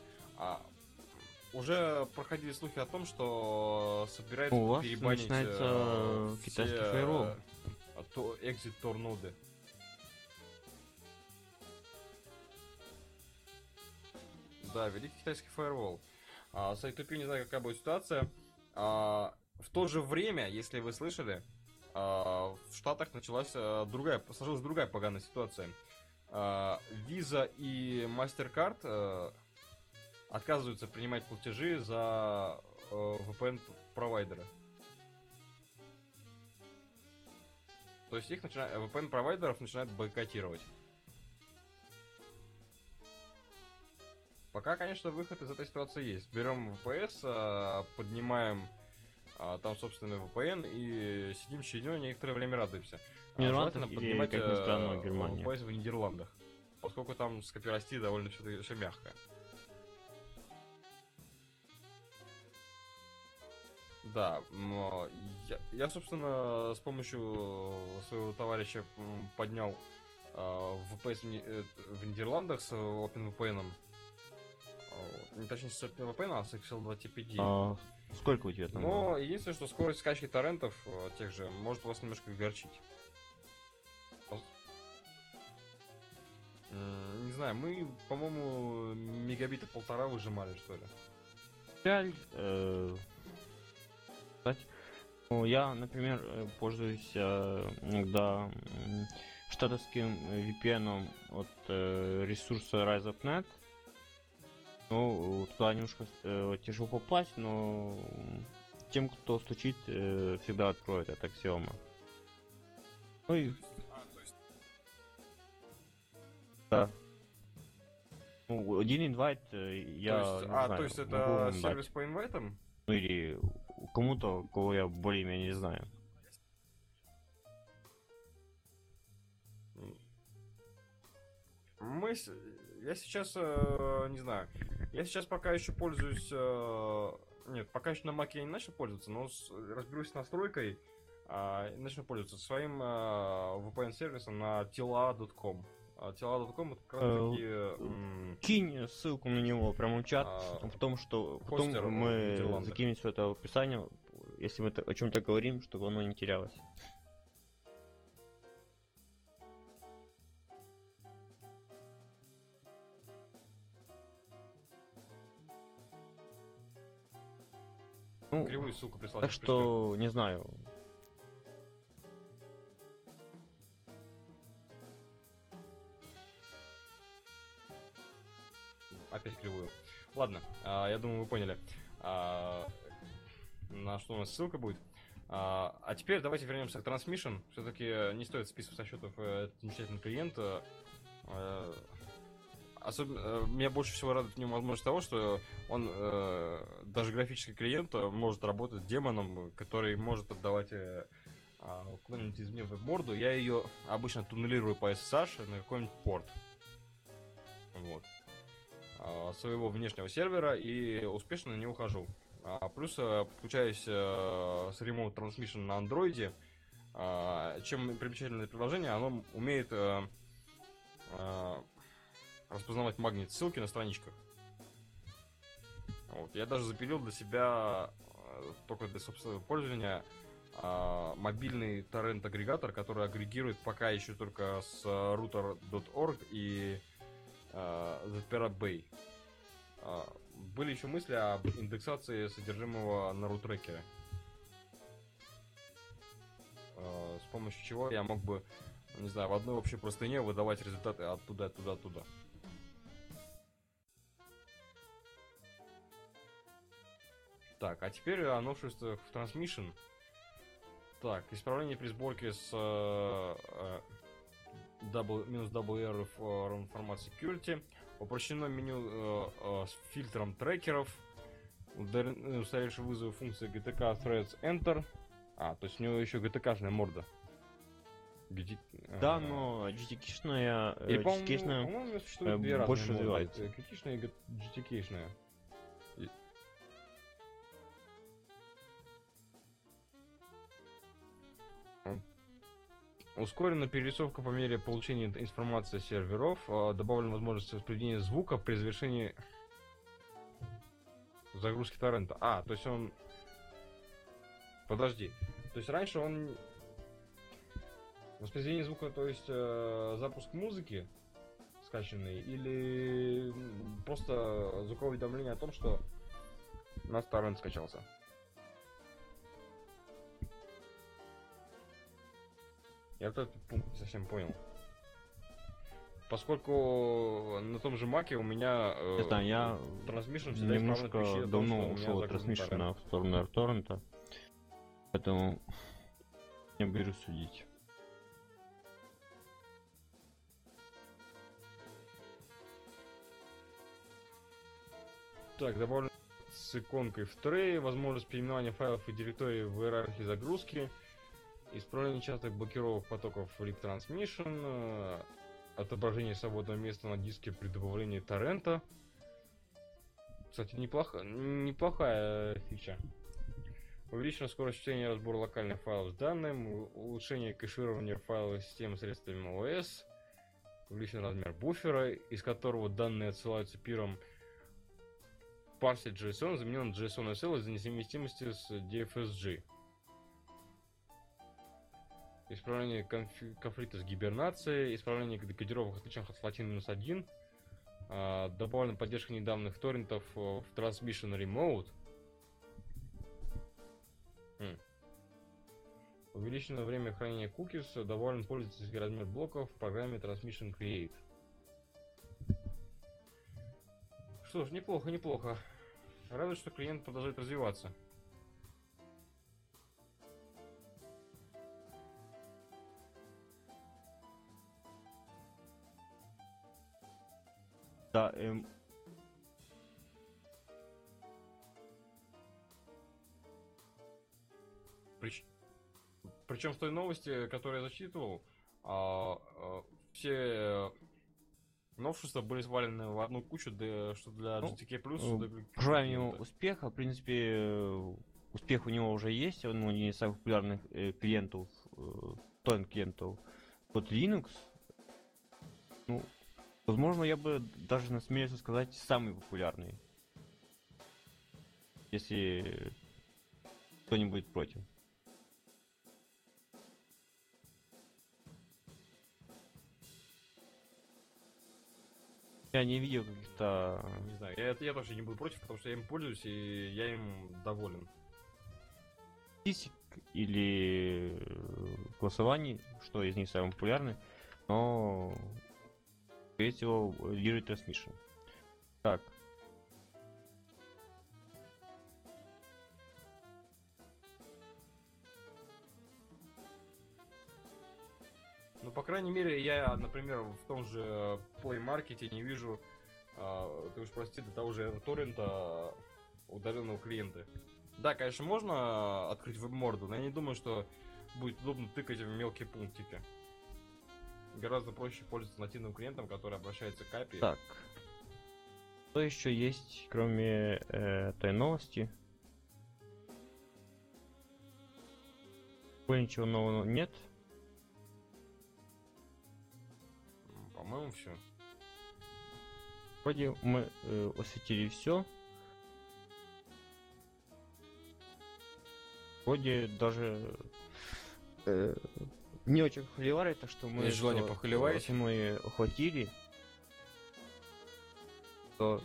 Уже проходили слухи о том, что собирается У вас перебанить начинается китайский фаервол. Exit Tor ноды. Да, великий китайский фаервол. Сайтупи, не знаю, какая будет ситуация. В то же время, если вы слышали, в Штатах сложилась другая поганая ситуация. Visa и MasterCard отказываются принимать платежи за VPN-провайдеры. То есть их VPN-провайдеров начинают бойкотировать. Пока, конечно, выход из этой ситуации есть. Берем VPS, поднимаем там собственный VPN и сидим через некоторое время радуемся. Желательно поднимать, как ни странно, Германия. VPS в Нидерландах, поскольку там с копирости довольно все мягко. Да, но я, собственно, с помощью своего товарища поднял VPS в Нидерландах с OpenVPN. Не точнее с OpenVPN, а с XL2 TPD. Сколько у тебя там? Но единственное, что скорость скачки торрентов тех же может вас немножко огорчить. Не знаю, мы, по-моему, мегабита 1,5 выжимали, что ли. Жаль. Кстати, ну, я, например, пользуюсь иногда штатовским VPN от ресурса RiseUp.net. Ну, туда немножко тяжело попасть, но тем, кто стучит, всегда откроет, это аксиома. Ну и... Да. Ну, один инвайт я не знаю, то есть это сервис по инвайтам? Ну или кому-то, кого я более-менее не знаю. Я сейчас не знаю. Я сейчас пока еще пользуюсь. Нет, пока еще на Mac я не начал пользоваться, но разберусь с настройкой и начну пользоваться своим VPN-сервисом на tila.com. Tila.com это как раз таки... Кинь ссылку на него прямо в чат, в том, что потом мы закинем все это в описание, если мы о чем-то говорим, чтобы оно не терялось. Ну, кривую ссылку прислал. Так что, не знаю. Опять кривую. Ладно, я думаю, вы поняли, на что у нас ссылка будет. А теперь давайте вернемся к Transmission. Все-таки не стоит списывать со счетов этот замечательный клиент. Особенно меня больше всего радует в нем возможность того, что он даже графический клиент может работать с демоном, который может отдавать куда-нибудь извне веб-морду. Я ее обычно туннелирую по SSH на какой-нибудь порт. Вот. Своего внешнего сервера и успешно на него хожу. Плюс подключаюсь с Remote Transmission на андроиде. Чем примечательное приложение, оно умеет распознавать магнит ссылки на страничках. Вот. Я даже запилил для себя только для собственного пользования мобильный торрент-агрегатор, который агрегирует пока еще только с router.org и ZPirate Bay. Были еще мысли об индексации содержимого на рутрекере, с помощью чего я мог бы, не знаю, в одной общей простыне выдавать результаты оттуда. Так, а теперь о новшествах в Transmission. Так, исправление при сборке с -WR в формат security. Упрощено меню с фильтром трекеров. Устаревший вызов функции GTK Threads Enter. То есть у него еще GTK-шная морда. Да, но GTK-шная по-моему, существует две разные больше морды. развивается. GTK-шная и GTK-шная. Ускорена перерисовка по мере получения информации с серверов. Добавлена возможность воспроизведения звука при завершении загрузки торрента. То есть он... Подожди. То есть раньше он... Воспроизведение звука, то есть запуск музыки скачанный, или просто звуковое уведомление о том, что у нас торрент скачался? Я вот этот пункт не совсем понял. Поскольку на том же маке у меня Не знаю, я Transmission всегда исправно немножко кричит о том, что давно у меня ушел от загружен торрент. Transmission в сторону AirTorrent, поэтому не берусь судить. Так, добавлен с иконкой в трее, возможность переименования файлов и директорий в иерархии загрузки, исправление частых блокировок потоков в Leak Transmission, отображение свободного места на диске при добавлении торрента. Кстати, неплохая фича. Увеличена скорость чтения и разбора локальных файлов с данным, улучшение кэширования файловой системы средствами ОС, увеличен размер буфера, из которого данные отсылаются пиром. Парсер JSON заменен на JSON SL из-за несовместимости с DFSG. Исправление конфликта с гибернацией, исправление декодировок, отличных от FLAT-1, добавлена поддержка недавних торрентов в Transmission Remote. Увеличено время хранения cookies, добавлен пользовательский размер блоков в программе Transmission Create. Что ж, неплохо. Радует, что клиент продолжает развиваться. Да, Причем в той новости, которую я зачитывал, все новшества были свалены в одну кучу, что для GTK+. Пожелаем ему успеха. В принципе, успех у него уже есть. Он один из самых популярных клиентов, клиентов под Linux. Ну, возможно, я бы даже насмелился сказать, самый популярный. Если кто-нибудь против. Я не видел каких-то... Не знаю, я тоже не буду против, потому что я им пользуюсь и я им доволен. Статистик или голосований, что из них самый популярный, но скорее всего лидирует Transmission. Так. Ну, по крайней мере, я, например, в том же Play Market не вижу, ты уж прости, до того же торрента удаленного клиента. Да, конечно, можно открыть веб-морду, но я не думаю, что будет удобно тыкать в мелкие пунктики. Гораздо проще пользоваться нативным клиентом, который обращается к API. Так. Что еще есть, кроме этой новости? Ничего нового нет. По-моему, все. Вроде мы осветили все. Вроде даже не очень холивары, так что мы есть желание похоливать. Мы охватили. То...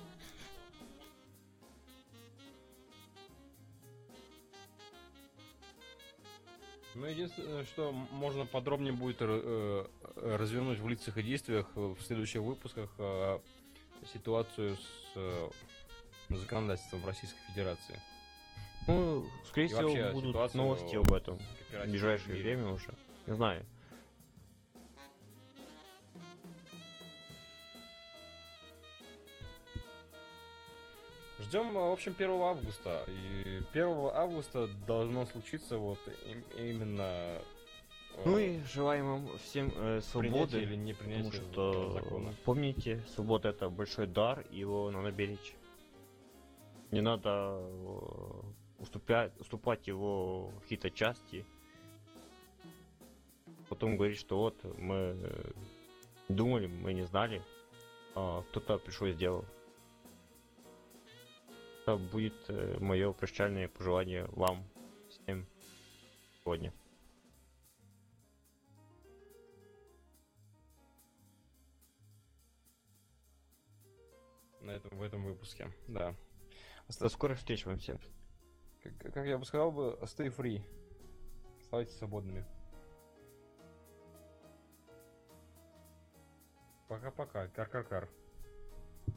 Ну, единственное, что можно подробнее будет развернуть в лицах и действиях в следующих выпусках ситуацию с законодательством Российской Федерации. Ну, скорее всего, будут новости об этом в ближайшее время уже. Не знаю. Ждем, в общем, 1 августа. И 1 августа должно случиться вот именно... Ну и желаем вам всем свободы, или не принятие, потому что закона. Помните, свобода — это большой дар, его надо беречь. Не надо уступать его в какие-то части. Вот потом говорить, что вот мы думали, мы не знали, а кто-то пришел и сделал. Это будет мое прощальное пожелание вам всем сегодня. В этом выпуске, да. До скорых встреч вам всем. Как я бы сказал stay free. Оставайтесь свободными. Пока-пока. Кар-кар-кар.